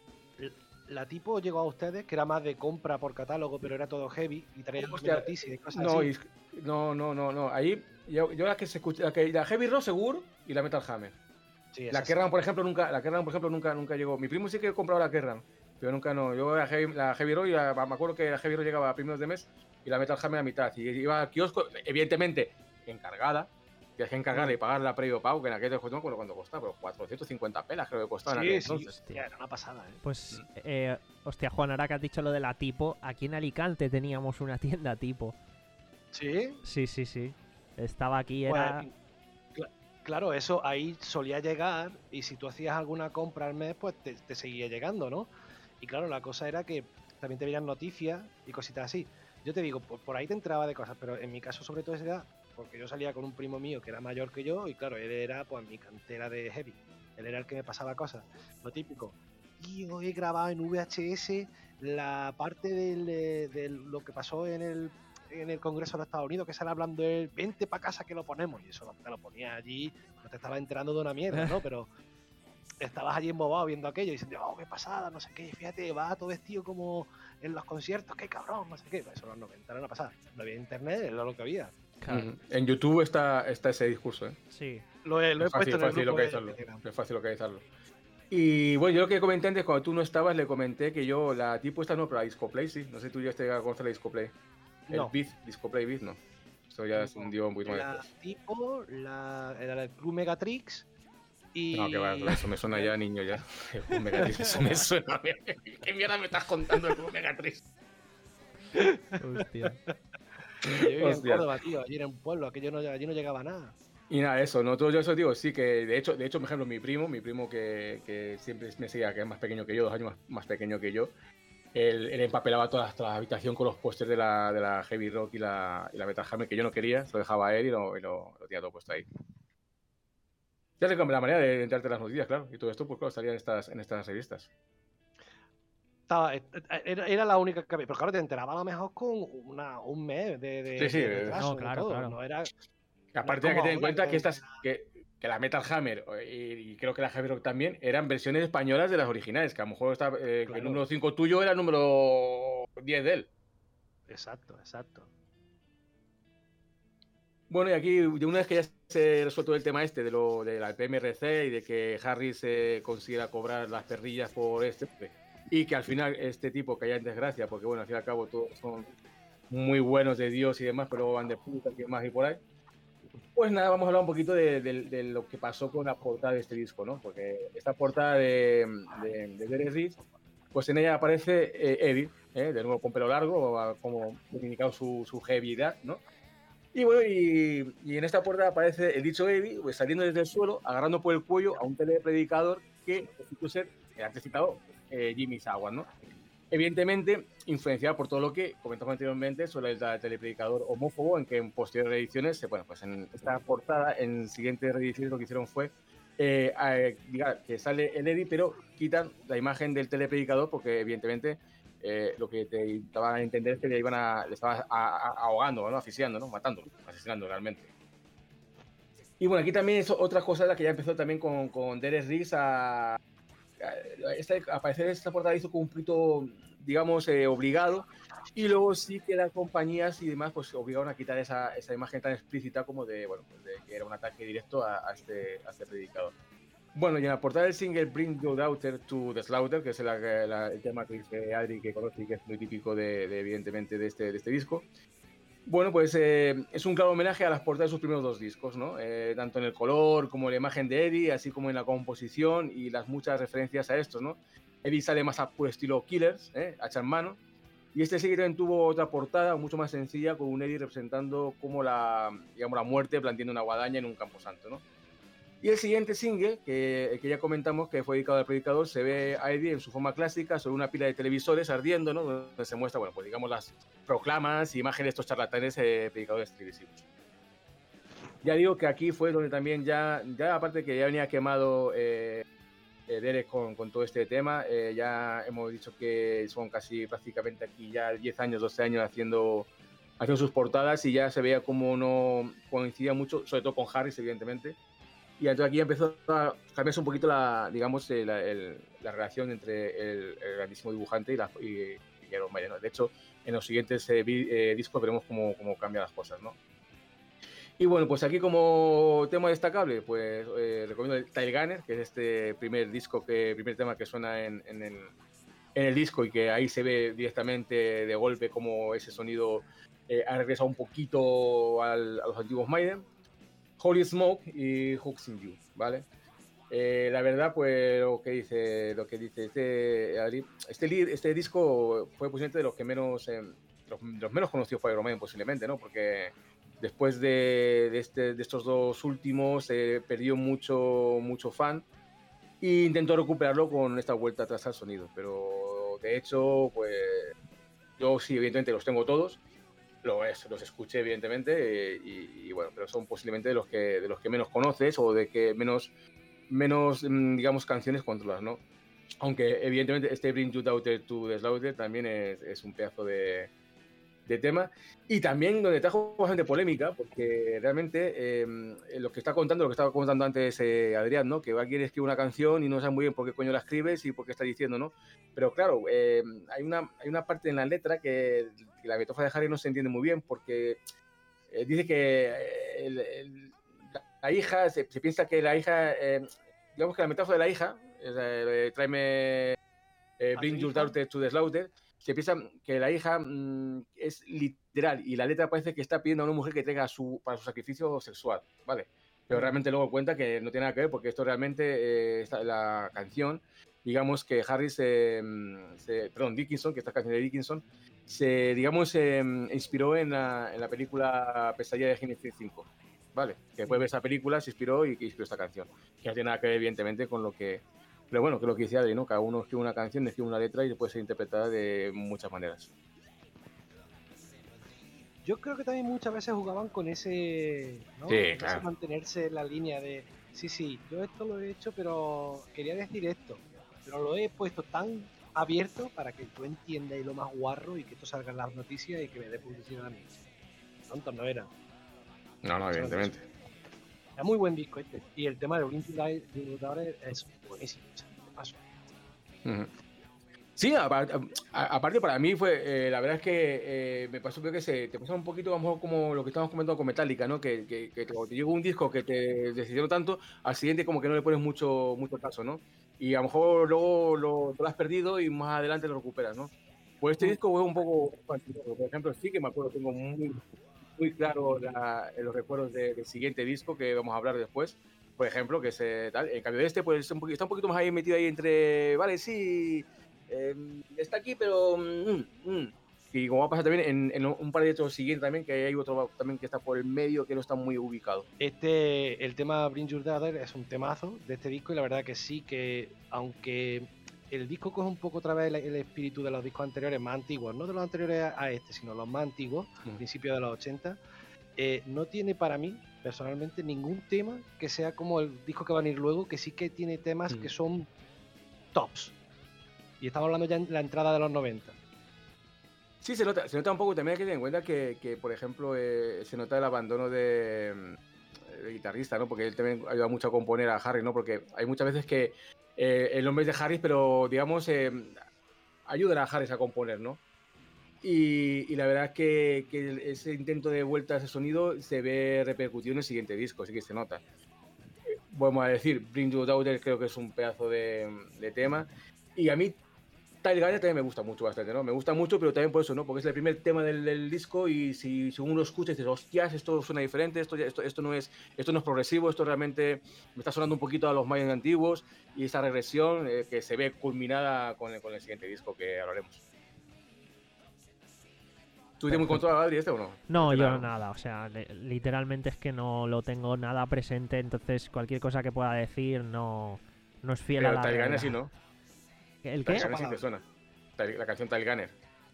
La tipo llegó a ustedes, que era más de compra por catálogo, pero era todo heavy y traía Hostia, noticias y cosas No, así. y- no, no, no, no. Ahí, yo, yo la que se escucha, la, que, la Heavy Rock seguro y la Metal Hammer. Sí, La esas Kerrang, por ejemplo, nunca, la Kerrang, por ejemplo, nunca, nunca llegó. Mi primo sí que compraba la Kerrang, pero nunca no. Yo la Heavy, la Heavy Rock, y la- me acuerdo que la Heavy Rock llegaba a primeros de mes y la Metal Hammer a mitad. Y iba al kiosco, evidentemente, encargada. Tienes que encargarla y pagarla a previo pago, que en aquel entonces no me acuerdo cuánto costaba, pero cuatrocientos cincuenta pelas creo que costaba en Sí, aquel sí, entonces. hostia, era una pasada, ¿eh? Pues, eh, hostia, Juan, ahora que has dicho lo de la tipo, aquí en Alicante teníamos una tienda tipo. Sí, Sí, sí, sí. Estaba aquí, pues, era... cla- claro, eso ahí solía llegar y si tú hacías alguna compra al mes, pues te, te seguía llegando, ¿no? Y claro, la cosa era que también te veían noticias y cositas así. Yo te digo, por, por ahí te entraba de cosas, pero en mi caso sobre todo era porque yo salía con un primo mío que era mayor que yo y claro, él era pues mi cantera de heavy. Él era el que me pasaba cosas. Lo típico. Y yo he grabado en V H S la parte del, eh, de lo que pasó en el, en el Congreso de los Estados Unidos, que sale hablando él, vente para casa que lo ponemos. Y eso te lo ponía allí, no te estaba enterando de una mierda, ¿no? Pero estabas allí embobado viendo aquello y diciendo, oh, qué pasada, no sé qué, fíjate, va todo vestido como en los conciertos, qué cabrón, no sé qué. Pues eso en los noventa era una pasada. No había internet, era lo que había. Claro, Ujú. En YouTube está, está ese discurso, ¿eh? sí. Lo he, lo he Es fácil, puesto en el fácil grupo de localizarlo. Telegram. Es fácil localizarlo. Y bueno, yo lo que comenté antes, cuando tú no estabas, le comenté que yo, la tipo esta no, pero la Discoplay sí. No sé si tú ya te conoces la Discoplay. El No. Beat, Discoplay Beat, no. Esto ya es un dio un poquito más La después. tipo, la, era el Club Megatrix y... No, que va, eso me suena ya niño ya. El Club Megatrix, eso me suena. ¿Qué mierda me estás contando el Club Megatrix? Hostia. Yo vivía en Hostia. Córdoba, tío, allí era un pueblo, aquello no, allí no llegaba nada. Y nada, eso, no, todo yo eso digo, sí, que de hecho, de hecho, por ejemplo, mi primo, mi primo que, que siempre me seguía, que es más pequeño que yo, dos años más, más pequeño que yo, él, él empapelaba toda, toda la habitación con los pósters de la, de la Heavy Rock y la, y la Metal Hammer, que yo no quería, se lo dejaba a él y lo, y lo, lo tenía todo puesto ahí. Ya sé la manera de enterarte las noticias, claro, y todo esto, pues claro, estaría en estas, en estas revistas. Estaba, era, era la única que había. Pero claro, te enteraba a lo mejor con una, un mes de, de, Sí, sí, de retraso. no, claro, todo. claro. No era, Aparte hay que tener en cuenta que estas que, que la Metal Hammer y, y creo que la Heavy Rock también eran versiones españolas de las originales, que a lo mejor está, eh, claro. El número cinco tuyo era el número diez de él. Exacto, exacto. Bueno, y aquí, de una vez que ya se resuelto el tema este de lo de la P M R C y de que Harry se consiga cobrar las perrillas por este, y que al final este tipo caiga en desgracia, porque bueno, al fin y al cabo todos son muy buenos de Dios y demás, pero van de puta y más y por ahí. Pues nada, vamos a hablar un poquito de, de, de lo que pasó con la portada de este disco, ¿no? Porque esta portada de, de, de Derek Riggs, pues en ella aparece eh, Eddie, ¿eh? De nuevo con pelo largo, como indicado su, su heavyidad, ¿no? Y bueno, y, y en esta portada aparece el dicho Eddie, pues saliendo desde el suelo, agarrando por el cuello a un telepredicador que resultó ser el antes citado eh, Jimmy Sawan, ¿no? Evidentemente, influenciado por todo lo que comentamos anteriormente sobre el telepredicador homófobo, en que en posteriores ediciones, bueno, pues en esta portada, en siguientes reediciones lo que hicieron fue eh, eh, diga, que sale el Eddie, pero quitan la imagen del telepredicador porque evidentemente eh, lo que te daban a entender es que le iban a, le estaban ahogando, ¿no? Asfixiando, ¿no? Matándolo, asesinando realmente. Y bueno, aquí también es otra cosa la que ya empezó también con, con Derek Riggs a... Esta, aparecer esta portada hizo como un poquito, digamos, eh, obligado, y luego sí que las compañías y demás pues obligaron a quitar esa, esa imagen tan explícita como de, bueno, pues de que era un ataque directo a, a, este, a este predicador. Bueno, y en la portada del single Bring Your Daughter to the Slaughter, que es la, la, el tema que dice Adri, que conoce y que es muy típico de, de evidentemente de este, de este disco. Bueno, pues eh, es un claro homenaje a las portadas de sus primeros dos discos, ¿no? Eh, tanto en el color como en la imagen de Eddie, así como en la composición y las muchas referencias a estos, ¿no? Eddie sale más a puro estilo Killers, ¿eh? Hacha en mano, y este sí también tuvo otra portada mucho más sencilla con un Eddie representando como la, digamos, la muerte blandiendo una guadaña en un camposanto, ¿no? Y el siguiente single, que, que ya comentamos que fue dedicado al predicador, se ve a Eddie en su forma clásica sobre una pila de televisores ardiendo, ¿no? Donde se muestra, bueno, pues digamos las proclamas y imágenes de estos charlatanes eh, predicadores televisivos. Ya digo que aquí fue donde también ya, ya aparte que ya venía quemado eh, eh, Derek con, con todo este tema, eh, ya hemos dicho que son casi prácticamente aquí ya diez años, doce años haciendo, haciendo sus portadas y ya se veía como no coincidía mucho, sobre todo con Harris, evidentemente. Y entonces aquí empezó a cambiarse un poquito la, digamos, la, el, la relación entre el, el grandísimo dibujante y, la, y, y Iron Maiden, ¿no? De hecho, en los siguientes eh, eh, discos veremos cómo, cómo cambian las cosas, ¿no? Y bueno, pues aquí como tema destacable, pues eh, recomiendo el Tile Gunner, que es este primer disco, que primer tema que suena en, en, el, en el disco y que ahí se ve directamente de golpe como ese sonido eh, ha regresado un poquito al, a los antiguos Maiden. Holy Smoke y Hooks in You, ¿vale? Eh, la verdad, pues lo que dice, lo que dice este, este, este disco fue posiblemente de los que menos, eh, los, los menos conocidos fue Iron Maiden posiblemente, ¿no? Porque después de, de, este, de estos dos últimos eh, perdió mucho, mucho fan e intentó recuperarlo con esta vuelta atrás al sonido, pero de hecho, pues yo sí, evidentemente los tengo todos. Lo es, los escuché evidentemente eh, y, y bueno, pero son posiblemente de los que de los que menos conoces o de que menos menos digamos canciones controlas, ¿no? Aunque evidentemente este Bring Your Daughter to the Slaughter también es, es un pedazo de, de tema y también donde trajo bastante polémica porque realmente eh, lo que está contando, lo que estaba contando antes eh, Adrián, ¿no? Que alguien escribe una canción y no sabe muy bien por qué coño la escribes y por qué está diciendo, ¿no? Pero claro, eh, hay, una, hay una parte en la letra que, que la metáfora de Harry no se entiende muy bien porque eh, dice que el, el, la, la hija, se, se piensa que la hija, eh, digamos que la metáfora de la hija, eh, tráeme eh, Bring Your Daughter to the Slaughter, se piensa que la hija mmm, es literal y la letra parece que está pidiendo a una mujer que traiga su, para su sacrificio sexual, ¿vale? Pero realmente luego cuenta que no tiene nada que ver porque esto realmente, eh, esta, la canción, digamos que Harry se, se, perdón, Dickinson, que esta canción de Dickinson, se, digamos, se inspiró en la, en la película Pesadilla de Genesis cinco, ¿vale? Que después de esa película se inspiró y que inspiró esta canción, que no tiene nada que ver evidentemente con lo que... Pero bueno, que es lo que dice Adri, ¿no? Cada uno escribe una canción, escribe una letra y puede ser interpretada de muchas maneras. Yo creo que también muchas veces jugaban con ese, ¿no? Sí, con claro. ese mantenerse en la línea de, sí, sí, yo esto lo he hecho, pero quería decir esto, pero lo he puesto tan abierto para que tú entiendas lo más guarro y que esto salga en las noticias y que me dé publicidad a mí. Tontos no eran. No, no, evidentemente. Es muy buen disco este. Y el tema de Blind Daughter es buenísimo. O sea, ¿qué pasó? Uh-huh. Sí, aparte, aparte para mí fue, eh, la verdad es que eh, me pasó que se te pasa un poquito a lo mejor como lo que estábamos comentando con Metallica, ¿no? Que, que, que cuando te llega un disco que te decidieron tanto, al siguiente como que no le pones mucho, mucho caso, ¿no? Y a lo mejor luego lo, lo has perdido y más adelante lo recuperas, ¿no? Pues este disco fue un poco, por ejemplo, sí que me acuerdo, tengo muy, muy claro la, los recuerdos de, del siguiente disco que vamos a hablar después, por ejemplo, que es eh, tal. En cambio de este, pues un poquito, está un poquito más ahí metido ahí entre, vale, sí, eh, está aquí, pero... Mm, mm. Y como va a pasar también en, en un par de otros siguientes también, que hay otro también que está por el medio, que no está muy ubicado. Este, el tema Bring Your Daughter es un temazo de este disco y la verdad que sí, que aunque el disco coge un poco otra vez el, el espíritu de los discos anteriores más antiguos, no de los anteriores a este, sino los más antiguos, mm. principios de los ochenta, eh, no tiene para mí, personalmente, ningún tema que sea como el disco que va a venir luego, que sí que tiene temas mm. que son tops. Y estamos hablando ya en la entrada de los noventa. Sí, se nota, se nota un poco. También hay que tener en cuenta que, que por ejemplo, eh, se nota el abandono de, de guitarrista, ¿no? Porque él también ayuda mucho a componer a Harris, ¿no? Porque hay muchas veces que eh, el nombre es de Harris, pero, digamos, eh, ayudan a Harris a componer, ¿no? Y, y la verdad es que, que ese intento de vuelta a ese sonido se ve repercutido en el siguiente disco, así que se nota. Vamos a decir, Bring Your Daughter creo que es un pedazo de, de tema. Y a mí Tile Gunner también me gusta mucho bastante, ¿no? Me gusta mucho, pero también por eso, ¿no? Porque es el primer tema del, del disco y si, si uno lo escucha y dices, hostias, esto suena diferente, esto, esto, esto, no es, esto no es progresivo, esto realmente me está sonando un poquito a los Mayans antiguos, y esa regresión eh, que se ve culminada con el, con el siguiente disco que hablaremos. ¿Tú tienes muy controlado, Adri, este o no? No, yo nada, o sea, le, literalmente es que no lo tengo nada presente, entonces cualquier cosa que pueda decir no, no es fiel pero a la Tile realidad. Gunner sí, ¿no? ¿El qué? Tile Gunner sí te suena. La canción Tile Gunner.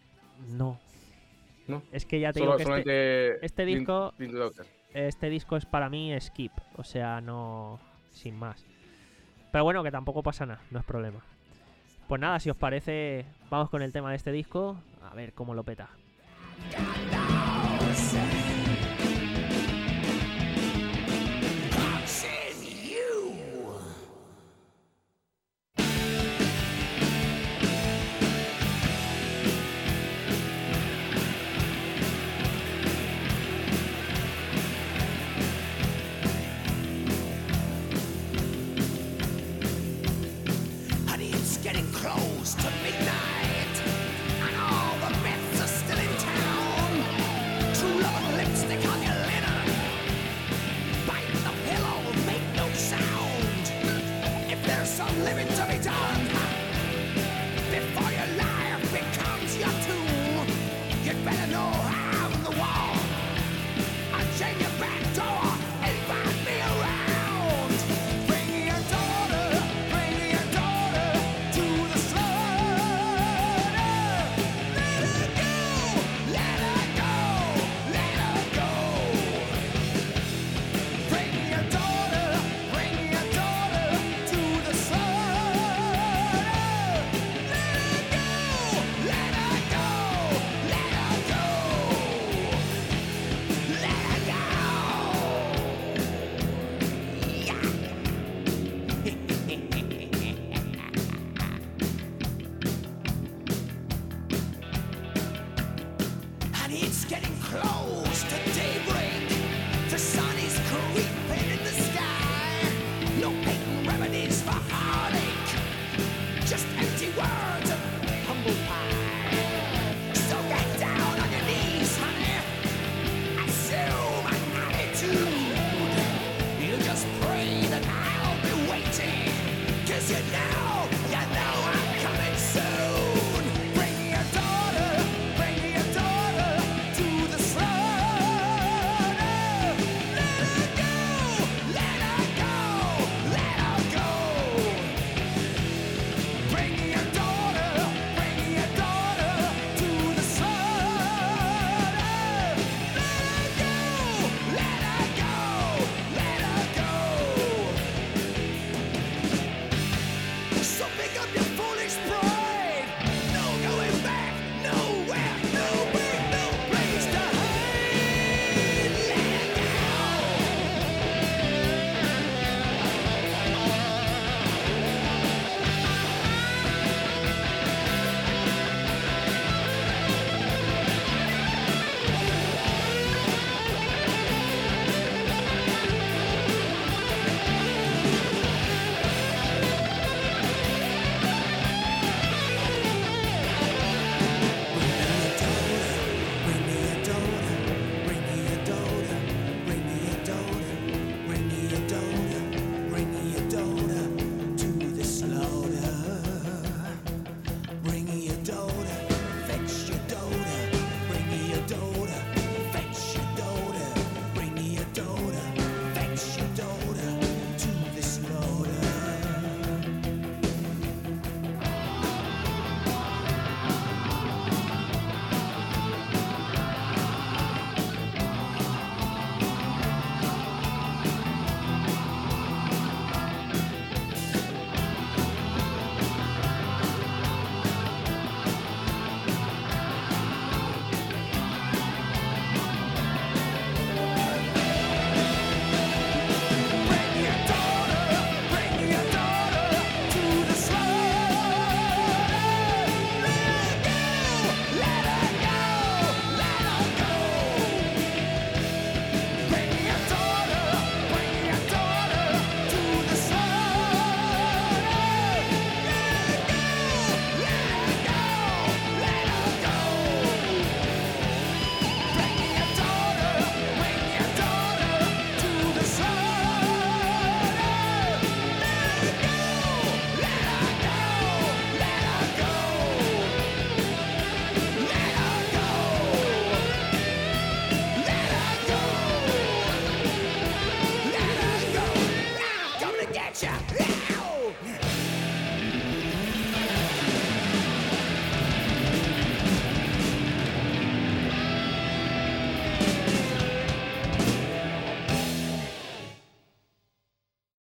No. ¿No? Es que ya te Solo, digo que este, este disco Blind Your Daughter. este disco es para mí skip, o sea, no, sin más. Pero bueno, que tampoco pasa nada, no es problema. Pues nada, si os parece, vamos con el tema de este disco, a ver cómo lo peta. Bring your daughter, bring your daughter to the sun. ya. Ow!